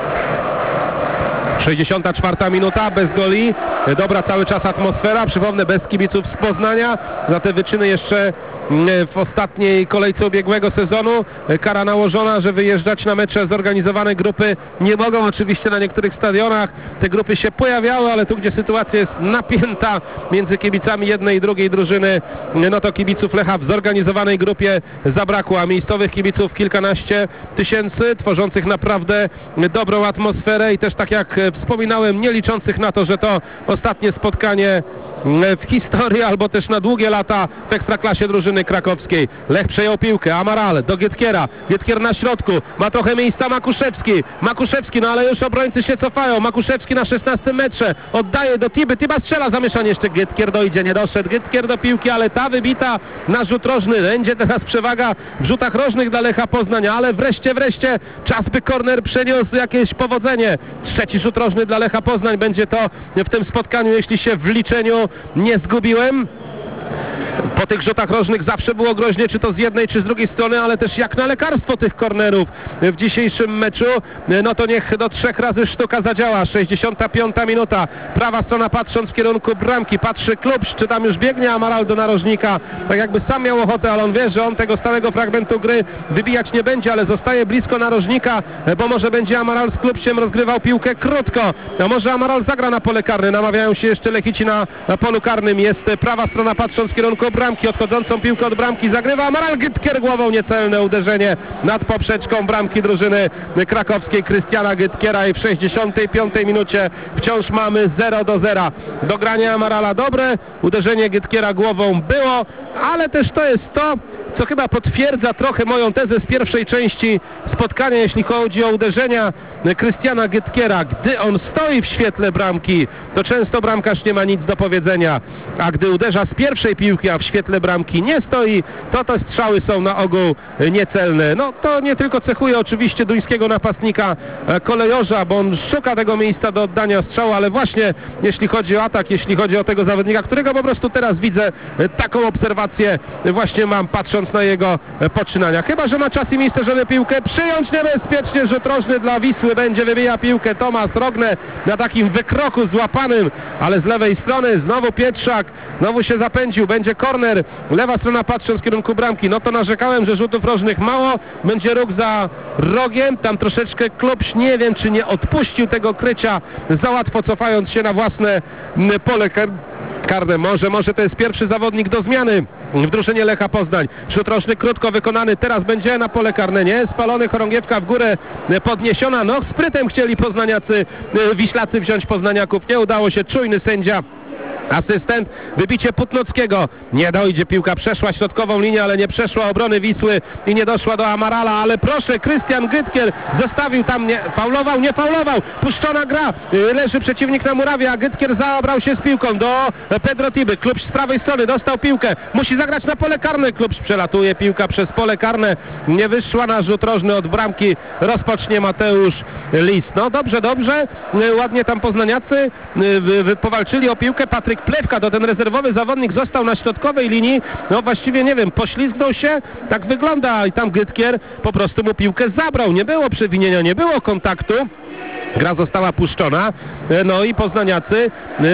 sześćdziesiąta czwarta minuta, bez goli, dobra cały czas atmosfera, przypomnę, bez kibiców z Poznania, za te wyczyny jeszcze w ostatniej kolejce ubiegłego sezonu, kara nałożona, że wyjeżdżać na mecze zorganizowane grupy nie mogą, oczywiście na niektórych stadionach te grupy się pojawiały, ale tu gdzie sytuacja jest napięta między kibicami jednej i drugiej drużyny, no to kibiców Lecha w zorganizowanej grupie zabrakło, a miejscowych kibiców kilkanaście tysięcy, tworzących naprawdę dobrą atmosferę i też tak jak wspominałem, nie liczących na to, że to ostatnie spotkanie w historii albo też na długie lata w ekstraklasie drużyny krakowskiej. Lech przejął piłkę, Amaral do Gytkiera, Gytkier na środku, ma trochę miejsca Makuszewski, Makuszewski, no ale już obrońcy się cofają, Makuszewski na szesnastym metrze, oddaje do Tiby, Tiba strzela, zamieszanie jeszcze Gytkier dojdzie, nie doszedł Gytkier do piłki, ale ta wybita na rzut rożny, będzie teraz przewaga w rzutach rożnych dla Lecha Poznań, ale wreszcie, wreszcie czas by korner przeniósł jakieś powodzenie. Trzeci rzut rożny dla Lecha Poznań, będzie to w tym spotkaniu, jeśli się w liczeniu nie zgubiłem. Po tych rzutach rożnych zawsze było groźnie, czy to z jednej, czy z drugiej strony, ale też jak na lekarstwo tych kornerów w dzisiejszym meczu, no to niech do trzech razy sztuka zadziała. sześćdziesiąta piąta minuta, prawa strona patrząc w kierunku bramki, patrzy Klubś, czy tam już biegnie Amaral do narożnika, tak jakby sam miał ochotę, ale on wie, że on tego stałego fragmentu gry wybijać nie będzie, ale zostaje blisko narożnika, bo może będzie Amaral z Klubsiem rozgrywał piłkę krótko, a może Amaral zagra na pole karne, namawiają się jeszcze Lechici na polu karnym, jest prawa strona patrząc w kierunku bramki, odchodzącą piłkę od bramki zagrywa Amaral, Gytkier głową, niecelne uderzenie nad poprzeczką bramki drużyny krakowskiej Krystiana Gytkiera i w sześćdziesiątej piątej minucie wciąż mamy zero do zera. Dogranie Amarala dobre, uderzenie Gytkiera głową było, ale też to jest to, co chyba potwierdza trochę moją tezę z pierwszej części spotkania, jeśli chodzi o uderzenia Krystiana Gytkiera. Gdy on stoi w świetle bramki, to często bramkarz nie ma nic do powiedzenia, a gdy uderza z pierwszej piłki, a w świetle bramki nie stoi, to te strzały są na ogół niecelne. No to nie tylko cechuje oczywiście duńskiego napastnika Kolejorza, bo on szuka tego miejsca do oddania strzału, ale właśnie jeśli chodzi o atak, jeśli chodzi o tego zawodnika, którego po prostu teraz widzę, taką obserwację właśnie mam, patrząc na jego poczynania. Chyba że ma czas i miejsce, żeby piłkę przyjąć niebezpiecznie. Rzut rożny dla Wisły, będzie wybija piłkę Tomasz Rogne na takim wykroku złapanym, ale z lewej strony znowu Pietrzak, znowu się zapędził, będzie korner, lewa strona patrząc w kierunku bramki. No to narzekałem, że rzutów rożnych mało, będzie róg za rogiem, tam troszeczkę Klubś, nie wiem czy nie odpuścił tego krycia za łatwo, cofając się na własne pole karne. Może, może to jest pierwszy zawodnik do zmiany w drużynie Lecha Poznań. Rzut rożny krótko wykonany, teraz będzie na pole karne, nie? Spalony, chorągiewka w górę podniesiona, no sprytem chcieli poznaniacy, Wiślacy wziąć poznaniaków, nie udało się, czujny sędzia. Asystent, wybicie Putnockiego, nie dojdzie, piłka przeszła środkową linię, ale nie przeszła obrony Wisły i nie doszła do Amarala, ale proszę, Krystian Gytkier zostawił tam, nie faulował, nie faulował, puszczona gra, leży przeciwnik na murawie, a Gytkier zabrał się z piłką do Pedro Tiby, Klubś z prawej strony dostał piłkę, musi zagrać na pole karne, Klubś przelatuje, piłka przez pole karne, nie wyszła na rzut rożny od bramki, rozpocznie Mateusz Lis. No dobrze, dobrze, ładnie tam poznaniacy powalczyli o piłkę, Patryk Plewka, to ten rezerwowy zawodnik, został na środkowej linii, no właściwie nie wiem, poślizgnął się, tak wygląda i tam Gytkier po prostu mu piłkę zabrał, nie było przewinienia, nie było kontaktu. Gra została puszczona, no i poznaniacy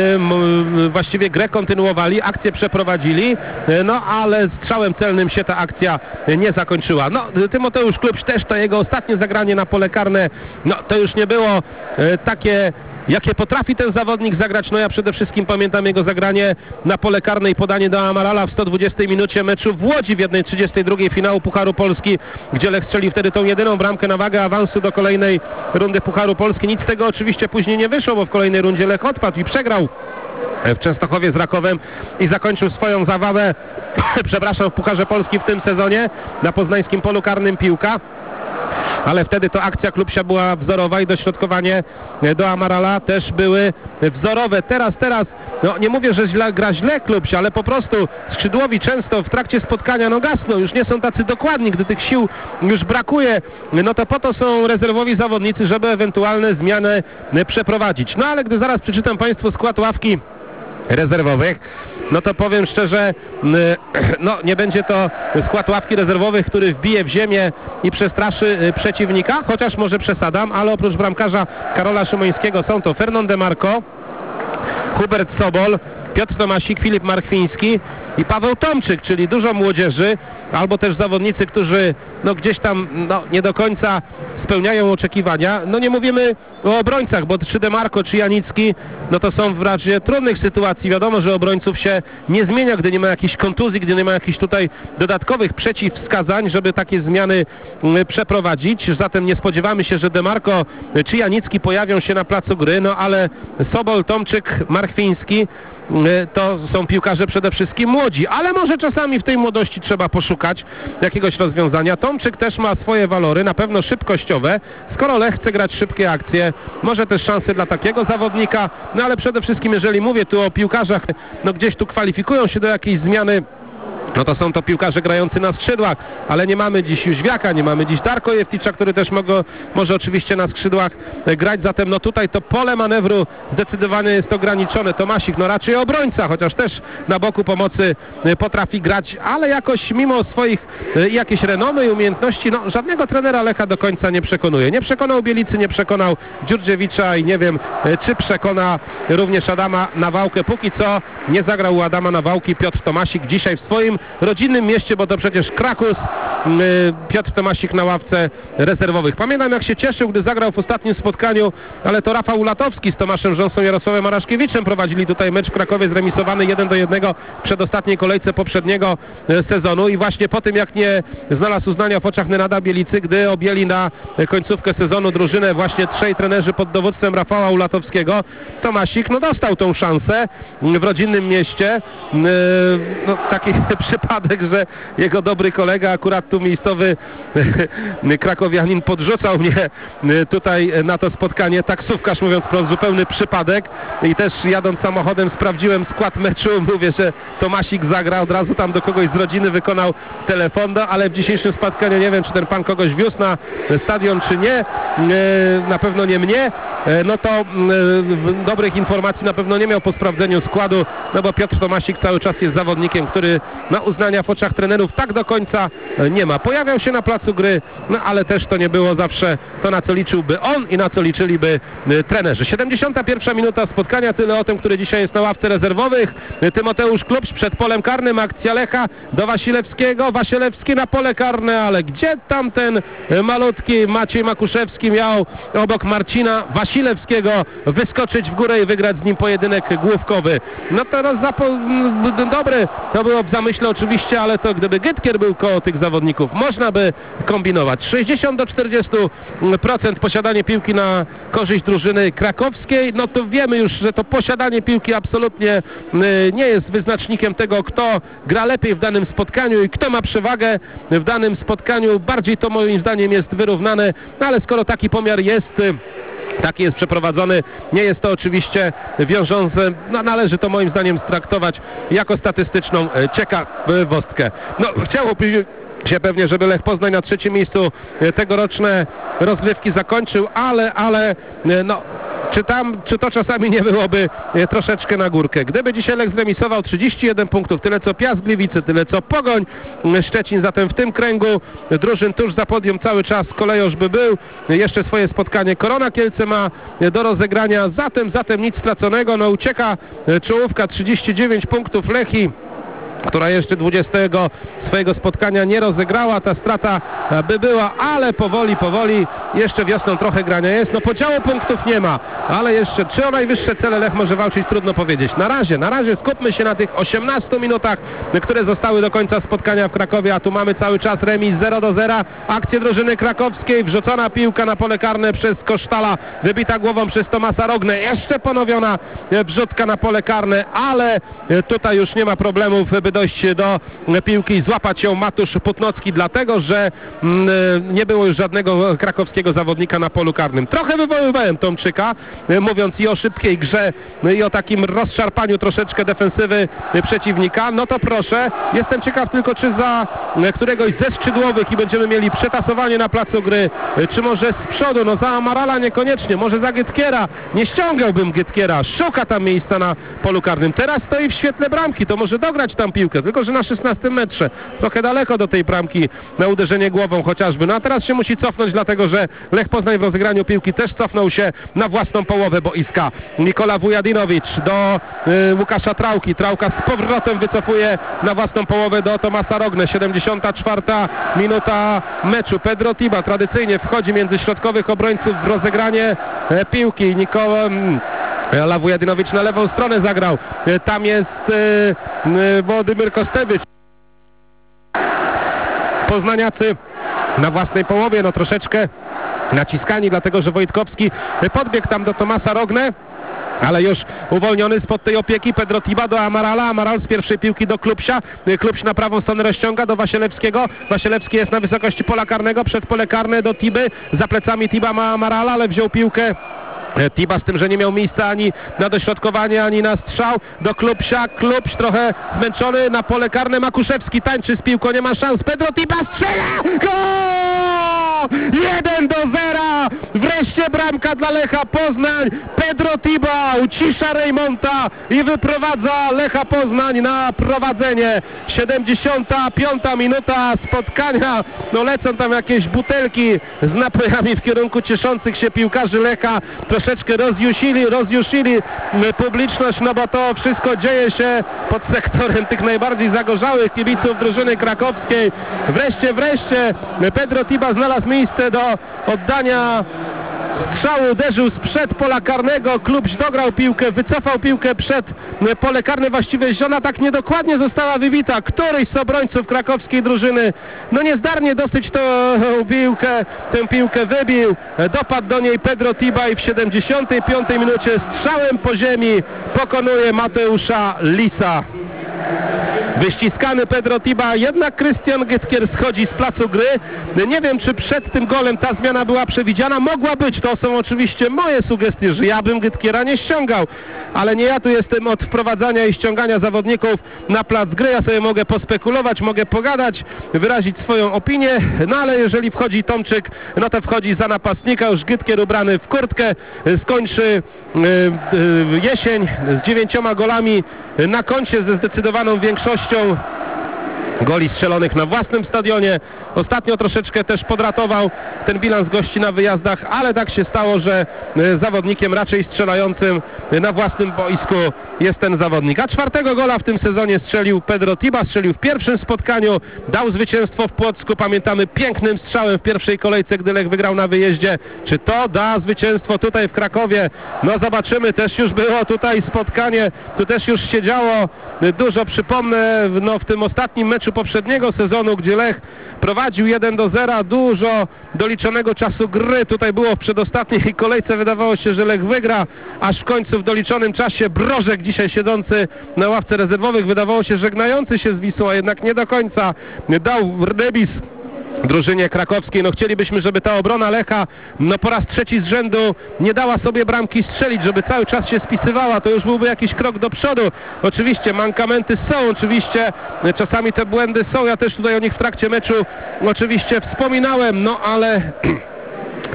właściwie grę kontynuowali, akcję przeprowadzili, no ale strzałem celnym się ta akcja nie zakończyła. No Tymoteusz Klubś też, to jego ostatnie zagranie na pole karne, no to już nie było takie, jakie potrafi ten zawodnik zagrać. No ja przede wszystkim pamiętam jego zagranie na pole karne i podanie do Amarala w sto dwudziestej minucie meczu w Łodzi w jednej trzydziestej drugiej finału Pucharu Polski, gdzie Lech strzelił wtedy tą jedyną bramkę na wagę awansu do kolejnej rundy Pucharu Polski. Nic z tego oczywiście później nie wyszło, bo w kolejnej rundzie Lech odpadł i przegrał w Częstochowie z Rakowem i zakończył swoją zabawę przepraszam, w Pucharze Polski w tym sezonie na poznańskim polu karnym Piłka. Ale wtedy to akcja Klubsia była wzorowa i dośrodkowanie do Amarala też były wzorowe. Teraz, teraz, no nie mówię, że źle, gra źle Klubsia, ale po prostu skrzydłowi często w trakcie spotkania no gasną, już nie są tacy dokładni, gdy tych sił już brakuje, no to po to są rezerwowi zawodnicy, żeby ewentualne zmiany przeprowadzić. No ale gdy zaraz przeczytam Państwu skład ławki rezerwowych, no to powiem szczerze, no nie będzie to skład ławki rezerwowych, który wbije w ziemię i przestraszy przeciwnika, chociaż może przesadam, ale oprócz bramkarza Karola Szymońskiego są to Fernand Demarco, Hubert Sobol, Piotr Tomasik, Filip Marchwiński i Paweł Tomczyk, czyli dużo młodzieży, albo też zawodnicy, którzy no gdzieś tam no, nie do końca spełniają oczekiwania. No nie mówimy o obrońcach, bo czy Demarco, czy Janicki, no to są w razie trudnych sytuacji. Wiadomo, że obrońców się nie zmienia, gdy nie ma jakichś kontuzji, gdy nie ma jakichś tutaj dodatkowych przeciwwskazań, żeby takie zmiany mm, przeprowadzić. Zatem nie spodziewamy się, że Demarco czy Janicki pojawią się na placu gry, no ale Sobol, Tomczyk, Marchwiński to są piłkarze przede wszystkim młodzi, ale może czasami w tej młodości trzeba poszukać jakiegoś rozwiązania. Tomczyk też ma swoje walory, na pewno szybkościowe. Skoro Lech chce grać szybkie akcje, może też szansy dla takiego zawodnika, no ale przede wszystkim jeżeli mówię tu o piłkarzach, no gdzieś tu kwalifikują się do jakiejś zmiany, no to są to piłkarze grający na skrzydłach, ale nie mamy dziś Jóźwiaka, nie mamy dziś Darko Jewticza, który też mogło, może oczywiście na skrzydłach grać, zatem no tutaj to pole manewru zdecydowanie jest ograniczone. Tomasik, no raczej obrońca, chociaż też na boku pomocy potrafi grać, ale jakoś mimo swoich jakieś renomy i umiejętności, no żadnego trenera Lecha do końca nie przekonuje. Nie przekonał Bielicy, nie przekonał Dziurdziewicza i nie wiem, czy przekona również Adama Nawałkę. Póki co nie zagrał u Adama Nawałki Piotr Tomasik dzisiaj w swoim rodzinnym mieście, bo to przecież Kraków. Piotr Tomasik na ławce rezerwowych. Pamiętam, jak się cieszył, gdy zagrał w ostatnim spotkaniu, ale to Rafał Ulatowski z Tomaszem Rząsą, Jarosławem Araszkiewiczem prowadzili tutaj mecz w Krakowie zremisowany jeden do jednego w przedostatniej kolejce poprzedniego sezonu i właśnie po tym, jak nie znalazł uznania w oczach Nenada Bielicy, gdy objęli na końcówkę sezonu drużynę właśnie trzej trenerzy pod dowództwem Rafała Ulatowskiego, Tomasik no dostał tą szansę w rodzinnym mieście. No, taki przypadek, że jego dobry kolega, akurat tu miejscowy krakowianin, podrzucał mnie tutaj na to spotkanie, taksówkarz, mówiąc wprost, zupełny przypadek i też jadąc samochodem sprawdziłem skład meczu, mówię, że Tomasik zagra, od razu tam do kogoś z rodziny wykonał telefon, no, ale w dzisiejszym spotkaniu nie wiem, czy ten pan kogoś wiózł na stadion, czy nie, na pewno nie mnie, no to dobrych informacji na pewno nie miał po sprawdzeniu składu, no bo Piotr Tomasik cały czas jest zawodnikiem, który na uznania w oczach trenerów tak do końca nie ma. Pojawiał się na placu gry, no ale też to nie było zawsze to, na co liczyłby on i na co liczyliby trenerzy. siedemdziesiąta pierwsza minuta spotkania, tyle o tym, który dzisiaj jest na ławce rezerwowych. Tymoteusz Klubś przed polem karnym, akcja Lecha do Wasilewskiego, Wasilewski na pole karne, ale gdzie tam ten malutki Maciej Makuszewski miał obok Marcina Wasilewskiego wyskoczyć w górę i wygrać z nim pojedynek główkowy. No teraz dobry to było w zamyśle oczywiście, ale to gdyby Gytkier był koło tych zawodników, można by kombinować. sześćdziesiąt do czterdziestu procent posiadanie piłki na korzyść drużyny krakowskiej, no to wiemy już, że to posiadanie piłki absolutnie nie jest wyznacznikiem tego, kto gra lepiej w danym spotkaniu i kto ma przewagę w danym spotkaniu. Bardziej to moim zdaniem jest wyrównane, no ale skoro taki pomiar jest, taki jest przeprowadzony, nie jest to oczywiście wiążące, no należy to moim zdaniem traktować jako statystyczną ciekawostkę. No chciałoby się pewnie, żeby Lech Poznań na trzecim miejscu tegoroczne rozgrywki zakończył, ale, ale no czy tam, czy to czasami nie byłoby e, troszeczkę na górkę. Gdyby dzisiaj Lech zremisował trzydzieści jeden punktów, tyle co Piast Gliwice, tyle co Pogoń Szczecin, zatem w tym kręgu drużyn tuż za podium cały czas Kolejorz by był. Jeszcze swoje spotkanie Korona Kielce ma do rozegrania, zatem, zatem nic straconego. No ucieka czołówka, trzydzieści dziewięć punktów Lechi, która jeszcze dwudziestego swojego spotkania nie rozegrała. Ta strata by była, ale powoli, powoli jeszcze wiosną trochę grania jest. No podziału punktów nie ma, ale jeszcze czy o najwyższe cele Lech może walczyć, trudno powiedzieć. Na razie, na razie skupmy się na tych osiemnastu minutach, które zostały do końca spotkania w Krakowie, a tu mamy cały czas remis zero do zera. Akcje drużyny krakowskiej, wrzucona piłka na pole karne przez Kosztala, wybita głową przez Tomasa Rognę, jeszcze ponowiona wrzutka na pole karne, ale tutaj już nie ma problemów, by dojść do piłki i złapać ją Matusz Putnocki, dlatego że mm, nie było już żadnego krakowskiego zawodnika na polu karnym. Trochę wywoływałem Tomczyka, mówiąc i o szybkiej grze, i o takim rozszarpaniu troszeczkę defensywy przeciwnika. No to proszę, jestem ciekaw tylko, czy za któregoś ze skrzydłowych i będziemy mieli przetasowanie na placu gry, czy może z przodu, no za Amarala niekoniecznie, może za Gytkiera, nie ściągałbym Gytkiera, szuka tam miejsca na polu karnym, teraz stoi w świetle bramki, to może dograć tam piłkę, tylko że na szesnastym metrze, trochę daleko do tej bramki na uderzenie głową chociażby, no a teraz się musi cofnąć, dlatego że Lech Poznań w rozegraniu piłki też cofnął się na własną połowę boiska. Nikola Vujadinowicz do y, Łukasza Trałki, Trałka z powrotem wycofuje na własną połowę do Tomasa Rognę, siedemdziesiąta czwarta minuta meczu. Pedro Tiba tradycyjnie wchodzi między środkowych obrońców w rozegranie e, piłki. Nikola mm, Ala Vujadinowicz na lewą stronę zagrał. E, tam jest e, e, Władimir Kostewicz. Poznaniacy na własnej połowie, no troszeczkę naciskani, dlatego że Wojtkowski podbiegł tam do Tomasa Rognę, ale już uwolniony spod tej opieki. Pedro Tiba do Amarala, Amaral z pierwszej piłki do Klubsia, Klubś na prawą stronę rozciąga do Wasielewskiego, Wasielewski jest na wysokości pola karnego, przed pole karne do Tiby, za plecami Tiba ma Amarala, ale wziął piłkę Tiba z tym, że nie miał miejsca ani na dośrodkowanie, ani na strzał do Klubsia. Klubś trochę zmęczony, na pole karne Makuszewski tańczy z piłką, nie ma szans. Pedro Tiba strzela! Gol! jeden do zera! Wreszcie bramka dla Lecha Poznań. Pedro Tiba ucisza Rejmonta i wyprowadza Lecha Poznań na prowadzenie. siedemdziesiąta piąta minuta spotkania. No lecą tam jakieś butelki z napojami w kierunku cieszących się piłkarzy Lecha. Troszeczkę rozjusili, rozjusili publiczność, no bo to wszystko dzieje się pod sektorem tych najbardziej zagorzałych kibiców drużyny krakowskiej. Wreszcie, wreszcie Pedro Tiba znalazł miejsce do oddania strzału, uderzył sprzed pola karnego, Klubś dograł piłkę, wycofał piłkę przed pole karne, właściwie ona tak niedokładnie została wybita. Któryś z obrońców krakowskiej drużyny, no niezdarnie dosyć tą piłkę, tę piłkę wybił, dopadł do niej Pedro Tiba i w siedemdziesiątej piątej minucie strzałem po ziemi pokonuje Mateusza Lisa. Wyściskany Pedro Tiba, jednak Krystian Gytkier schodzi z placu gry. Nie wiem, czy przed tym golem ta zmiana była przewidziana. Mogła być, to są oczywiście moje sugestie, że ja bym Gytkiera nie ściągał, ale nie ja tu jestem od wprowadzania i ściągania zawodników na plac gry. Ja sobie mogę pospekulować, mogę pogadać, wyrazić swoją opinię, no ale jeżeli wchodzi Tomczyk, no to wchodzi za napastnika. Już Gytkier ubrany w kurtkę skończy yy, yy, jesień z dziewięcioma golami na koncie, ze zdecydowaną większością goli strzelonych na własnym stadionie. Ostatnio troszeczkę też podratował ten bilans gości na wyjazdach, ale tak się stało, że zawodnikiem raczej strzelającym na własnym boisku jest ten zawodnik. A czwartego gola w tym sezonie strzelił Pedro Tiba, strzelił w pierwszym spotkaniu, dał zwycięstwo w Płocku, pamiętamy, pięknym strzałem w pierwszej kolejce, gdy Lech wygrał na wyjeździe. Czy to da zwycięstwo tutaj w Krakowie? No zobaczymy, też już było tutaj spotkanie, tu też już się działo dużo, przypomnę, no w tym ostatnim meczu poprzedniego sezonu, gdzie Lech prowadził jeden do zera, dużo doliczonego czasu gry tutaj było w przedostatniej kolejce, wydawało się, że Lech wygra, aż w końcu w doliczonym czasie Brożek, dzisiaj siedzący na ławce rezerwowych, wydawało się żegnający się z Wisłą, a jednak nie do końca dał remis drużynie krakowskiej. No chcielibyśmy, żeby ta obrona Lecha no po raz trzeci z rzędu nie dała sobie bramki strzelić, żeby cały czas się spisywała, to już byłby jakiś krok do przodu. Oczywiście mankamenty są, oczywiście czasami te błędy są, ja też tutaj o nich w trakcie meczu oczywiście wspominałem, no ale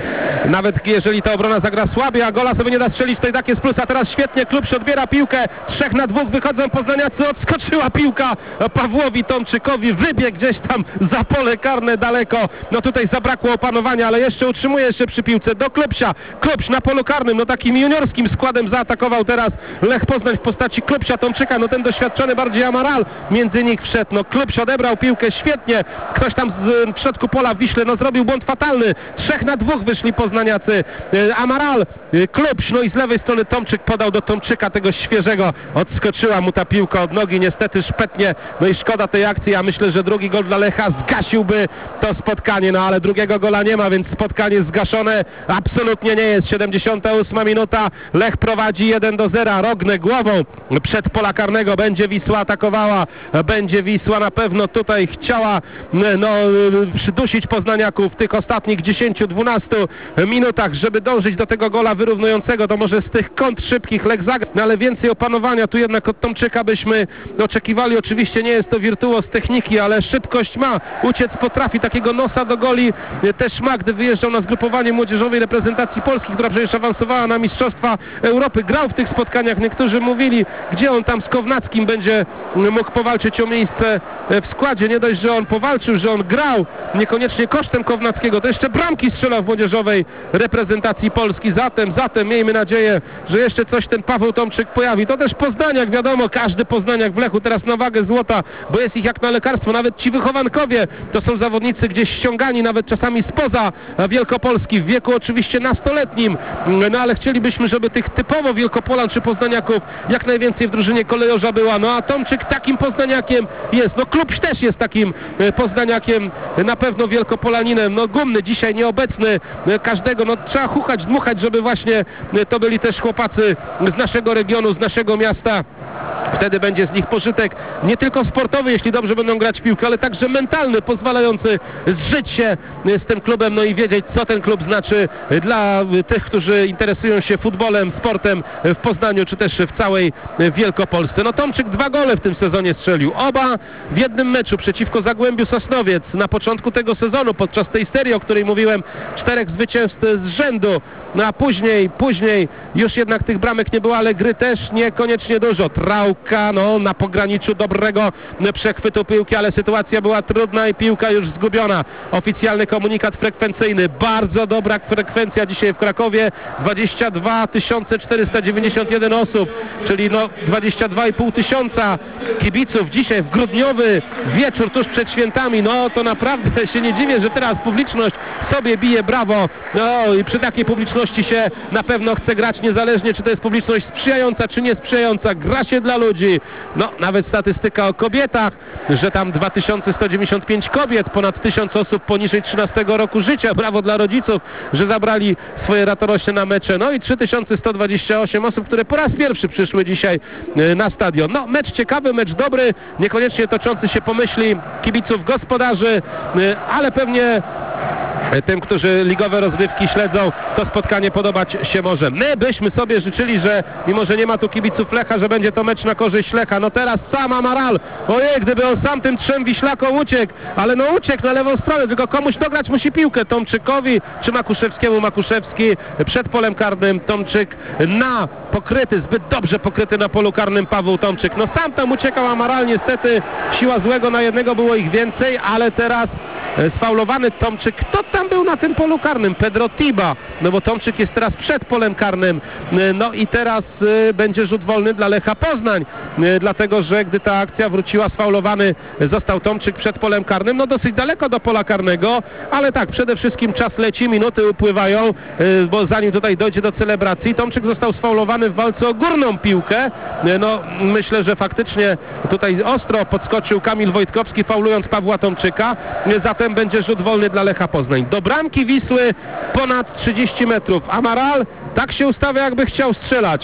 nawet jeżeli ta obrona zagra słabiej, a gola sobie nie da strzelić, to i tak jest plus, a teraz świetnie klub się odbiera piłkę, trzech na dwóch wychodzą poznaniacy, odskoczyła piłka Pawłowi Tomczykowi, wybiegł gdzieś tam za pole karne daleko, no tutaj zabrakło opanowania, ale jeszcze utrzymuje się przy piłce do Klubsia, Klubś na polu karnym, no takim juniorskim składem zaatakował teraz Lech Poznań w postaci Klubsia Tomczyka, no ten doświadczony bardziej Amaral między nich wszedł, no Klubś odebrał piłkę świetnie, ktoś tam z, w środku pola w Wiśle, no zrobił błąd fatalny, trzech na dwóch wyszli poznaniacy, Amaral, Klubś, no i z lewej strony Tomczyk podał do Tomczyka tego świeżego, odskoczyła mu ta piłka od nogi, niestety szpetnie, no i szkoda tej akcji, ja myślę, że drugi gol dla Lecha zgasiłby to spotkanie, no ale drugiego gola nie ma, więc spotkanie zgaszone absolutnie nie jest. siedemdziesiąta ósma minuta, Lech prowadzi jeden do zera, Rogne głową przed pola karnego, będzie Wisła atakowała, będzie Wisła na pewno tutaj chciała no przydusić poznaniaków w tych ostatnich dziesięciu dwunastu minutach, żeby dążyć do tego gola wyrównującego, to może z tych kąt szybkich Lech zagra, no ale więcej opanowania tu jednak od Tomczyka byśmy oczekiwali, oczywiście nie jest to wirtuoz techniki, ale szybkość ma, uciec potrafi, takiego nosa do goli też ma, gdy wyjeżdżał na zgrupowanie młodzieżowej reprezentacji Polski, która przecież awansowała na Mistrzostwa Europy, grał w tych spotkaniach, niektórzy mówili, gdzie on tam z Kownackim będzie mógł powalczyć o miejsce w składzie, nie dość, że on powalczył, że on grał, niekoniecznie kosztem Kownackiego, to jeszcze bramki strzelał w młodzieżowej reprezentacji Polski, zatem, zatem miejmy nadzieję, że jeszcze coś ten Paweł Tomczyk pojawi, to też Poznaniak, wiadomo, każdy Poznaniak w Lechu teraz na wagę złota, bo jest ich jak na lekarstwo, nawet ci wychowankowie, to są zawodnicy gdzieś ściągani, nawet czasami spoza Wielkopolski, w wieku oczywiście nastoletnim, no ale chcielibyśmy, żeby tych typowo Wielkopolan czy Poznaniaków jak najwięcej w drużynie kolejorza była, no a Tomczyk takim Poznaniakiem jest, no Klubś też jest takim Poznaniakiem, na pewno Wielkopolaninem, no Gumny dzisiaj nieobecny, każdego, no trzeba chuchać, dmuchać, żeby właśnie to byli też chłopacy z naszego regionu, z naszego miasta. Wtedy będzie z nich pożytek nie tylko sportowy, jeśli dobrze będą grać w piłkę, ale także mentalny, pozwalający zżyć się z tym klubem, no i wiedzieć, co ten klub znaczy dla tych, którzy interesują się futbolem, sportem w Poznaniu, czy też w całej Wielkopolsce. No Tomczyk dwa gole w tym sezonie strzelił, oba w jednym meczu przeciwko Zagłębiu Sosnowiec na początku tego sezonu, podczas tej serii, o której mówiłem, czterech zwycięstw z rzędu, no a później, później już jednak tych bramek nie było, ale gry też niekoniecznie dużo. Trałka, no na pograniczu dobrego przechwytu piłki, ale sytuacja była trudna i piłka już zgubiona. Oficjalny komunikat frekwencyjny, bardzo dobra frekwencja dzisiaj w Krakowie, dwadzieścia dwa tysiące czterysta dziewięćdziesiąt jeden osób, czyli no dwadzieścia dwa i pół tysiąca kibiców dzisiaj w grudniowy wieczór tuż przed świętami, no to naprawdę się nie dziwię, że teraz publiczność sobie bije brawo, no i przy takiej publiczności się na pewno chce grać, niezależnie czy to jest publiczność sprzyjająca czy niesprzyjająca, gra się dla ludzi, no nawet statystyka o kobietach, że tam dwa tysiące sto dziewięćdziesiąt pięć kobiet, ponad tysiąc osób poniżej trzynastego roku życia, brawo dla rodziców, że zabrali swoje ratorośnie na mecze, no i trzy tysiące sto dwadzieścia osiem osób, które po raz pierwszy przyszły dzisiaj na stadion. No mecz ciekawy, mecz dobry, niekoniecznie toczący się po myśli kibiców gospodarzy, ale pewnie tym, którzy ligowe rozgrywki śledzą, to spotkanie podobać się może. My byśmy sobie życzyli, że mimo, że nie ma tu kibiców Lecha, że będzie to mecz na korzyść Lecha. No teraz sam Amaral, ojej, gdyby on sam tym trzem Wiślakom uciekł, ale no uciekł na lewą stronę, tylko komuś dograć musi piłkę, Tomczykowi czy Makuszewskiemu. Makuszewski przed polem karnym, Tomczyk na pokryty, zbyt dobrze pokryty na polu karnym Paweł Tomczyk. No sam tam uciekał Amaral, niestety siła złego na jednego, było ich więcej, ale teraz sfaulowany Tomczyk. Kto tam był na tym polu karnym? Pedro Tiba, no bo Tomczyk jest teraz przed polem karnym, no i teraz y, będzie rzut wolny dla Lecha Poznań, y, dlatego, że gdy ta akcja wróciła, sfaulowany został Tomczyk przed polem karnym, no dosyć daleko do pola karnego, ale tak, przede wszystkim czas leci, minuty upływają, y, bo zanim tutaj dojdzie do celebracji, Tomczyk został sfaulowany w walce o górną piłkę, y, no myślę, że faktycznie tutaj ostro podskoczył Kamil Wojtkowski, faulując Pawła Tomczyka, y, zatem będzie rzut wolny dla Lecha Poznań. Do bramki Wisły ponad trzydzieści metrów. Amaral tak się ustawia, jakby chciał strzelać.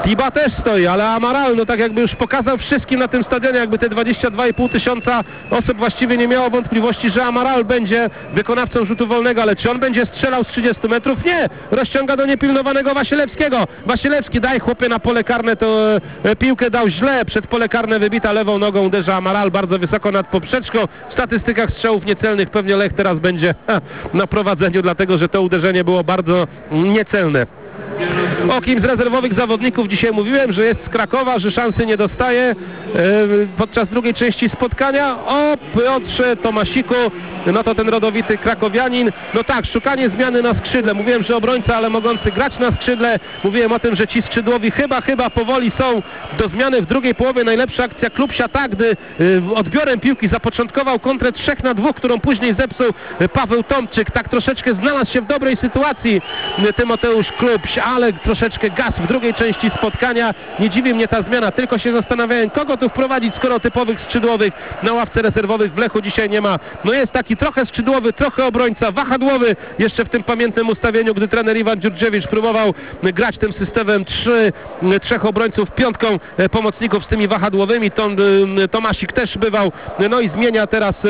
Tiba też stoi, ale Amaral, no tak jakby już pokazał wszystkim na tym stadionie, jakby te dwadzieścia dwa i pół tysiąca osób właściwie nie miało wątpliwości, że Amaral będzie wykonawcą rzutu wolnego, ale czy on będzie strzelał z trzydziestu metrów? Nie! Rozciąga do niepilnowanego Wasilewskiego. Wasilewski, daj chłopie na pole karne, to e, piłkę dał źle, przed pole karne wybita lewą nogą, uderza Amaral bardzo wysoko nad poprzeczką. W statystykach strzałów niecelnych pewnie Lech teraz będzie ha, na prowadzeniu, dlatego że to uderzenie było bardzo niecelne. O kim z rezerwowych zawodników dzisiaj mówiłem, że jest z Krakowa, że szansy nie dostaje e, podczas drugiej części spotkania. O Piotrze Tomasiku, no to ten rodowity krakowianin. No tak, szukanie zmiany na skrzydle. Mówiłem, że obrońca, ale mogący grać na skrzydle. Mówiłem o tym, że ci skrzydłowi chyba, chyba powoli są do zmiany w drugiej połowie. Najlepsza akcja Klubsia, tak, gdy y, odbiorem piłki zapoczątkował kontrę trzech na dwóch, którą później zepsuł y, Paweł Tomczyk. Tak troszeczkę znalazł się w dobrej sytuacji y, Tymoteusz Klubś, ale troszeczkę gaz w drugiej części spotkania. Nie dziwi mnie ta zmiana, tylko się zastanawiałem, kogo tu wprowadzić, skoro typowych skrzydłowych na ławce rezerwowych w Lechu dzisiaj nie ma. No jest taki trochę skrzydłowy, trochę obrońca, wahadłowy jeszcze w tym pamiętnym ustawieniu, gdy trener Iwan Dziurdziewicz próbował grać tym systemem trzy, trzech obrońców, piątką pomocników z tymi wahadłowymi. Tom, Tomasik też bywał, no i zmienia teraz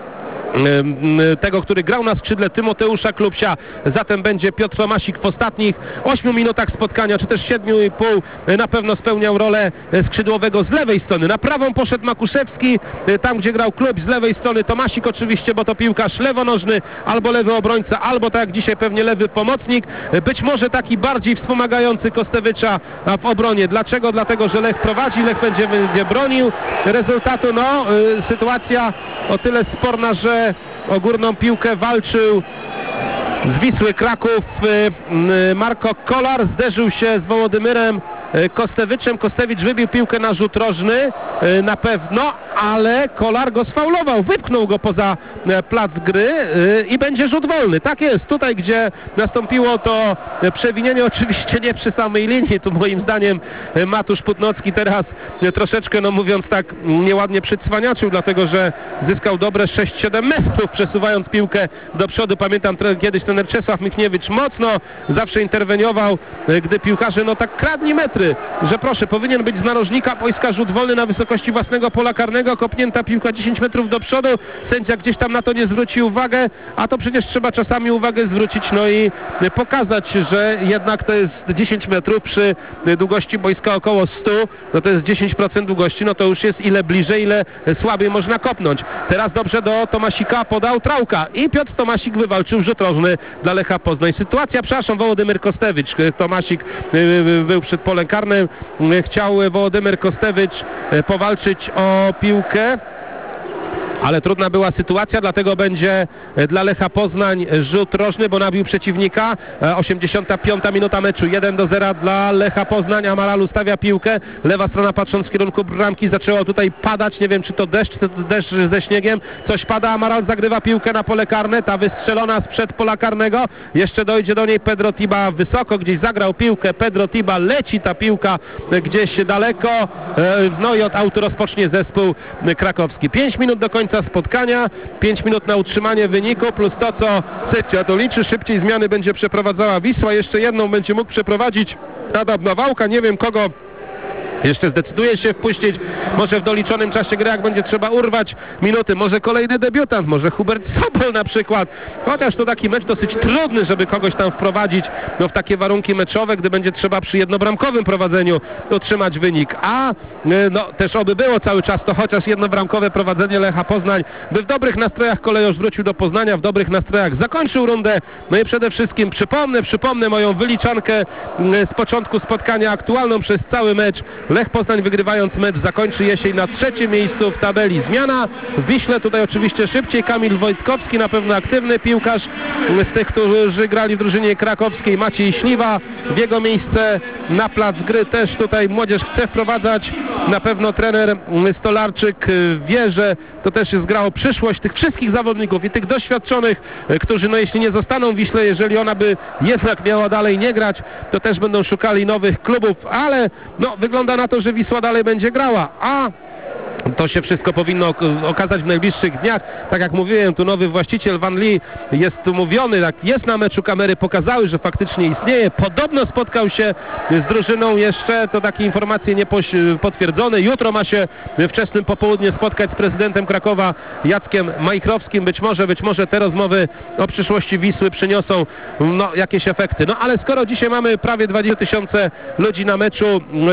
tego, który grał na skrzydle, Tymoteusza Klubsia. Zatem będzie Piotr Tomasik w ostatnich ośmiu minutach spotkania, czy też siedmiu i pół, na pewno spełniał rolę skrzydłowego z lewej strony. Na prawą poszedł Makuszewski, tam gdzie grał Klub, z lewej strony Tomasik oczywiście, bo to piłkarz lewonożny, albo lewy obrońca, albo tak jak dzisiaj pewnie lewy pomocnik. Być może taki bardziej wspomagający Kostewicza w obronie. Dlaczego? Dlatego, że Lech prowadzi, Lech będzie, będzie bronił rezultatu. No, sytuacja o tyle sporna, że o górną piłkę walczył z Wisły Kraków Marko Kolar, zderzył się z Wołodymyrem Kostewiczem. Kostewicz wybił piłkę na rzut rożny na pewno, ale Kolar go sfaulował, wypchnął go poza plac gry i będzie rzut wolny. Tak jest, tutaj gdzie nastąpiło to przewinienie, oczywiście nie przy samej linii, tu moim zdaniem Matusz Putnocki teraz troszeczkę, no mówiąc tak nieładnie, przycwaniaczył, dlatego że zyskał dobre sześć siedem metrów, przesuwając piłkę do przodu. Pamiętam kiedyś trener Czesław Michniewicz mocno zawsze interweniował, gdy piłkarze no tak kradli metry, że proszę, powinien być z narożnika boiska rzut wolny na wysokości własnego pola karnego, kopnięta piłka dziesięć metrów do przodu, sędzia gdzieś tam na to nie zwróci uwagę, a to przecież trzeba czasami uwagę zwrócić, no i pokazać, że jednak to jest dziesięć metrów przy długości boiska około stu, no to jest dziesięć procent długości, no to już jest ile bliżej, ile słabiej można kopnąć. Teraz dobrze do Tomasika podał Trałka i Piotr Tomasik wywalczył rzut rożny dla Lecha Poznań. Sytuacja, przepraszam, Wołodymyr Kostewicz, Tomasik był przed polem karnym, chciał Wołodymyr Kostewicz powalczyć o piłkę, ale trudna była sytuacja, dlatego będzie dla Lecha Poznań rzut rożny, bo nabił przeciwnika. osiemdziesiąta piąta minuta meczu, jeden do zera dla Lecha Poznań. Amaral ustawia piłkę, lewa strona patrząc w kierunku bramki, zaczęło tutaj padać, nie wiem czy to deszcz, czy to deszcz ze śniegiem, coś pada, Amaral zagrywa piłkę na pole karne, ta wystrzelona sprzed pola karnego, jeszcze dojdzie do niej Pedro Tiba wysoko, gdzieś zagrał piłkę, Pedro Tiba, leci ta piłka gdzieś daleko, no i od autu rozpocznie zespół krakowski. pięć minut do końca spotkania, pięć minut na utrzymanie wyniku, plus to, co sędzia to liczy. Szybciej zmiany będzie przeprowadzała Wisła, jeszcze jedną będzie mógł przeprowadzić Adam Nawałka, nie wiem kogo jeszcze zdecyduje się wpuścić, może w doliczonym czasie gry, jak będzie trzeba urwać minuty, może kolejny debiutant, może Hubert Sobol na przykład, chociaż to taki mecz dosyć trudny, żeby kogoś tam wprowadzić no, w takie warunki meczowe, gdy będzie trzeba przy jednobramkowym prowadzeniu utrzymać wynik, a no też oby było cały czas to chociaż jednobramkowe prowadzenie Lecha Poznań, by w dobrych nastrojach kolejorz wrócił do Poznania, w dobrych nastrojach zakończył rundę, no i przede wszystkim przypomnę, przypomnę moją wyliczankę z początku spotkania aktualną przez cały mecz. Lech Poznań, wygrywając mecz, zakończy jesień na trzecim miejscu w tabeli. Zmiana w Wiśle, tutaj oczywiście szybciej Kamil Wojtkowski, na pewno aktywny piłkarz z tych, którzy grali w drużynie krakowskiej, Maciej Śliwa, w jego miejsce na plac gry też tutaj młodzież chce wprowadzać, na pewno trener Stolarczyk wie, że to też jest gra o przyszłość tych wszystkich zawodników i tych doświadczonych, którzy no jeśli nie zostaną w Wiśle, jeżeli ona by jednak miała dalej nie grać, to też będą szukali nowych klubów, ale no wygląda na to, że Wisła dalej będzie grała, a To się wszystko powinno ok- okazać w najbliższych dniach. Tak jak mówiłem, tu nowy właściciel Van Lee jest umówiony, tak jest na meczu, kamery pokazały, że faktycznie istnieje. Podobno spotkał się z drużyną jeszcze, to takie informacje nie poś- potwierdzone. Jutro ma się wczesnym popołudnie spotkać z prezydentem Krakowa Jackiem Majchrowskim. Być może, być może te rozmowy o przyszłości Wisły przyniosą no, jakieś efekty. No ale skoro dzisiaj mamy prawie dwadzieścia tysięcy ludzi na meczu,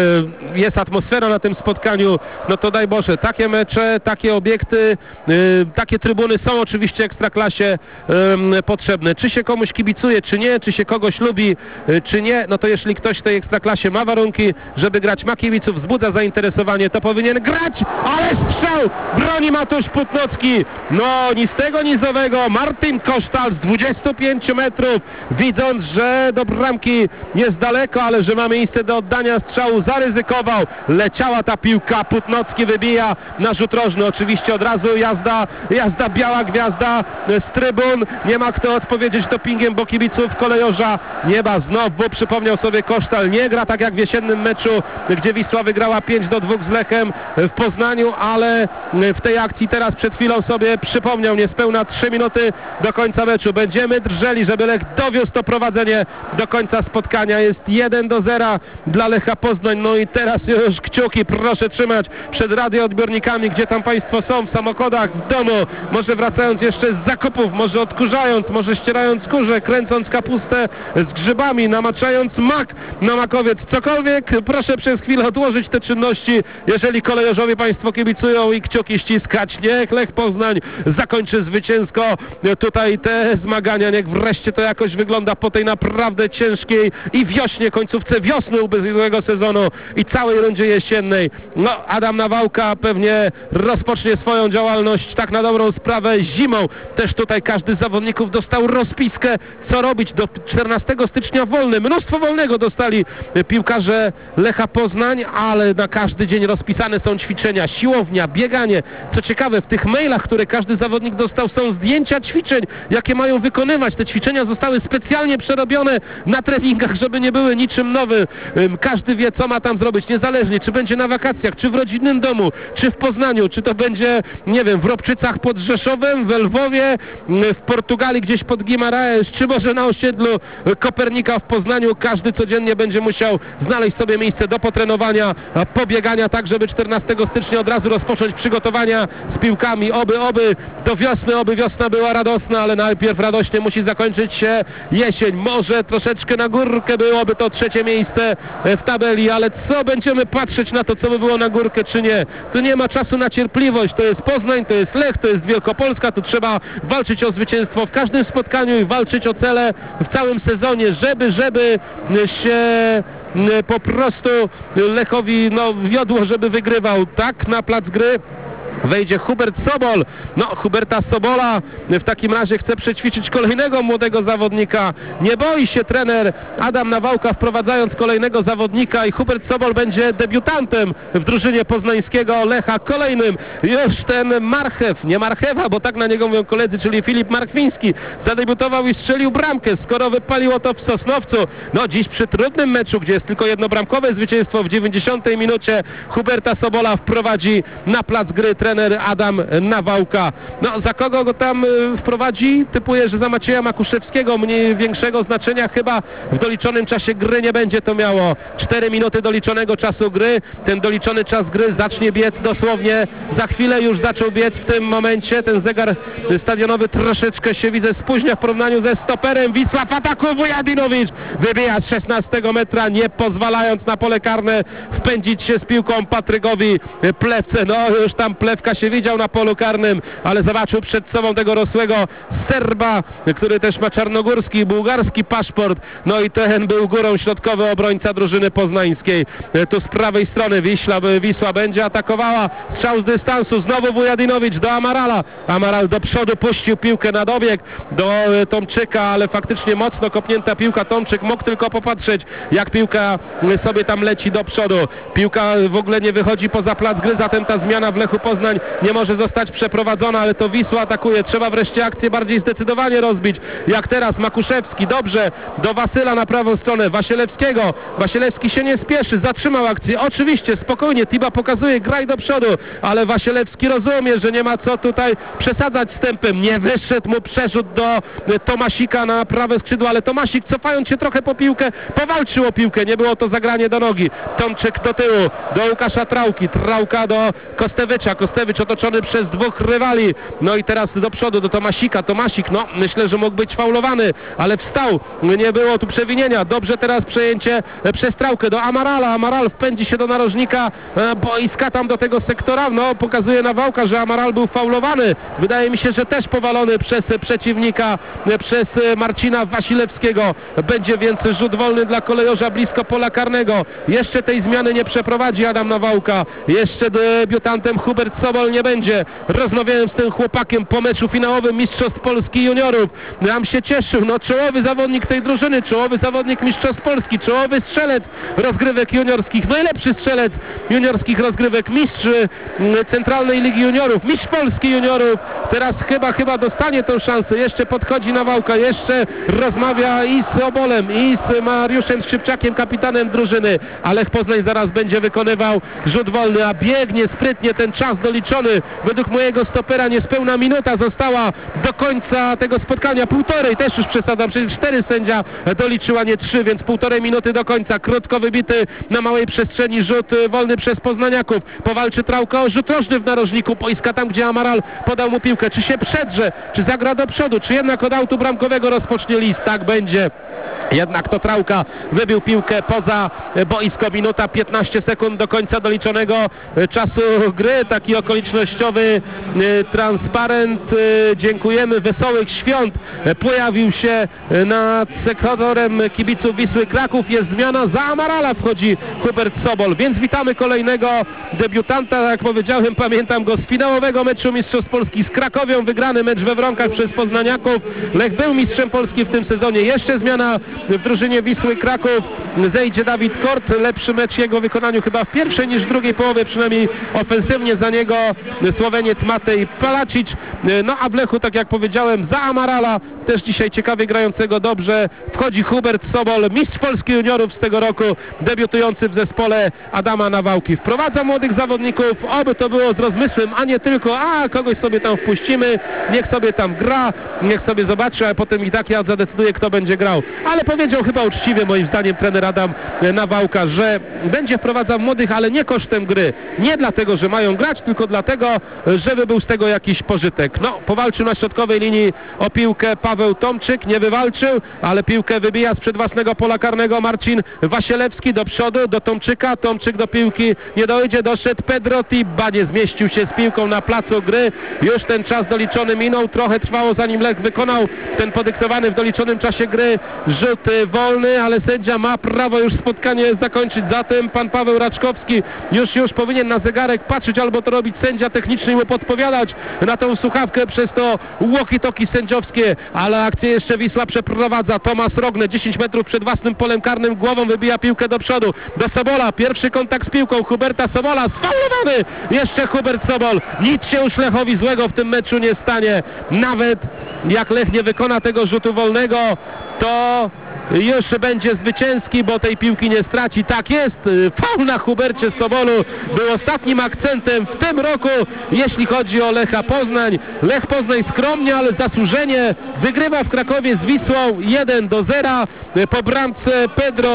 yy, jest atmosfera na tym spotkaniu, no to daj Boże, takie mecze, takie obiekty, yy, takie trybuny są oczywiście Ekstraklasie yy, potrzebne. Czy się komuś kibicuje, czy nie, czy się kogoś lubi, yy, czy nie, no to jeśli ktoś w tej Ekstraklasie ma warunki, żeby grać, ma kibiców, wzbudza zainteresowanie, to powinien grać, ale strzał broni Matusz Putnocki. No ni z tego, ni z owego. Martin Kosztal z dwudziestu pięciu metrów, widząc, że do bramki jest daleko, ale że ma miejsce do oddania strzału, zaryzykował. Leciała ta piłka, Putnocki wybija na rzut rożny. Oczywiście od razu jazda, jazda biała gwiazda z trybun. Nie ma kto odpowiedzieć dopingiem, bo kibiców kolejorza nie ma. Znowu przypomniał sobie Kosztal. Nie gra tak jak w jesiennym meczu, gdzie Wisła wygrała pięć do dwóch z Lechem w Poznaniu, ale w tej akcji teraz przed chwilą sobie przypomniał. Niespełna trzy minuty do końca meczu. Będziemy drżeli, żeby Lech dowiózł to prowadzenie do końca spotkania. Jest jeden do zera dla Lecha Poznań. No i teraz już kciuki proszę trzymać przed radioodbiornikami, gdzie tam Państwo są, w samochodach, w domu, może wracając jeszcze z zakupów, może odkurzając, może ścierając skórze, kręcąc kapustę z grzybami, namaczając mak na makowiec, cokolwiek, proszę przez chwilę odłożyć te czynności, jeżeli kolejorzowi Państwo kibicują i kciuki ściskać. Niech Lech Poznań zakończy zwycięsko tutaj te zmagania, niech wreszcie to jakoś wygląda po tej naprawdę ciężkiej i wiośnie, końcówce wiosny ubiegłego sezonu i całej rundzie jesiennej. No, Adam Nawałka pewnie rozpocznie swoją działalność tak na dobrą sprawę zimą. Też tutaj każdy z zawodników dostał rozpiskę, co robić. Do czternastego stycznia wolny. Mnóstwo wolnego dostali piłkarze Lecha Poznań, ale na każdy dzień rozpisane są ćwiczenia, siłownia, bieganie. Co ciekawe, w tych mailach, które każdy zawodnik dostał, są zdjęcia ćwiczeń, jakie mają wykonywać. Te ćwiczenia zostały specjalnie przerobione na treningach, żeby nie były niczym nowym. Każdy wie, co ma tam zrobić, niezależnie, czy będzie na wakacjach, czy w rodzinnym domu, czy w Poznaniu, czy to będzie, nie wiem, w Robczycach pod Rzeszowem, w Lwowie, w Portugalii, gdzieś pod Guimarães, czy może na osiedlu Kopernika w Poznaniu. Każdy codziennie będzie musiał znaleźć sobie miejsce do potrenowania, pobiegania, tak żeby czternastego stycznia od razu rozpocząć przygotowania z piłkami. Oby, oby do wiosny, oby wiosna była radosna, ale najpierw radośnie musi zakończyć się jesień. Może troszeczkę na górkę byłoby to trzecie miejsce w tabeli, ale co będziemy patrzeć na to, co by było na górkę, czy nie? Tu nie ma czasu na cierpliwość. To jest Poznań, to jest Lech, to jest Wielkopolska. Tu trzeba walczyć o zwycięstwo w każdym spotkaniu i walczyć o cele w całym sezonie, żeby, żeby się po prostu Lechowi no, wiodło, żeby wygrywał. Tak na plac gry wejdzie Hubert Sobol. No, Huberta Sobola w takim razie chce przećwiczyć kolejnego młodego zawodnika. Nie boi się trener Adam Nawałka, wprowadzając kolejnego zawodnika, i Hubert Sobol będzie debiutantem w drużynie poznańskiego Lecha. Kolejnym już ten Marchew, nie Marchewa, bo tak na niego mówią koledzy, czyli Filip Markwiński, zadebiutował i strzelił bramkę, skoro wypaliło to w Sosnowcu. No, dziś przy trudnym meczu, gdzie jest tylko jednobramkowe zwycięstwo, w dziewięćdziesiątej minucie Huberta Sobola wprowadzi na plac gry trener Adam Nawałka. No, za kogo go tam y, wprowadzi? Typuję, że za Macieja Makuszewskiego. Mniej większego znaczenia chyba w doliczonym czasie gry nie będzie to miało. cztery minuty doliczonego czasu gry. Ten doliczony czas gry zacznie biec dosłownie. Za chwilę już zaczął biec w tym momencie. Ten zegar stadionowy troszeczkę się, widzę, spóźnia w porównaniu ze stoperem. Wisła w ataku, Wujadinowicz wybija z szesnastego metra, nie pozwalając na pole karne wpędzić się z piłką Patrykowi Plewce. No, już tam Plewka się widział na polu karnym, ale zobaczył przed sobą tego rosłego Serba, który też ma czarnogórski, bułgarski paszport. No i ten był górą, środkowy obrońca drużyny poznańskiej. Tu z prawej strony Wiśla, Wisła będzie atakowała. Strzał z dystansu, znowu Wujadinowicz do Amarala. Amaral do przodu puścił piłkę na dobieg do Tomczyka, ale faktycznie mocno kopnięta piłka. Tomczyk mógł tylko popatrzeć, jak piłka sobie tam leci do przodu. Piłka w ogóle nie wychodzi poza plac gry, zatem ta zmiana w Lechu Poznań Poznań nie może zostać przeprowadzona, ale to Wisła atakuje. Trzeba wreszcie akcję bardziej zdecydowanie rozbić. Jak teraz Makuszewski, dobrze, do Wasyla na prawą stronę, Wasielewskiego. Wasielewski się nie spieszy, zatrzymał akcję. Oczywiście, spokojnie, Tiba pokazuje, graj do przodu, ale Wasielewski rozumie, że nie ma co tutaj przesadzać z tempem. Nie wyszedł mu przerzut do Tomasika na prawe skrzydło, ale Tomasik, cofając się trochę po piłkę, powalczył o piłkę. Nie było to zagranie do nogi. Tomczyk do tyłu, do Łukasza Trauki. Trauka do Kostewicza. Kostewicz otoczony przez dwóch rywali. No i teraz do przodu, do Tomasika. Tomasik, no myślę, że mógł być faulowany, ale wstał. Nie było tu przewinienia. Dobrze teraz przejęcie przez Traukę do Amarala. Amaral wpędzi się do narożnika e, boiska, tam do tego sektora. No pokazuje Nawałka, że Amaral był faulowany. Wydaje mi się, że też powalony przez przeciwnika, e, przez e, Marcina Wasilewskiego. Będzie więc rzut wolny dla kolejorza blisko pola karnego. Jeszcze tej zmiany nie przeprowadzi Adam Nawałka. Jeszcze debiutantem Hubert Sobol nie będzie. Rozmawiałem z tym chłopakiem po meczu finałowym Mistrzostw Polski Juniorów. Nam się cieszył. No czołowy zawodnik tej drużyny, czołowy zawodnik Mistrzostw Polski, czołowy strzelec rozgrywek juniorskich, najlepszy strzelec juniorskich rozgrywek, mistrz mm, Centralnej Ligi Juniorów, mistrz Polski Juniorów. Teraz chyba, chyba dostanie tę szansę. Jeszcze podchodzi Nawałka, jeszcze rozmawia i z Obolem, i z Mariuszem Skrzypczakiem, kapitanem drużyny. A Lech Poznań zaraz będzie wykonywał rzut wolny, a biegnie sprytnie, ten czas doliczony. Według mojego stopera niespełna minuta została do końca tego spotkania. Półtorej, też już przesadzam, przecież cztery sędzia doliczyła, nie trzy, więc półtorej minuty do końca. Krótko wybity na małej przestrzeni rzut wolny przez poznaniaków. Powalczy Trauka o rzut rożny w narożniku boiska, tam gdzie Amaral podał mu piłkę. Czy się przedrze, czy zagra do przodu, czy jednak od autu bramkowego rozpocznie list? Tak będzie. Jednak to Trauka wybił piłkę poza boisko. Minuta piętnaście sekund do końca doliczonego czasu gry. Taki okolicznościowy transparent. Dziękujemy. Wesołych świąt pojawił się nad sektorem kibiców Wisły Kraków. Jest zmiana. Za Amarala wchodzi Hubert Sobol, więc witamy kolejnego debiutanta. Jak powiedziałem, pamiętam go z finałowego meczu Mistrzostw Polski z Krakowią. Wygrany mecz we Wronkach przez poznaniaków. Lech był mistrzem Polski w tym sezonie. Jeszcze zmiana w drużynie Wisły Kraków. Zejdzie Dawid Kort. Lepszy mecz jego wykonaniu chyba w pierwszej niż w drugiej połowie, przynajmniej ofensywnie za niego Słoweniec Matej Palacic. No a w Lechu, tak jak powiedziałem, za Amarala, też dzisiaj ciekawie grającego dobrze, wchodzi Hubert Sobol, mistrz Polski Juniorów z tego roku, debiutujący w zespole Adama Nawałki. Wprowadza młodych zawodników, oby to było z rozmysłem, a nie tylko, a kogoś sobie tam wpuścimy, niech sobie tam gra, niech sobie zobaczy, a potem i tak ja zadecyduję, kto będzie grał. Ale powiedział chyba uczciwie, moim zdaniem, trener Adam Nawałka, że będzie wprowadzał młodych, ale nie kosztem gry. Nie dlatego, że mają grać, tylko dlatego, żeby był z tego jakiś pożytek. No, powalczył na środkowej linii o piłkę Paweł Tomczyk, nie wywalczył, ale piłkę wybija sprzed własnego pola karnego Marcin Wasielewski do przodu, do Tomczyka. Tomczyk do piłki nie dojdzie, doszedł Pedro Tiba, nie zmieścił się z piłką na placu gry. Już ten czas doliczony minął, trochę trwało, zanim Lech wykonał ten podyktowany w doliczonym czasie gry rzut wolny, ale sędzia ma prawo już spotkanie zakończyć. Zatem pan Paweł Raczkowski już już powinien na zegarek patrzeć, albo to robić sędzia techniczny i mu podpowiadać na tą słuchawkę przez to walkie-talkie sędziowskie, ale akcję jeszcze Wisła przeprowadza. Tomasz Rogne dziesięć metrów przed własnym polem karnym, głową wybija piłkę do przodu, do Sobola, pierwszy kontakt z piłką Huberta Sobola, sfaulowany jeszcze Hubert Sobol. Nic się już Lechowi złego w tym meczu nie stanie, nawet jak Lech nie wykona tego rzutu wolnego, to już będzie zwycięski, bo tej piłki nie straci. Tak jest, faul na Hubercie Sobolu był ostatnim akcentem w tym roku, jeśli chodzi o Lecha Poznań. Lech Poznań skromnie, ale zasłużenie wygrywa w Krakowie z Wisłą jeden do zera po bramce Pedro